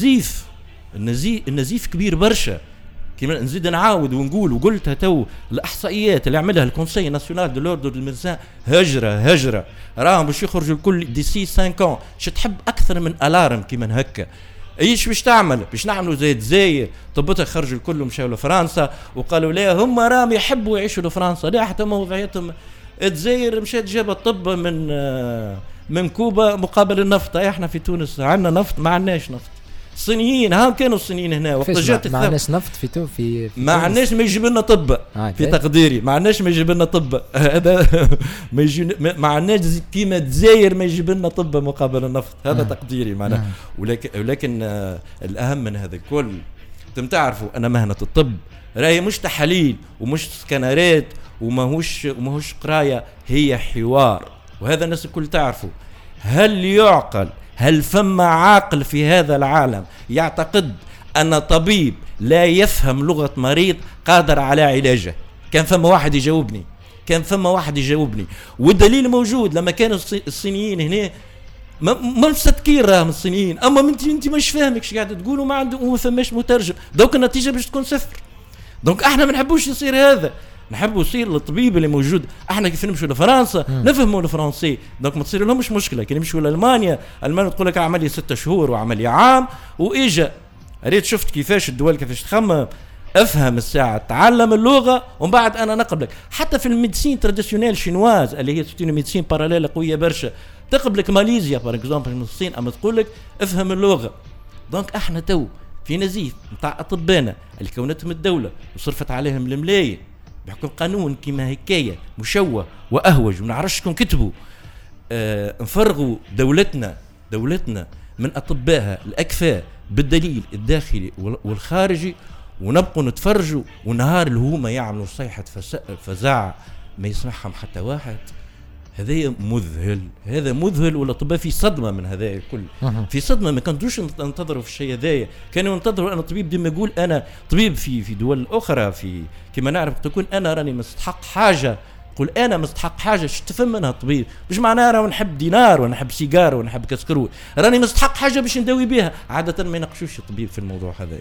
النزيف كبير برشا. كما نزيد نعاود ونقول وقلتها تو، الاحصائيات اللي عملها الكونسي ناسيونال دو لوردر دو الميدسان هجره راهم باش يخرجوا الكل ديسي 5 ans. شو تحب اكثر من الارم كيما هكا؟ ايش باش تعمل؟ باش نعملوا زي الجزائر طبتها خرجوا الكل مشاو لفرنسا وقالوا لا هم راهم يحبوا يعيشوا لفرنسا، لا حتى موضوعيتهم. الجزائر مشات جابت الطب من كوبا مقابل النفط. احنا في تونس عندنا نفط، ما عندناش نفط. الصينيين هاهم كانوا الصينيين هنا وقت جات ما عندناش نفط في ما عندناش ما يجيب لنا طب في تقديري ما عندناش ما يجيب لنا طب هذا ما عندناش كيما الجزائر ما يجيب لنا طب مقابل النفط هذا تقديري معناها ولكن الاهم من هذا الكل انتم تعرفوا ان مهنه الطب راهي مش تحاليل ومش سكانرات وماهوش قرايه هي حوار وهذا الناس الكل تعرفوا هل يعقل هل فما عاقل في هذا العالم يعتقد أن طبيب لا يفهم لغة مريض قادر على علاجه كان فما واحد يجاوبني والدليل موجود لما كانوا الصينيين هنا ما مصدقين راهم الصينيين اما انت مش فاهمك شو قاعد تقولوا ما عنده وما فماش مترجم دوك النتيجه باش تكون صفر دونك احنا ما نحبوش يصير هذا نحبوا يصير الطبيب اللي موجود احنا كيف نمشوا لفرنسا نفهموا الفرنسي دونك ما تصير لهمش مشكله كي نمشوا لالمانيا تقول لك عمليه 6 شهور وعمليه عام واجا ريت شفت كيفاش الدول كيفاش تخمم افهم الساعه تعلم اللغه ومن بعد انا نقبلك حتى في الميديسين تراديسيونيل شينواز اللي هي تكون ميديسين باراليل قويه برشا تقبلك ماليزيا بار اكزومبل من الصين اما تقول لك افهم اللغه دونك احنا تو في نزيف نتاع اطبائنا اللي كونتهم الدوله وصرفت عليهم الملايين بحكم قانون كيما هكايا مشوه واهوج ونعرفش شكون كتبوا نفرغوا دولتنا من اطبائها الاكفاء بالدليل الداخلي والخارجي ونبقوا نتفرجوا ونهار اللي هما يعملوا صيحه فزاعه ما يسمعهم حتى واحد هذا مذهل والاطباء في صدمه من هذا الكل في صدمه ما كنتوش ننتظروا في الشيء هذايا كانوا ينتظروا انا طبيب ديما يقول انا طبيب في دول اخرى في كما نعرف تكون انا راني مستحق حاجه قول انا مستحق حاجه شو تفهم منها الطبيب مش معناها راه نحب دينار ونحب سيجار ونحب كسكرو راني مستحق حاجه باش نداوي بها عاده ما يناقشوش الطبيب في الموضوع هذا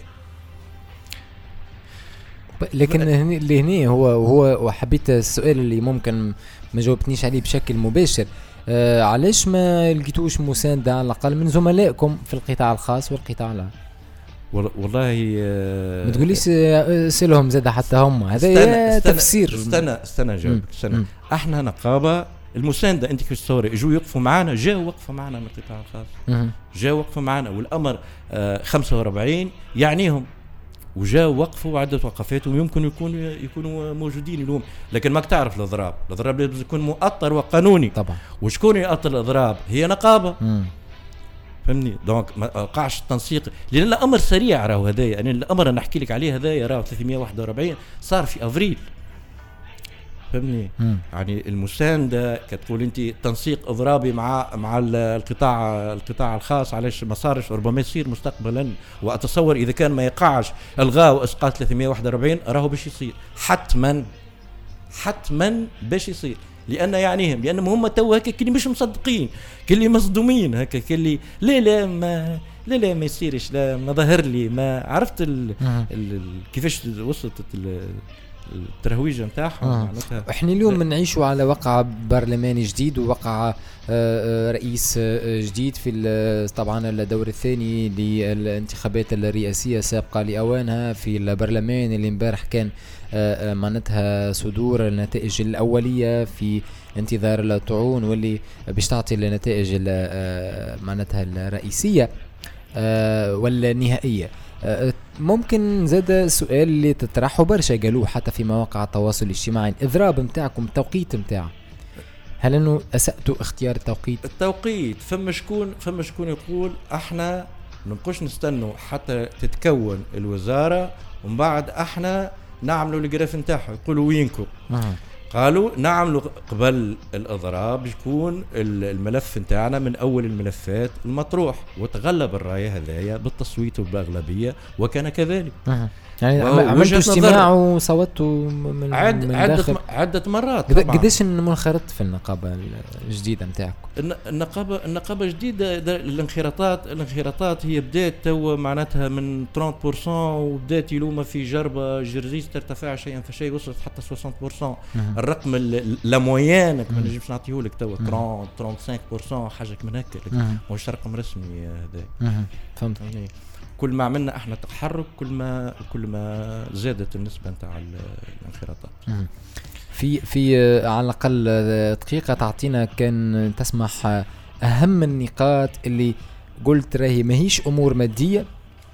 لكن اللي هنا هو وحبيت السؤال اللي ممكن ما جاوبتنيش عليه بشكل مباشر علاش ما لقيتوش مساندة على الأقل من زملائكم في القطاع الخاص والقطاع العام والله ما تقوليش سلهم زاد حتى هم هذا تفسير استنى جاوبك احنا نقابة المساندة انت كيف تصوري يجوا يوقفوا معنا جاوا وقفوا معنا من القطاع الخاص جاوا وقفوا معنا والأمر 45 يعنيهم وجاء وقفوا وعدة وقفات ويمكن يكونوا موجودين اليوم لكن ماك تعرف الأضراب لازم يكون مؤطر وقانوني طبعا وشكون يؤطر الأضراب هي نقابة فهمني دونك ما وقعش التنسيق لأن الأمر سريع راهو هذايا يعني الأمر أنا نحكي لك عليه هذايا راهو 341 صار في أفريل فهمني يعني المساندة كتقول انت تنسيق اضرابي مع القطاع الخاص علاش ما صارش ربما يصير مستقبلا واتصور اذا كان ما يقعش الغاء واسقاط 341 راهو باش يصير حتما باش يصير لانهم هم تو هكا كلي مش مصدقين كلي مصدومين هكا كلي لا ما يصيرش لا ما ظهر لي ما عرفت كيفاش وصلت الترويج نتاعهم احنا اليوم نعيشوا على وقع برلماني جديد ووقع رئيس جديد في طبعا الدور الثاني للانتخابات الرئاسيه السابقه لاوانها في البرلمان اللي امبارح كان معناتها صدور النتائج الاوليه في انتظار الطعون واللي باش تعطي النتائج معناتها الرئيسيه والنهائيه. ممكن زاد سؤال اللي تطرحه برشا قالوه حتى في مواقع التواصل الاجتماعي الاضراب نتاعكم التوقيت نتاعه هل انه اسأتوا اختيار التوقيت فما شكون يقول احنا نبقوش نستنوا حتى تتكون الوزاره ومن بعد احنا نعملوا الجراف نتاعها يقولوا وينكم قالوا نعملوا قبل الأضراب يكون الملف نتاعنا من أول الملفات المطروح وتغلب الرأي هذايا بالتصويت وبالأغلبية وكان كذلك يعني عملتوا اجتماع وصوتوا من عدة مرات قديش منخرط في النقابة الجديدة نتاعكم النقابة الجديدة الانخراطات هي بدأت تو معناتها من 30% وبدأت يلومة في جربة جرزيز ترتفع شيئا فشيء وصلت حتى 60%. الرقم اللامويان ما نجمش نعطيه لك تو 30-35% حاجة من هكا مش رقم رسمي هذا فهمت كل ما عملنا احنا تحرك كل ما زادت النسبة نتاع الانخراطات. في على الأقل دقيقة تعطينا كان تسمح أهم النقاط اللي قلت راهي ماهيش أمور مادية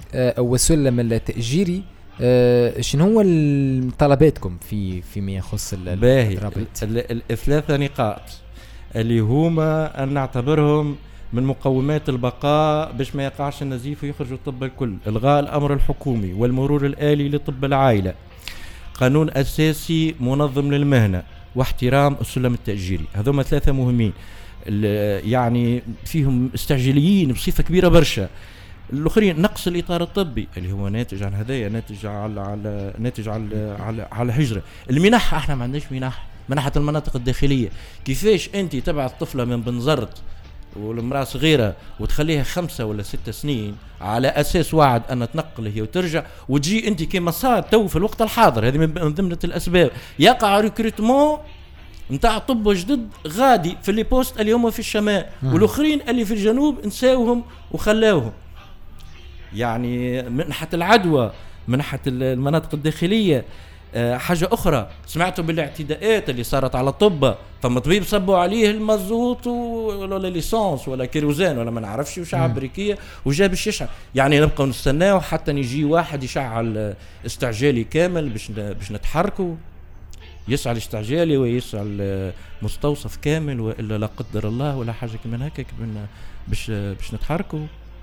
او السلم التأجيري شنو هو طلباتكم فيما يخص الإضرابات؟ الثلاثة نقاط اللي هما أن نعتبرهم من مقومات البقاء باش ما يقعش النزيف ويخرجوا الطب الكل. إلغاء الأمر الحكومي والمرور الآلي لطب العائلة، قانون أساسي منظم للمهنة، واحترام السلم التأجيري. هذوما ثلاثة مهمين يعني فيهم استعجاليين بصفة كبيرة برشا. الاخرين نقص الاطار الطبي اللي هو ناتج عن هدايا، ناتج على الهجره. المنح احنا ما عندناش منحه المناطق الداخليه. كيفاش انت تبعث طفله من بنزرت والمراه صغيره وتخليها 5 ولا 6 سنين على اساس وعد ان تنقل هي وترجع، وتجي انت كما صار تو في الوقت الحاضر. هذه من ضمن الاسباب يقع ريكروتمون نتاع طب جدد غادي في اللي بوست اللي هم في الشمال، والاخرين اللي في الجنوب نساوهم وخلاوهم. يعني منحة العدوى، منحة المناطق الداخلية. حاجة أخرى، سمعتوا بالاعتداءات اللي صارت على الطب، فما طبيب صبوا عليه المازوت ولا ليسانس ولا كيروزان ولا ما نعرفش وشعب أمريكية وجاب الششعة. يعني نبقى نستناو حتى يجي واحد يشعل استعجالي كامل باش نتحركوا، يسعى الاستعجالي ويسعى مستوصف كامل، وإلا لا قدر الله ولا حاجة كمان هكا باش نتحركوا.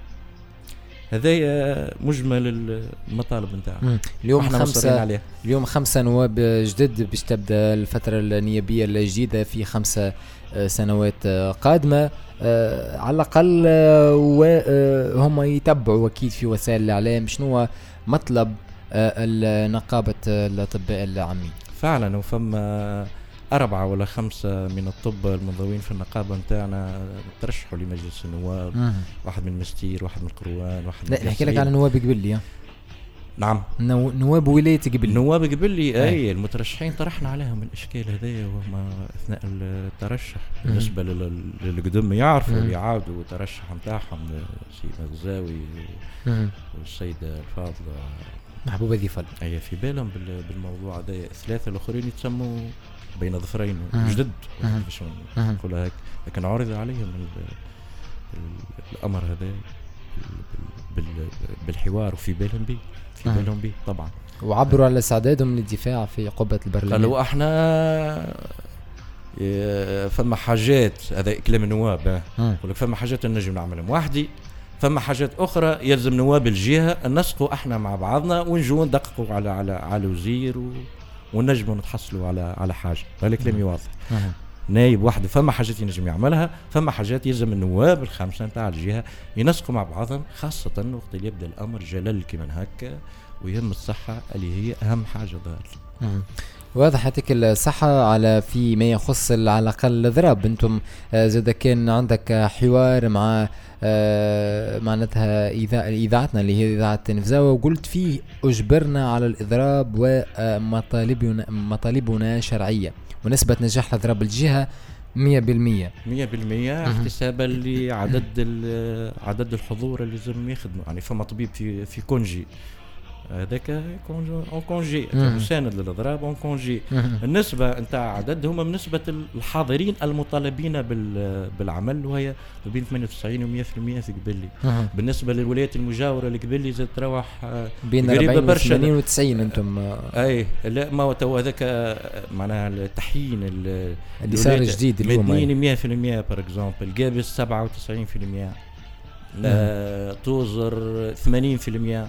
هذا مجمل المطالب نتاعنا. اليوم 5 نواب جدد باش تبدا الفتره النيابيه الجديده في 5 سنوات قادمه على الاقل، وهم يتبعوا اكيد في وسائل الاعلام شنو هو مطلب نقابه الاطباء العامين. فعلا وفما 4 ولا 5 من الطب المنضوين في النقابة نتاعنا ترشحوا لمجلس النواب. واحد من مستير، واحد من قروان، واحد من نحكي لك على نواب قبلي. نعم، نواب ولاية قبلي. نواب قبلي اي المترشحين طرحنا عليهم الاشكال هذايا وهم اثناء الترشح. بالنسبة للقدم يعرفوا يعاودوا الترشح نتاعهم سي مغزاوي والسيدة الفاضلة محبوبة ذي فل. اي في بالهم بالموضوع هذا. 3 الاخرين يتسموا بين ظفرين جدد باش نقول هيك، لكن عرض عليهم الامر هذا بالحوار وفي بالهم به طبعا، وعبروا على استعدادهم للدفاع في قبة البرلمان. قالوا احنا فما حاجات، هذا كلام النواب، يقول لك فما حاجات نجم نعملهم وحدي، فما حاجات اخرى يلزم نواب الجهه نسقوا احنا مع بعضنا ونجوا ندققوا على وزير ونجموا نتحصلوا على حاجه. هذا كلامي واضح. نايب واحد فما حاجات ينجم يعملها، فما حاجات يلزم النواب ال5 نتاع الجهه ينسقوا مع بعضهم، خاصه وقت اللي يبدا الامر جلل كمان هكا ويهم الصحه اللي هي اهم حاجه ظهر. واضح يعطيك الصحة. على فيما يخص على الأقل الإضراب، أنتم زاد كان عندك حوار مع معناتها إذاعتنا اللي هي إذاعة نفزاوة، وقلت فيه أجبرنا على الإضراب ومطالبنا شرعية، ونسبة نجاح الإضراب الجهة 100% احتسابا لعدد الحضور اللي لازم يخدموا. يعني فما طبيب في كونجي، هذاك اون كونجي مساند للاضراب اون كونجي. النسبه نتاع عددهم من نسبه الحاضرين المطالبين بالعمل، وهي بين 98 و 100% في قبلي. بالنسبه للولايات المجاوره اللي قبلي زاد تروح بين 40 و 80 و 90. انتم اي لا ما تو هذاك معناها التحيين اللي صار جديد اليوم 100% بار اكزومبل. قابس 97%، لا توزر 80%.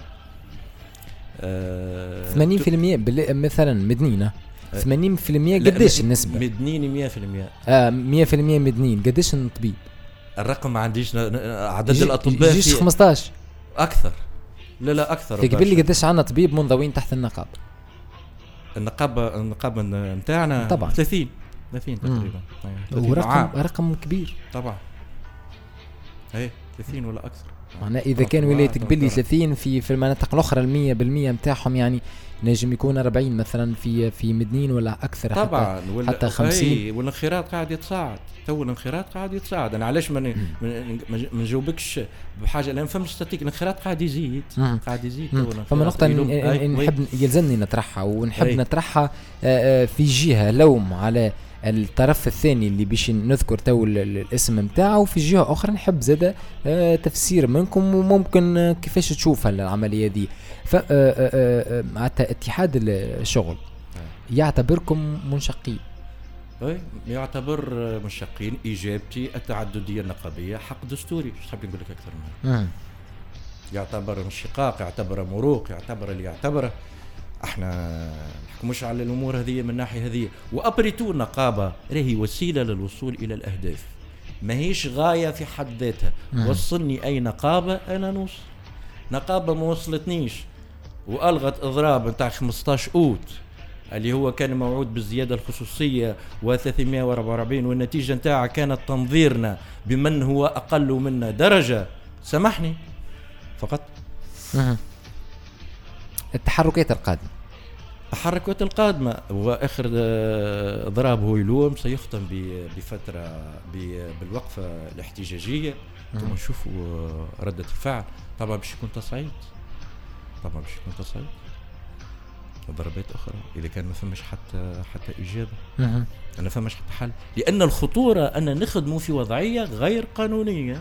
80% مثلا مدنينة 80% قديش النسبة؟ مدنين 100%. 100% مدنين. قديش الطبيب؟ الرقم ما عنديش عدد الأطباء يجيش 15 أكثر. لا أكثر. تقبل لي قديش عنا طبيب منضوين تحت النقابة؟ النقابة نتاعنا طبعا 30 تقريبا. ورقم كبير طبعا. اي 30 ولا أكثر. معناه إذا كان ولاية قبلي 30 في المناطق الأخرى 100% متاعهم، يعني نجم يكون 40 مثلا في مدنين ولا أكثر طبعا حتى 50. والانخراط قاعد يتصاعد. أنا علاش ما نجاوبكش بحاجة، لأن فما ستاتيك الانخراط قاعد يزيد. فما نقطة نحب يلزمني نطرحها ونحب نطرحها في جهة لوم على الطرف الثاني اللي باش نذكر تو الاسم نتاعو، في جهه اخرى نحب زاده تفسير منكم وممكن كيفاش تشوف العمليه دي. معناتها اتحاد الشغل يعتبركم منشقين؟ يعتبر منشقين. اجابتي التعدديه النقابيه حق دستوري، مش حاب نقول لك اكثر منها. يعتبر انشقاق، يعتبر مروق، يعتبر اللي يعتبره. احنا نحكموش على الامور هذه من الناحيه هذه. وابريتو النقابه راهي وسيله للوصول الى الاهداف، ما هيش غايه في حد ذاتها. وصلني اي نقابه انا نوصل. نقابه ما وصلتنيش والغت اضراب نتاع 15 اوت اللي هو كان موعود بالزياده الخصوصيه و344 والنتيجه نتاعها كانت تنظيرنا بمن هو اقل منا درجه، سامحني فقط. التحركات القادمة واخر ضراب هويلوم سيختم بفترة بالوقفة الاحتجاجية، ثم نشوفوا ردة الفعل. طبعا باش يكون تصعيد، ضربات اخرى اذا كان ما فماش حتى اجابة، ما فماش حتى حل. لان الخطورة ان نخدموا في وضعية غير قانونية،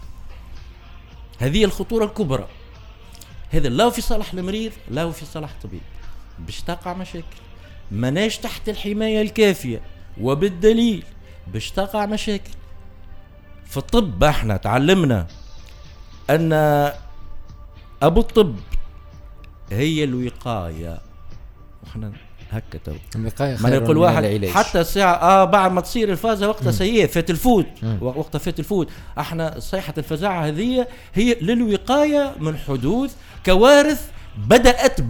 هذه الخطورة الكبرى. هذا لا في صالح المريض لا في صالح الطبيب، باش تقع مشاكل. مناش تحت الحماية الكافية، وبالدليل باش تقع مشاكل. في الطب احنا تعلمنا ان ابو الطب هي الوقاية، واحنا هكا تو الوقاية ما يقول واحد العلاج. حتى الساعة بعد ما تصير الفازة وقتها سيئة فات الفوت، وقتها فات الفوت. احنا صيحة الفزاعة هذه هي للوقاية من حدوث كوارث بدأت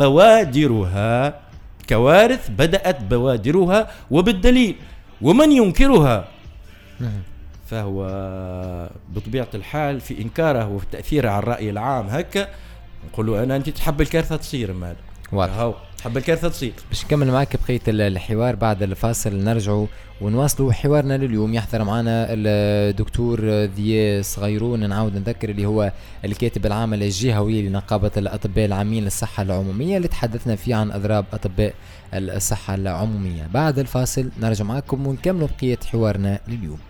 بوادرها، وبالدليل ومن ينكرها فهو بطبيعة الحال في إنكاره وفي تأثيره على الرأي العام. هكا نقول له أنا أنت تحب الكارثة تصير، مال واضح تحب الكارثة تصير. باش نكمل معك بقية الحوار بعد الفاصل، نرجعوا ونواصلوا حوارنا لليوم. يحضر معنا الدكتور ضياء صغيرون، نعاود نذكر اللي هو الكاتب العام الجهوي لنقابة الأطباء العامين للصحة العمومية، اللي تحدثنا فيه عن أضراب أطباء الصحة العمومية. بعد الفاصل نرجع معكم ونكملوا بقية حوارنا لليوم.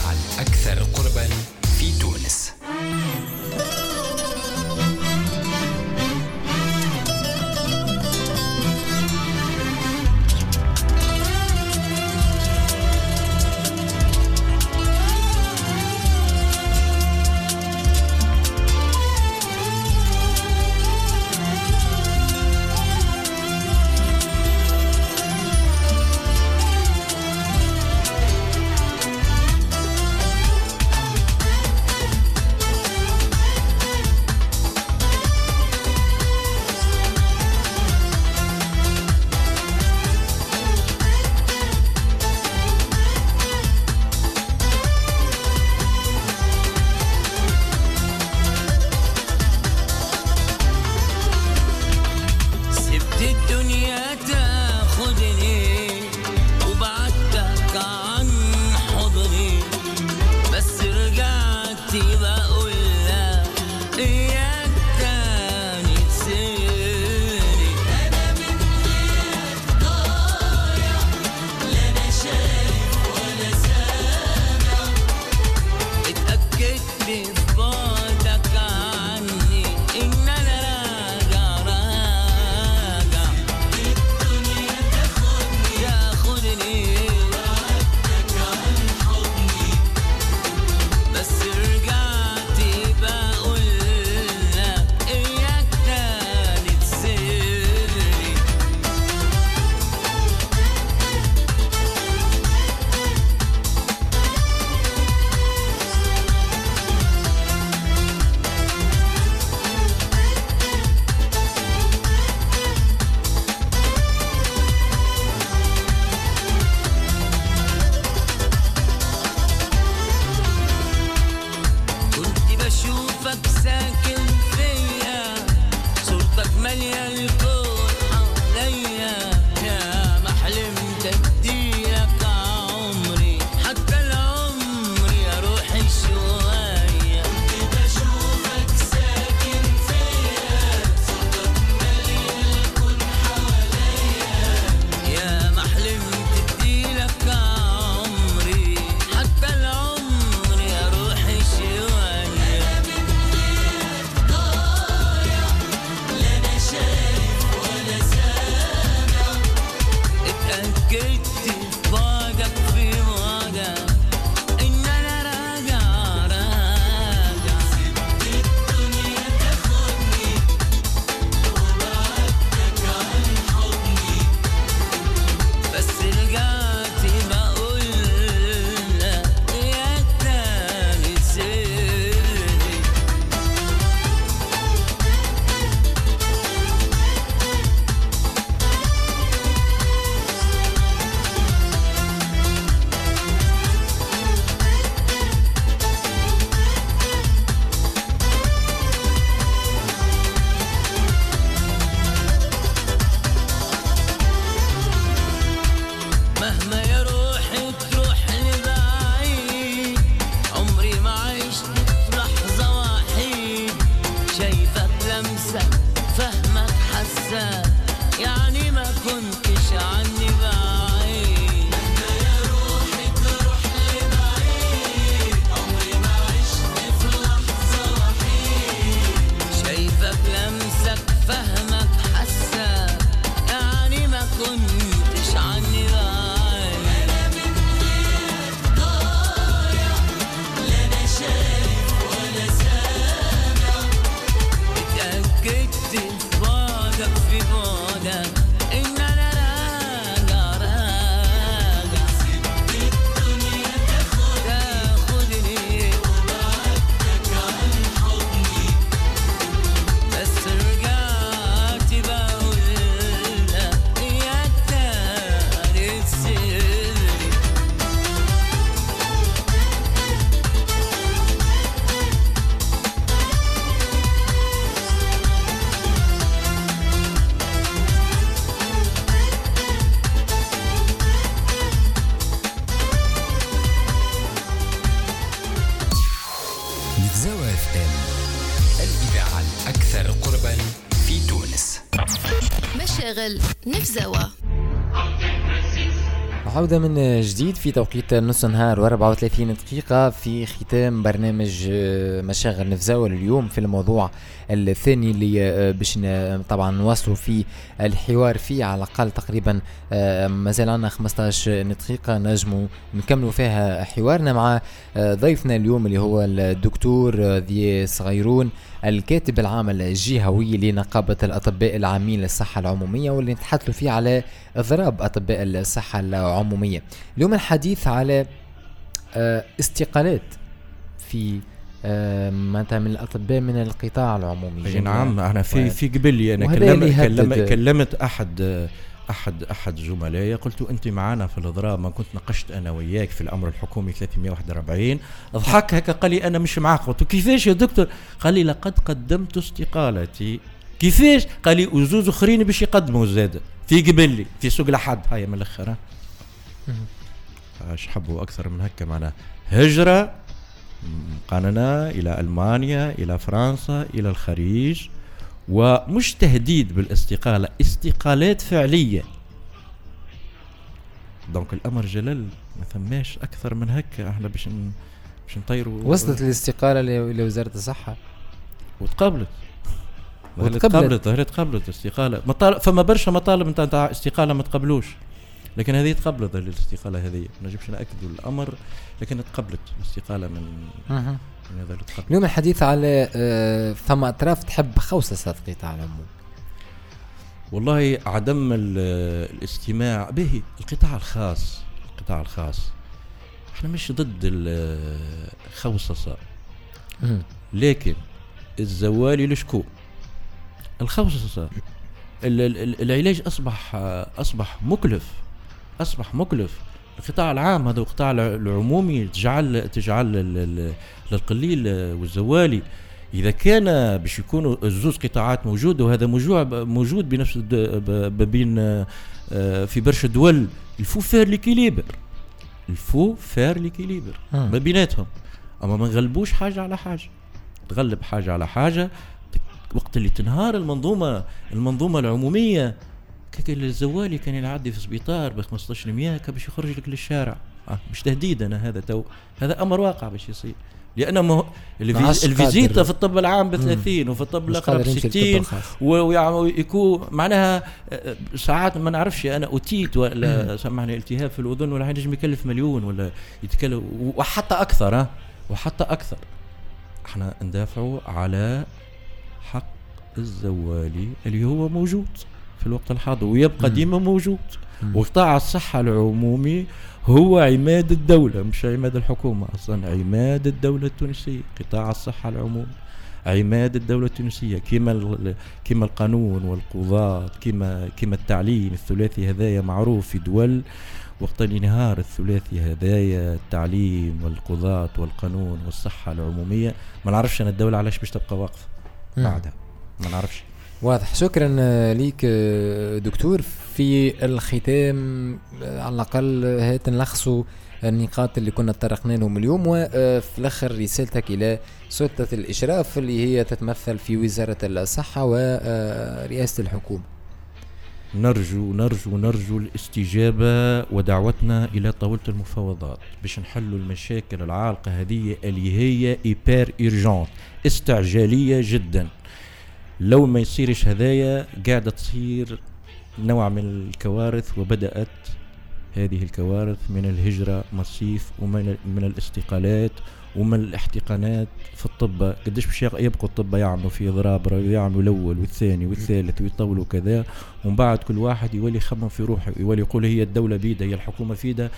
الإذاعة الأكثر قربا في تونس. مشاغل نفزاوة عودة من جديد في توقيت نص نهار و34 دقيقة في ختام برنامج مشاغل نفزاوة اليوم في الموضوع الثاني اللي باش طبعا نواصلوا في الحوار فيه على الأقل تقريبا مازال عنا 15 دقيقة نجموا نكملوا فيها حوارنا مع ضيفنا اليوم اللي هو الدكتور ذي صغيرون الكاتب العام الجهوي لنقابة الأطباء العامين للصحة العمومية واللي نتحدثوا فيه على إضراب أطباء الصحة العمومية. اليوم الحديث على استقالات في معناتها من الأطباء من القطاع العمومي. نعم أنا في قبلي أنا كلمت أحد زملائي قلت أنت معنا في الإضراب، ما كنت نقشت أنا وياك في الأمر الحكومي 341. ضحك هكا قال لي أنا مش معك. قلت كيفاش يا دكتور؟ قال لي لقد قدمت استقالتي. كيفاش؟ قال لي وزوز أخرين باش يقدموا زاد في قبلي في سوق لحد. هاي من الأخر اش حبوا أكثر من هكا معنا هجرة قاننا إلى ألمانيا إلى فرنسا إلى الخليج، ومش تهديد بالاستقالة، استقالات فعلية. دونك الأمر جلل ما ثماش أكثر من هكا. احنا باش نطيروا. وصلت الاستقالة لوزارة الصحة وتقبلت استقالة. فما برشا مطالب نتاع استقالة ما تقبلوش، لكن هذه تقبلت الاستقالة هذه. ما نجمش نأكدوا الأمر، لكن تقبلت الاستقالة من هذا التقبل. اليوم الحديث على ثم أطراف تحب خوصة القطاع العمومي. والله عدم الاستماع به. القطاع الخاص احنا مش ضد الخوصصة، لكن الزوالي لشكو الخوصصة. العلاج أصبح مكلف. القطاع العام هذا القطاع العمومي تجعل للقليل والزوالي. إذا كان باش يكونوا الزوز قطاعات موجود، وهذا موجود بنفس بين في برشا دول، الفو فير ليكيليبر ما بيناتهم. أما ما نغلبوش حاجة على حاجة، تغلب حاجة على حاجة. وقت اللي تنهار المنظومة العمومية، الزوالي كان يعدي في سبيطار ب 15 باش يخرج لك للشارع. مش تهديد أنا هذا أمر واقع باش يصير. لأن الفيزيتا في الطب العام ب30 وفي الطب الآخر ب60 ويكون معناها ساعات ما نعرفش أنا أوتيت ولا سمعني التهاب في الأذن ولا حاجة يكلف مليون ولا يتكلف وحتى أكثر. احنا ندافعوا على حق الزوالي اللي هو موجود في الوقت الحاضر ويبقى ديما موجود. وقطاع الصحة العمومي هو عماد الدولة، مش عماد الحكومة أصلا، عماد الدولة التونسية. قطاع الصحة العمومي عماد الدولة التونسية، كما القانون والقضاء، كما التعليم الثلاثي هذايا معروف في دول. وقت الانهار الثلاثي هذايا التعليم والقضاء والقانون والصحة العمومية، ما نعرفش أنا الدولة علاش باش تبقى واقفة بعدها، ما نعرفش. واضح. شكرا ليك دكتور. في الختام على الأقل هات نلخصوا النقاط اللي كنا تطرقنا لهم اليوم، وفي الآخر رسالتك إلى سلطة الإشراف اللي هي تتمثل في وزارة الصحة ورئاسة الحكومة. نرجو الاستجابة ودعوتنا إلى طاولة المفاوضات باش نحلوا المشاكل العالقة هذه اللي هي إيبر إيرجانت، استعجالية جدا. لو ما يصيرش هدايا قاعدة تصير نوع من الكوارث، وبدأت هذه الكوارث من الهجرة مصيف ومن الاستقالات ومن الاحتقانات في الطب. قديش باش يبقوا الطب يعملوا في إضراب، يعملوا الأول والثاني والثالث ويطولوا كذا، ومن بعد كل واحد يولي يخمم في روحه، يولي يقول هي الدولة بيدها، هي الحكومة فيدها،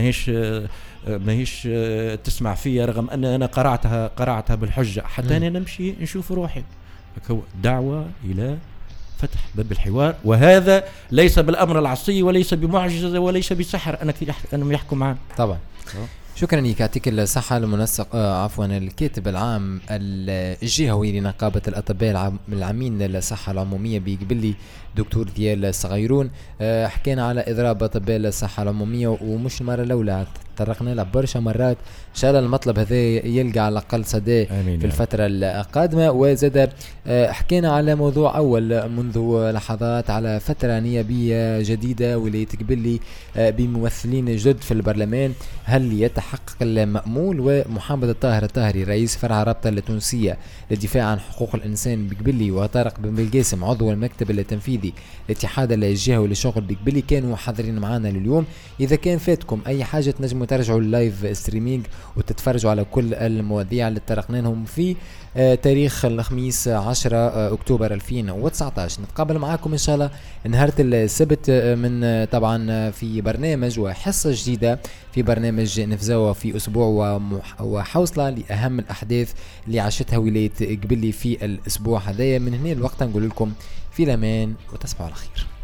ماهيش تسمع فيها رغم أن أنا قرعتها بالحجة حتى أنا نمشي نشوف روحي. دعوة إلى فتح باب الحوار، وهذا ليس بالأمر العصي وليس بمعجزة وليس بسحر أنا يحكم معنا طبعا. شكرا لك، يعطيك الصحة. المنسق الكاتب العام الجهوي لنقابة الأطباء العامين للصحة العمومية بقبلي دكتور ديال صغيرون. حكينا على إضراب أطباء الصحة العمومية، ومش المرة الأولى تطرقنا له برشا مرات. ان شاء الله المطلب هذا يلقى على الاقل صدى في الفتره القادمه. وزاد حكينا على موضوع اول منذ لحظات على فتره نيابيه جديده واللي تقبل بممثلين جدد في البرلمان. هل يتحقق المأمول؟ ومحمد الطاهر الطاهري رئيس فرع رابطه التونسيه للدفاع عن حقوق الانسان بقبلي وطارق بن بالقاسم عضو المكتب التنفيذي الاتحاد الجهوي للشغل بقبلي كانوا حاضرين معنا لليوم. اذا كان فاتكم اي حاجه تنجموا ترجعوا اللايف ستريمينج وتتفرجوا على كل المواضيع اللي تطرقنا لهم في تاريخ الخميس 10 أكتوبر 2019. نتقابل معاكم إن شاء الله نهار السبت من طبعا في برنامج وحصة جديدة في برنامج نفزاوة في أسبوع وحوصلة لأهم الأحداث اللي عاشتها ولاية قبلي في الأسبوع هذايا. من هنا الوقت نقول لكم في الأمان وتصبحوا على خير.